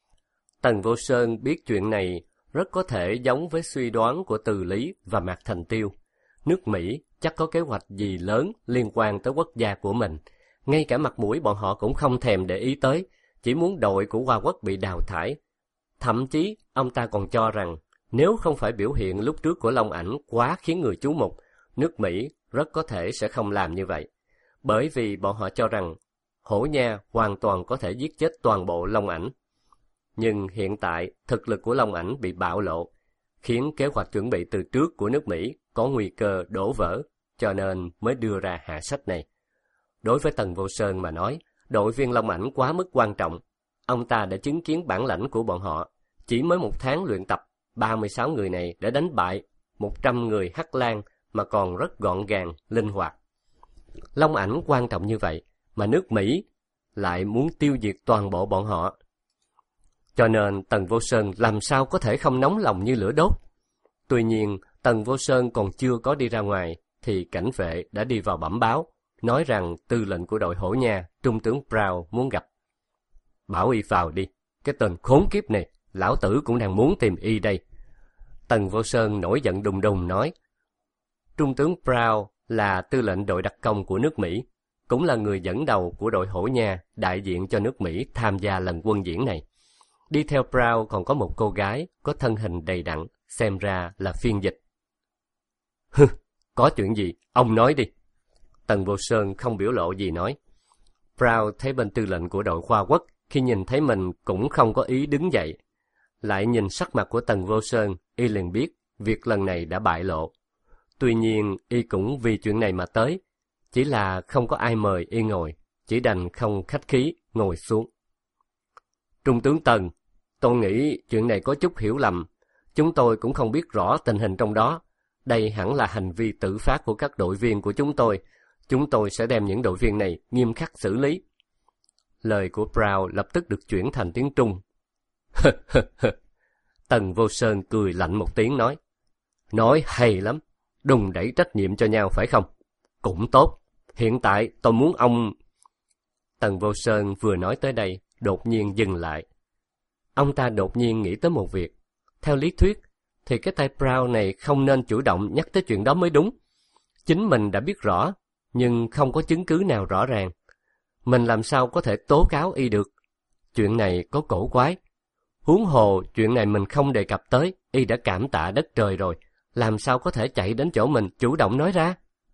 Tần Vô Sơn biết chuyện này rất có thể giống với suy đoán của Từ Lý và Mạc Thành Tiêu. Nước Mỹ chắc có kế hoạch gì lớn liên quan tới quốc gia của mình. Ngay cả mặt mũi bọn họ cũng không thèm để ý tới, chỉ muốn đội của Hoa Quốc bị đào thải. Thậm chí, ông ta còn cho rằng, nếu không phải biểu hiện lúc trước của Long Ảnh quá khiến người chú mục, nước Mỹ rất có thể sẽ không làm như vậy. Bởi vì bọn họ cho rằng, Hổ Nha hoàn toàn có thể giết chết toàn bộ Long Ảnh. Nhưng hiện tại, thực lực của Long Ảnh bị bạo lộ, khiến kế hoạch chuẩn bị từ trước của nước Mỹ có nguy cơ đổ vỡ, cho nên mới đưa ra hạ sách này. Đối với Tần Vô Sơn mà nói, đội viên Long Ảnh quá mức quan trọng. Ông ta đã chứng kiến bản lãnh của bọn họ. Chỉ mới một tháng luyện tập, ba mươi sáu người này đã đánh bại một trăm người Hắc Lang mà còn rất gọn gàng, linh hoạt. Long Ảnh quan trọng như vậy, mà nước Mỹ lại muốn tiêu diệt toàn bộ bọn họ. Cho nên Tần Vô Sơn làm sao có thể không nóng lòng như lửa đốt. Tuy nhiên, Tần Vô Sơn còn chưa có đi ra ngoài, thì cảnh vệ đã đi vào bẩm báo, nói rằng tư lệnh của đội Hổ Nha, Trung tướng Brown muốn gặp. Bảo y vào đi, cái tên khốn kiếp này, lão tử cũng đang muốn tìm y đây. Tần Vô Sơn nổi giận đùng đùng nói, Trung tướng Brown là tư lệnh đội đặc công của nước Mỹ, cũng là người dẫn đầu của đội Hổ Nha đại diện cho nước Mỹ tham gia lần quân diễn này. Đi theo Brown còn có một cô gái có thân hình đầy đặn, xem ra là phiên dịch. Hừ, có chuyện gì, ông nói đi. Tần Vô Sơn không biểu lộ gì nói. Brown thấy bên tư lệnh của đội Hoa Quốc, khi nhìn thấy mình cũng không có ý đứng dậy. Lại nhìn sắc mặt của Tần Vô Sơn, y liền biết việc lần này đã bại lộ. Tuy nhiên, y cũng vì chuyện này mà tới, chỉ là không có ai mời y ngồi, chỉ đành không khách khí ngồi xuống. Trung tướng Tần, tôi nghĩ chuyện này có chút hiểu lầm. Chúng tôi cũng không biết rõ tình hình trong đó. Đây hẳn là hành vi tự phát của các đội viên của chúng tôi. Chúng tôi sẽ đem những đội viên này nghiêm khắc xử lý. Lời của Brown lập tức được chuyển thành tiếng Trung. Tần Vô Sơn cười lạnh một tiếng nói. Nói hay lắm, đùng đẩy trách nhiệm cho nhau phải không? Cũng tốt, hiện tại tôi muốn ông... Tần Vô Sơn vừa nói tới đây, đột nhiên dừng lại. Ông ta đột nhiên nghĩ tới một việc. Theo lý thuyết, thì cái tay Brown này không nên chủ động nhắc tới chuyện đó mới đúng. Chính mình đã biết rõ, nhưng không có chứng cứ nào rõ ràng. Mình làm sao có thể tố cáo y được? Chuyện này có cổ quái. Huống hồ, chuyện này mình không đề cập tới, y đã cảm tạ đất trời rồi. Làm sao có thể chạy đến chỗ mình chủ động nói ra?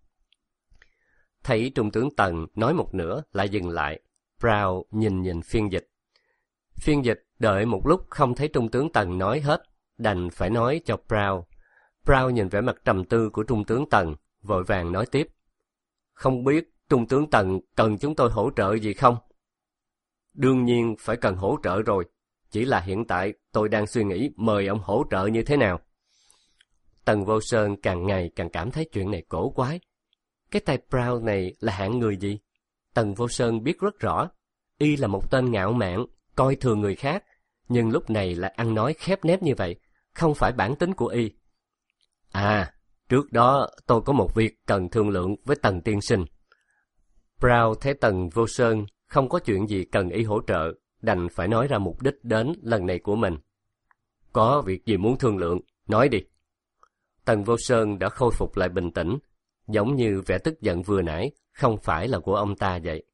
Thấy Trung tướng Tần nói một nửa lại dừng lại. Brown nhìn nhìn phiên dịch. Phiên dịch đợi một lúc không thấy Trung tướng Tần nói hết, đành phải nói cho Brown. Brown nhìn vẻ mặt trầm tư của Trung tướng Tần, vội vàng nói tiếp. Không biết Trung tướng Tần cần chúng tôi hỗ trợ gì không? Đương nhiên phải cần hỗ trợ rồi, chỉ là hiện tại tôi đang suy nghĩ mời ông hỗ trợ như thế nào. Tần Vô Sơn càng ngày càng cảm thấy chuyện này cổ quái. Cái tay Brown này là hạng người gì? Tần Vô Sơn biết rất rõ, y là một tên ngạo mạn, coi thường người khác, nhưng lúc này lại ăn nói khép nép như vậy, không phải bản tính của y. À, trước đó tôi có một việc cần thương lượng với Tần tiên sinh. Brown thấy Tần Vô Sơn không có chuyện gì cần y hỗ trợ, đành phải nói ra mục đích đến lần này của mình. Có việc gì muốn thương lượng, nói đi. Tần Vô Sơn đã khôi phục lại bình tĩnh, giống như vẻ tức giận vừa nãy không phải là của ông ta vậy.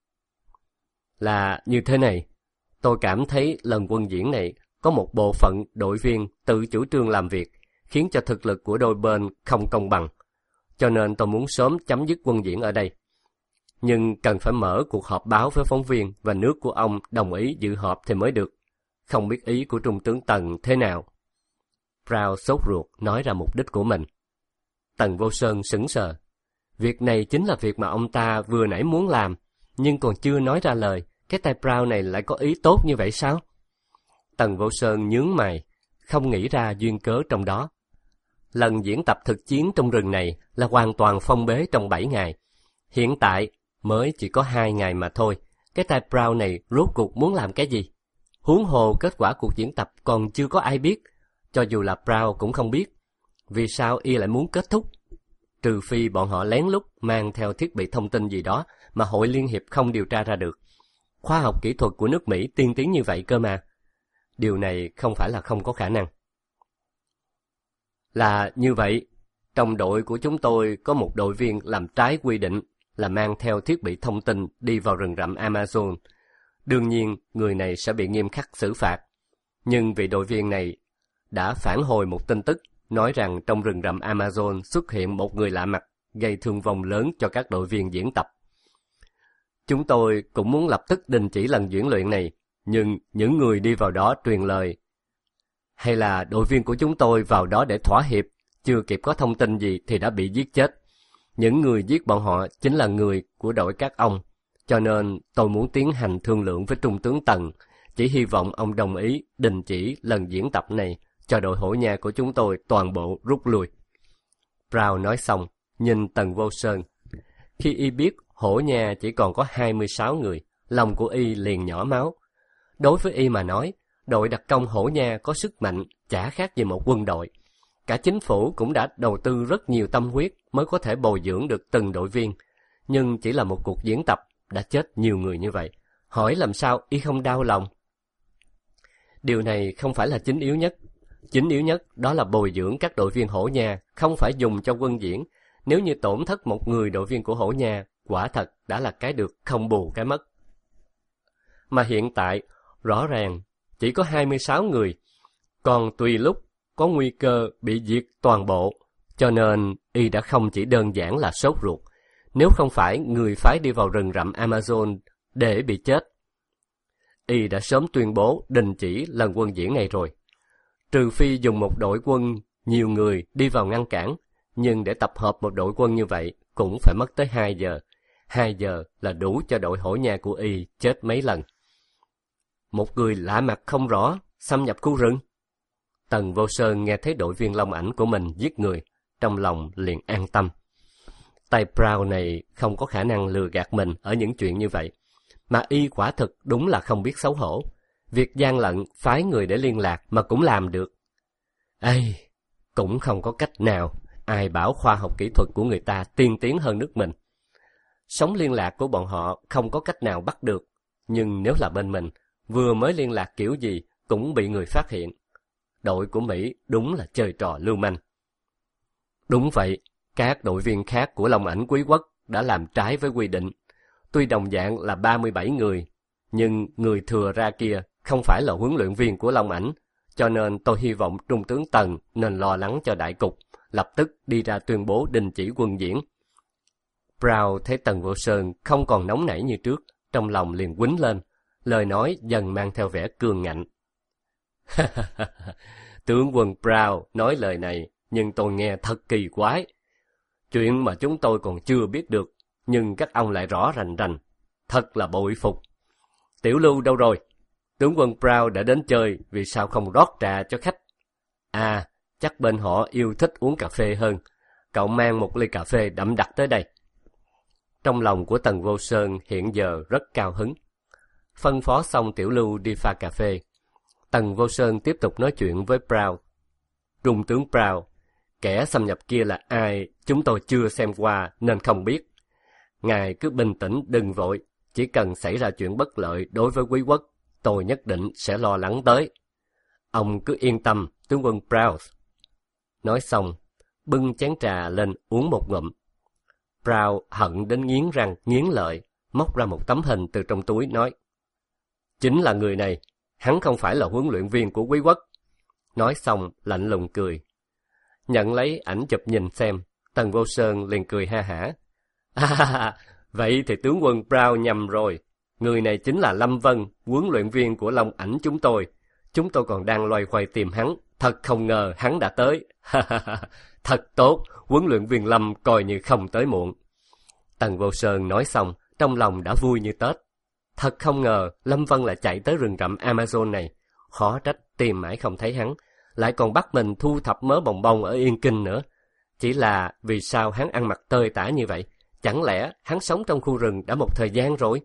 Là như thế này, tôi cảm thấy lần quân diễn này có một bộ phận đội viên tự chủ trương làm việc, khiến cho thực lực của đôi bên không công bằng. Cho nên tôi muốn sớm chấm dứt quân diễn ở đây. Nhưng cần phải mở cuộc họp báo với phóng viên và nước của ông đồng ý dự họp thì mới được. Không biết ý của Trung tướng Tần thế nào? Brown sốt ruột nói ra mục đích của mình. Tần Vô Sơn sững sờ. Việc này chính là việc mà ông ta vừa nãy muốn làm, nhưng còn chưa nói ra lời. Cái tay Brown này lại có ý tốt như vậy sao? Tần Vô Sơn nhướng mày, không nghĩ ra duyên cớ trong đó. Lần diễn tập thực chiến trong rừng này là hoàn toàn phong bế trong bảy ngày. Hiện tại mới chỉ có hai ngày mà thôi. Cái tay Brown này rốt cuộc muốn làm cái gì? Huống hồ kết quả cuộc diễn tập còn chưa có ai biết. Cho dù là Brown cũng không biết. Vì sao y lại muốn kết thúc? Trừ phi bọn họ lén lút mang theo thiết bị thông tin gì đó mà Hội Liên Hiệp không điều tra ra được. Khoa học kỹ thuật của nước Mỹ tiên tiến như vậy cơ mà. Điều này không phải là không có khả năng. Là như vậy, trong đội của chúng tôi có một đội viên làm trái quy định là mang theo thiết bị thông tin đi vào rừng rậm Amazon. Đương nhiên, người này sẽ bị nghiêm khắc xử phạt. Nhưng vị đội viên này đã phản hồi một tin tức nói rằng trong rừng rậm Amazon xuất hiện một người lạ mặt gây thương vong lớn cho các đội viên diễn tập. Chúng tôi cũng muốn lập tức đình chỉ lần diễn luyện này, nhưng những người đi vào đó truyền lời. Hay là đội viên của chúng tôi vào đó để thỏa hiệp, chưa kịp có thông tin gì thì đã bị giết chết. Những người giết bọn họ chính là người của đội các ông, cho nên tôi muốn tiến hành thương lượng với Trung tướng Tần, chỉ hy vọng ông đồng ý đình chỉ lần diễn tập này cho đội Hổ Nha của chúng tôi toàn bộ rút lui. Brown nói xong, nhìn Tần Vô Sơn. Khi y biết Hổ Nha chỉ còn có hai mươi sáu người, lòng của y liền nhỏ máu. Đối với y mà nói, đội đặc công Hổ Nha có sức mạnh chả khác gì một quân đội. Cả chính phủ cũng đã đầu tư rất nhiều tâm huyết mới có thể bồi dưỡng được từng đội viên. Nhưng chỉ là một cuộc diễn tập đã chết nhiều người như vậy. Hỏi làm sao y không đau lòng? Điều này không phải là chính yếu nhất. Chính yếu nhất đó là bồi dưỡng các đội viên Hổ Nha, không phải dùng cho quân diễn. Nếu như tổn thất một người đội viên của Hổ Nha, quả thật đã là cái được không bù cái mất. Mà hiện tại, rõ ràng, chỉ có hai mươi sáu người, còn tùy lúc có nguy cơ bị diệt toàn bộ, cho nên y đã không chỉ đơn giản là sốt ruột, nếu không phải người phái đi vào rừng rậm Amazon để bị chết. Y đã sớm tuyên bố đình chỉ lần quân diễn này rồi. Trừ phi dùng một đội quân nhiều người đi vào ngăn cản, nhưng để tập hợp một đội quân như vậy cũng phải mất tới hai giờ. Hai giờ là đủ cho đội Hổ Nha của y chết mấy lần. Một người lạ mặt không rõ xâm nhập khu rừng. Tần Vô Sơn nghe thấy đội viên Long Ảnh của mình giết người, trong lòng liền an tâm. Tay Brown này không có khả năng lừa gạt mình ở những chuyện như vậy, mà y quả thực đúng là không biết xấu hổ. Việc gian lận phái người để liên lạc mà cũng làm được. Ây, cũng không có cách nào, ai bảo khoa học kỹ thuật của người ta tiên tiến hơn nước mình. Sóng liên lạc của bọn họ không có cách nào bắt được, nhưng nếu là bên mình, vừa mới liên lạc kiểu gì cũng bị người phát hiện. Đội của Mỹ đúng là chơi trò lưu manh. Đúng vậy, các đội viên khác của Long Ảnh Quý Quốc đã làm trái với quy định. Tuy đồng dạng là ba mươi bảy người, nhưng người thừa ra kia không phải là huấn luyện viên của Long Ảnh, cho nên tôi hy vọng Trung tướng Tần nên lo lắng cho đại cục, lập tức đi ra tuyên bố đình chỉ quân diễn. Brown thấy Tần Vô Sơn không còn nóng nảy như trước, trong lòng liền quýnh lên, lời nói dần mang theo vẻ cương ngạnh. Tướng quân Brown nói lời này, nhưng tôi nghe thật kỳ quái. Chuyện mà chúng tôi còn chưa biết được, nhưng các ông lại rõ rành rành. Thật là bội phục. Tiểu Lưu đâu rồi? Tướng quân Brown đã đến chơi, vì sao không rót trà cho khách? À, chắc bên họ yêu thích uống cà phê hơn. Cậu mang một ly cà phê đậm đặc tới đây. Trong lòng của Tần Vô Sơn hiện giờ rất cao hứng. Phân phó xong Tiểu Lưu đi pha cà phê. Tần Vô Sơn tiếp tục nói chuyện với Brown. Trung tướng Brown, kẻ xâm nhập kia là ai chúng tôi chưa xem qua nên không biết. Ngài cứ bình tĩnh đừng vội, chỉ cần xảy ra chuyện bất lợi đối với Quý Quốc, tôi nhất định sẽ lo lắng tới. Ông cứ yên tâm, tướng quân Brown. Nói xong, bưng chén trà lên uống một ngụm. Brown hận đến nghiến răng nghiến lợi, móc ra một tấm hình từ trong túi nói. Chính là người này, hắn không phải là huấn luyện viên của Quý Quốc. Nói xong lạnh lùng cười. Nhận lấy ảnh chụp nhìn xem, Tần Vô Sơn liền cười ha hả. À, vậy thì tướng quân Brown nhầm rồi. Người này chính là Lâm Vân, huấn luyện viên của Long Ảnh chúng tôi. Chúng tôi còn đang loay hoay tìm hắn, thật không ngờ hắn đã tới. Thật tốt, huấn luyện viên Lâm coi như không tới muộn. Tần Vô Sơn nói xong, trong lòng đã vui như Tết. Thật không ngờ Lâm Vân lại chạy tới rừng rậm Amazon này. Khó trách tìm mãi không thấy hắn, lại còn bắt mình thu thập mớ bồng bông ở Yên Kinh nữa. Chỉ là vì sao hắn ăn mặc tơi tả như vậy? Chẳng lẽ hắn sống trong khu rừng đã một thời gian rồi?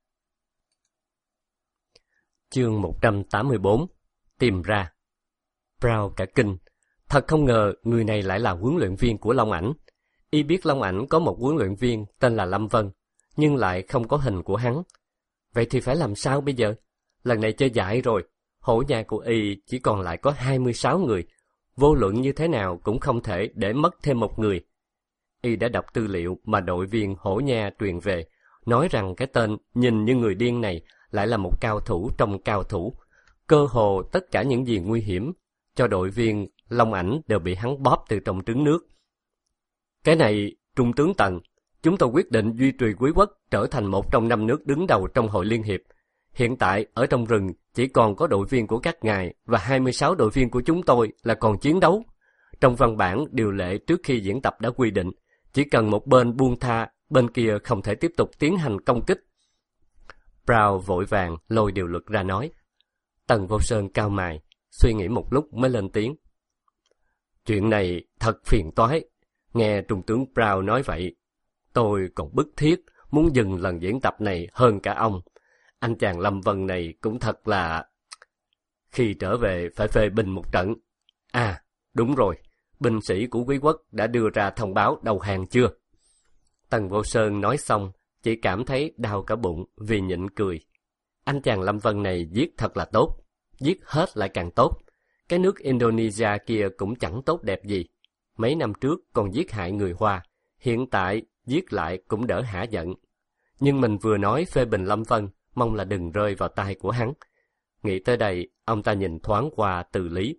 Chương một trăm tám mươi bốn. Tìm ra. Brown cả kinh. Thật không ngờ người này lại là huấn luyện viên của Long Ảnh. Y biết Long Ảnh có một huấn luyện viên tên là Lâm Vân, nhưng lại không có hình của hắn. Vậy thì phải làm sao bây giờ? Lần này chơi dại rồi. Hổ Nha của Y chỉ còn lại có hai mươi sáu người. Vô luận như thế nào cũng không thể để mất thêm một người. Y đã đọc tư liệu mà đội viên Hổ Nha truyền về, nói rằng cái tên nhìn như người điên này lại là một cao thủ trong cao thủ. Cơ hồ tất cả những gì nguy hiểm cho đội viên Long Ảnh đều bị hắn bóp từ trong trứng nước. Cái này, Trung tướng Tần, chúng tôi quyết định duy trì Quý Quốc trở thành một trong năm nước đứng đầu trong Hội Liên Hiệp. Hiện tại, ở trong rừng, chỉ còn có đội viên của các ngài và hai mươi sáu đội viên của chúng tôi là còn chiến đấu. Trong văn bản điều lệ trước khi diễn tập đã quy định, chỉ cần một bên buông tha, bên kia không thể tiếp tục tiến hành công kích. Brown vội vàng lôi điều luật ra nói. Tần Vô Sơn cau mày, suy nghĩ một lúc mới lên tiếng. Chuyện này thật phiền toái. Nghe Trung tướng Brown nói vậy, tôi còn bức thiết muốn dừng lần diễn tập này hơn cả ông. Anh chàng Lâm Vân này cũng thật là... Khi trở về phải phê bình một trận. À, đúng rồi, binh sĩ của quý quốc đã đưa ra thông báo đầu hàng chưa? Tần Vô Sơn nói xong, chỉ cảm thấy đau cả bụng vì nhịn cười. Anh chàng Lâm Vân này giết thật là tốt, giết hết lại càng tốt. Cái nước Indonesia kia cũng chẳng tốt đẹp gì. Mấy năm trước còn giết hại người Hoa, hiện tại giết lại cũng đỡ hả giận. Nhưng mình vừa nói phê bình Lâm Vân, mong là đừng rơi vào tay của hắn. Nghĩ tới đây, ông ta nhìn thoáng qua Từ Lý.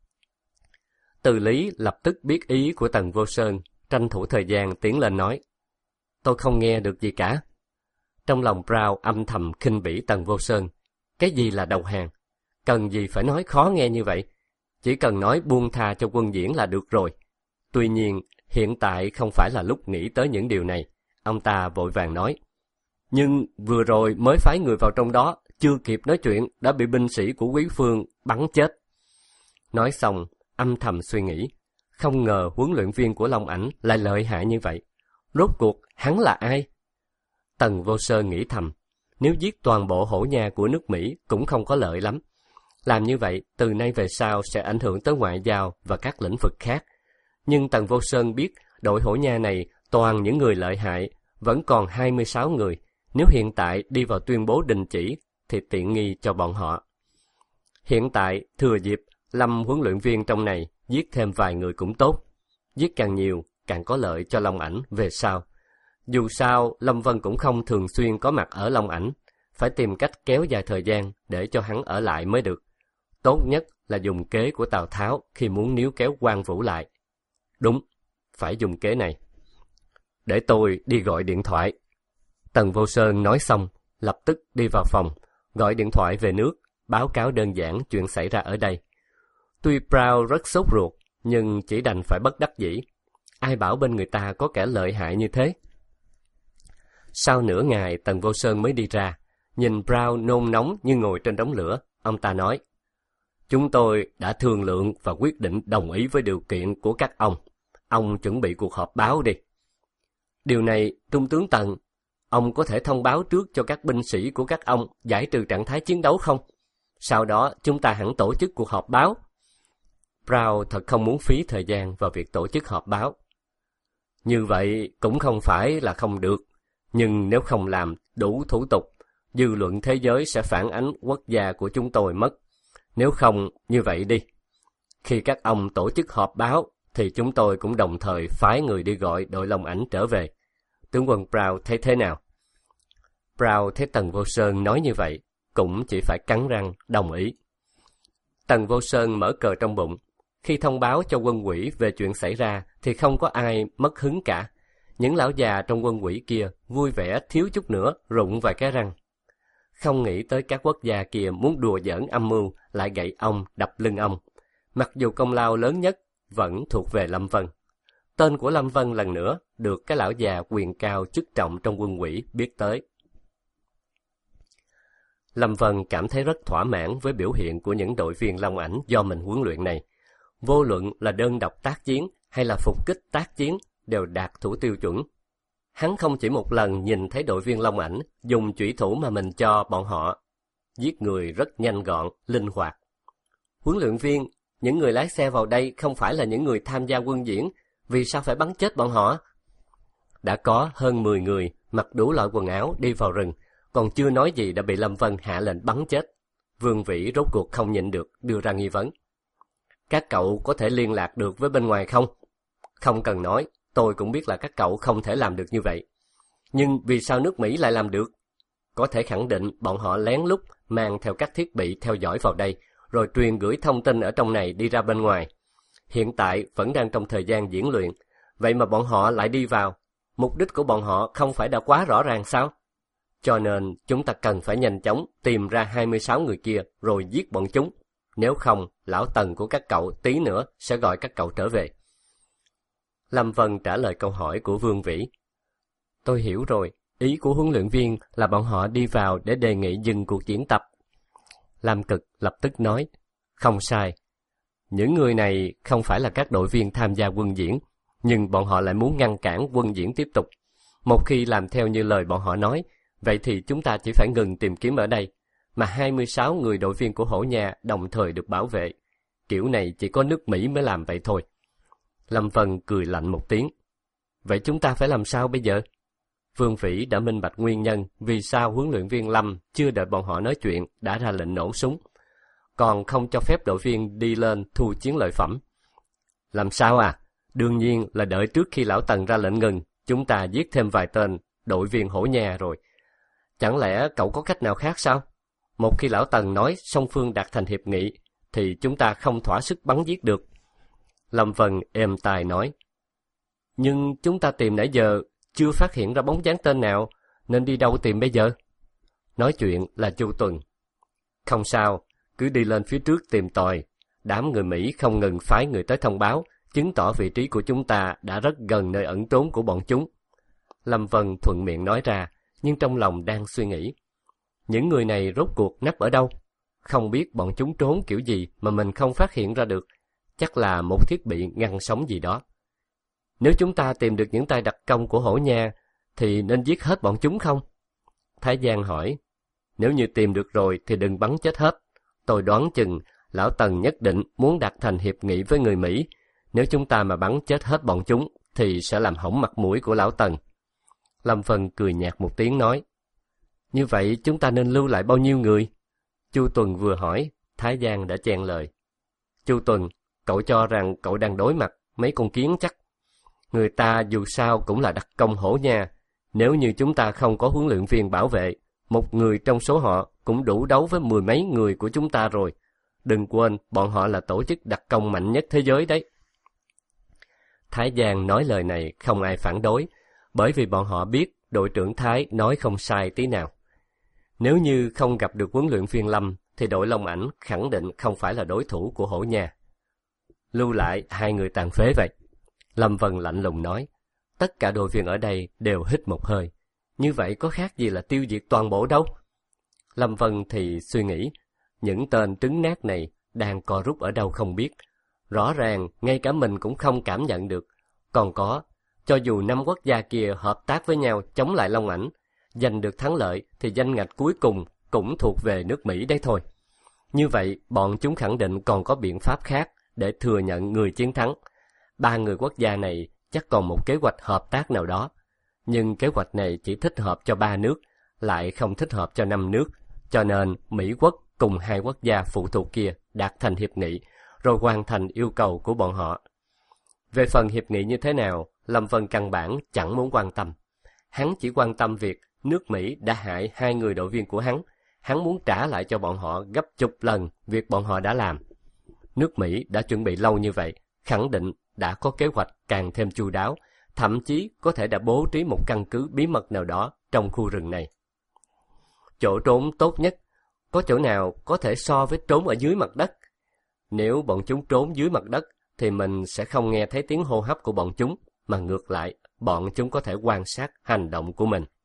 Từ Lý lập tức biết ý của Tần Vô Sơn, tranh thủ thời gian tiến lên nói: Tôi không nghe được gì cả. Trong lòng Brown âm thầm khinh bỉ Tần Vô Sơn. Cái gì là đầu hàng? Cần gì phải nói khó nghe như vậy? Chỉ cần nói buông tha cho quân diễn là được rồi. Tuy nhiên, hiện tại không phải là lúc nghĩ tới những điều này. Ông ta vội vàng nói: Nhưng vừa rồi mới phái người vào trong đó, chưa kịp nói chuyện đã bị binh sĩ của Quý Phương bắn chết. Nói xong, âm thầm suy nghĩ, không ngờ huấn luyện viên của Long Ảnh lại lợi hại như vậy. Rốt cuộc hắn là ai? Tần Vô Sơn nghĩ thầm, nếu giết toàn bộ hổ nha của nước Mỹ cũng không có lợi lắm. Làm như vậy từ nay về sau sẽ ảnh hưởng tới ngoại giao và các lĩnh vực khác. Nhưng Tần Vô Sơn biết đội hổ nha này toàn những người lợi hại, vẫn còn hai mươi sáu người. Nếu hiện tại đi vào tuyên bố đình chỉ thì tiện nghi cho bọn họ. Hiện tại thừa dịp Lâm huấn luyện viên trong này giết thêm vài người cũng tốt. Giết càng nhiều càng có lợi cho Long Ảnh về sau. Dù sao Lâm Vân cũng không thường xuyên có mặt ở Long Ảnh, phải tìm cách kéo dài thời gian để cho hắn ở lại mới được. Tốt nhất là dùng kế của Tào Tháo khi muốn níu kéo Quan Vũ lại. Đúng, phải dùng kế này. Để tôi đi gọi điện thoại. Tần Vô Sơn nói xong, lập tức đi vào phòng, gọi điện thoại về nước, báo cáo đơn giản chuyện xảy ra ở đây. Tuy Brown rất sốt ruột, nhưng chỉ đành phải bất đắc dĩ. Ai bảo bên người ta có kẻ lợi hại như thế? Sau nửa ngày, Tần Vô Sơn mới đi ra. Nhìn Brown nôn nóng như ngồi trên đống lửa, ông ta nói: Chúng tôi đã thương lượng và quyết định đồng ý với điều kiện của các ông. Ông chuẩn bị cuộc họp báo đi. Điều này, Trung tướng Tần, ông có thể thông báo trước cho các binh sĩ của các ông giải trừ trạng thái chiến đấu không? Sau đó chúng ta hẳn tổ chức cuộc họp báo. Brown thật không muốn phí thời gian vào việc tổ chức họp báo. Như vậy cũng không phải là không được, nhưng nếu không làm đủ thủ tục, dư luận thế giới sẽ phản ánh quốc gia của chúng tôi mất. Nếu không, như vậy đi. Khi các ông tổ chức họp báo, thì chúng tôi cũng đồng thời phái người đi gọi đội Long Ảnh trở về. Tướng quân Brown thấy thế nào? Brown thấy Tần Vô Sơn nói như vậy, cũng chỉ phải cắn răng đồng ý. Tần Vô Sơn mở cờ trong bụng. Khi thông báo cho quân ủy về chuyện xảy ra thì không có ai mất hứng cả. Những lão già trong quân ủy kia vui vẻ thiếu chút nữa rụng vài cái răng. Không nghĩ tới các quốc gia kia muốn đùa giỡn âm mưu lại gậy ông đập lưng ông. Mặc dù công lao lớn nhất vẫn thuộc về Lâm Vân. Tên của Lâm Vân lần nữa được cái lão già quyền cao chức trọng trong quân ủy biết tới. Lâm Vân cảm thấy rất thỏa mãn với biểu hiện của những đội viên Long Ảnh do mình huấn luyện này. Vô luận là đơn độc tác chiến hay là phục kích tác chiến đều đạt thủ tiêu chuẩn. Hắn không chỉ một lần nhìn thấy đội viên Long Ảnh dùng chủy thủ mà mình cho bọn họ. Giết người rất nhanh gọn, linh hoạt. Huấn luyện viên, những người lái xe vào đây không phải là những người tham gia quân diễn, vì sao phải bắn chết bọn họ? Đã có hơn mười người mặc đủ loại quần áo đi vào rừng, còn chưa nói gì đã bị Lâm Vân hạ lệnh bắn chết. Vương Vĩ rốt cuộc không nhịn được đưa ra nghi vấn. Các cậu có thể liên lạc được với bên ngoài không? Không cần nói, tôi cũng biết là các cậu không thể làm được như vậy. Nhưng vì sao nước Mỹ lại làm được? Có thể khẳng định bọn họ lén lút mang theo các thiết bị theo dõi vào đây, rồi truyền gửi thông tin ở trong này đi ra bên ngoài. Hiện tại vẫn đang trong thời gian diễn luyện, vậy mà bọn họ lại đi vào. Mục đích của bọn họ không phải đã quá rõ ràng sao? Cho nên chúng ta cần phải nhanh chóng tìm ra hai mươi sáu người kia rồi giết bọn chúng. Nếu không, lão Tần của các cậu tí nữa sẽ gọi các cậu trở về. Lâm Vân trả lời câu hỏi của Vương Vĩ. Tôi hiểu rồi, ý của huấn luyện viên là bọn họ đi vào để đề nghị dừng cuộc diễn tập. Lam Cực lập tức nói, không sai. Những người này không phải là các đội viên tham gia quân diễn, nhưng bọn họ lại muốn ngăn cản quân diễn tiếp tục. Một khi làm theo như lời bọn họ nói, vậy thì chúng ta chỉ phải ngừng tìm kiếm ở đây, mà hai mươi sáu người đội viên của Hổ Nha đồng thời được bảo vệ. Kiểu này chỉ có nước Mỹ mới làm vậy thôi. Lâm Vân cười lạnh một tiếng. Vậy chúng ta phải làm sao bây giờ? Vương Vĩ đã minh bạch nguyên nhân vì sao huấn luyện viên Lâm chưa đợi bọn họ nói chuyện đã ra lệnh nổ súng, còn không cho phép đội viên đi lên thu chiến lợi phẩm. Làm sao à? Đương nhiên là đợi trước khi lão Tần ra lệnh ngừng, chúng ta giết thêm vài tên đội viên hổ nhà rồi. Chẳng lẽ cậu có cách nào khác sao? Một khi lão Tần nói song phương đạt thành hiệp nghị, thì chúng ta không thỏa sức bắn giết được. Lâm Vân êm tai nói. Nhưng chúng ta tìm nãy giờ chưa phát hiện ra bóng dáng tên nào, nên đi đâu tìm bây giờ? Nói chuyện là Chu Tuần. Không sao, cứ đi lên phía trước tìm tòi. Đám người Mỹ không ngừng phái người tới thông báo, chứng tỏ vị trí của chúng ta đã rất gần nơi ẩn trốn của bọn chúng. Lâm Vân thuận miệng nói ra, nhưng trong lòng đang suy nghĩ. Những người này rốt cuộc nấp ở đâu? Không biết bọn chúng trốn kiểu gì mà mình không phát hiện ra được. Chắc là một thiết bị ngăn sóng gì đó. Nếu chúng ta tìm được những tay đặc công của hổ nha, thì nên giết hết bọn chúng không? Thái Giang hỏi. Nếu như tìm được rồi thì đừng bắn chết hết. Tôi đoán chừng lão Tần nhất định muốn đạt thành hiệp nghị với người Mỹ. Nếu chúng ta mà bắn chết hết bọn chúng, thì sẽ làm hỏng mặt mũi của lão Tần. Lâm Vân cười nhạt một tiếng nói. Như vậy chúng ta nên lưu lại bao nhiêu người? Chu Tuần vừa hỏi, Thái Giang đã chen lời. Chu Tuần, cậu cho rằng cậu đang đối mặt mấy con kiến chắc. Người ta dù sao cũng là đặc công hổ nha. Nếu như chúng ta không có huấn luyện viên bảo vệ, một người trong số họ cũng đủ đấu với mười mấy người của chúng ta rồi. Đừng quên, bọn họ là tổ chức đặc công mạnh nhất thế giới đấy. Thái Giang nói lời này không ai phản đối, bởi vì bọn họ biết đội trưởng Thái nói không sai tí nào. Nếu như không gặp được huấn luyện viên Lâm, thì đội Long Ảnh khẳng định không phải là đối thủ của hổ nha. Lưu lại hai người tàn phế vậy. Lâm Vân lạnh lùng nói. Tất cả đội viên ở đây đều hít một hơi. Như vậy có khác gì là tiêu diệt toàn bộ đâu? Lâm Vân thì suy nghĩ, những tên trứng nát này đang co rút ở đâu không biết. Rõ ràng ngay cả mình cũng không cảm nhận được. Còn có, cho dù năm quốc gia kia hợp tác với nhau chống lại Long Ảnh, giành được thắng lợi thì danh ngạch cuối cùng cũng thuộc về nước Mỹ đấy thôi. Như vậy, bọn chúng khẳng định còn có biện pháp khác để thừa nhận người chiến thắng. Ba người quốc gia này chắc còn một kế hoạch hợp tác nào đó. Nhưng kế hoạch này chỉ thích hợp cho ba nước, lại không thích hợp cho năm nước. Cho nên Mỹ quốc cùng hai quốc gia phụ thuộc kia đạt thành hiệp nghị, rồi hoàn thành yêu cầu của bọn họ. Về phần hiệp nghị như thế nào, Lâm Vân căn bản chẳng muốn quan tâm. Hắn chỉ quan tâm việc nước Mỹ đã hại hai người đội viên của hắn. Hắn muốn trả lại cho bọn họ gấp chục lần việc bọn họ đã làm. Nước Mỹ đã chuẩn bị lâu như vậy, khẳng định đã có kế hoạch càng thêm chu đáo, thậm chí có thể đã bố trí một căn cứ bí mật nào đó trong khu rừng này. Chỗ trốn tốt nhất, có chỗ nào có thể so với trốn ở dưới mặt đất? Nếu bọn chúng trốn dưới mặt đất, thì mình sẽ không nghe thấy tiếng hô hấp của bọn chúng, mà ngược lại, bọn chúng có thể quan sát hành động của mình.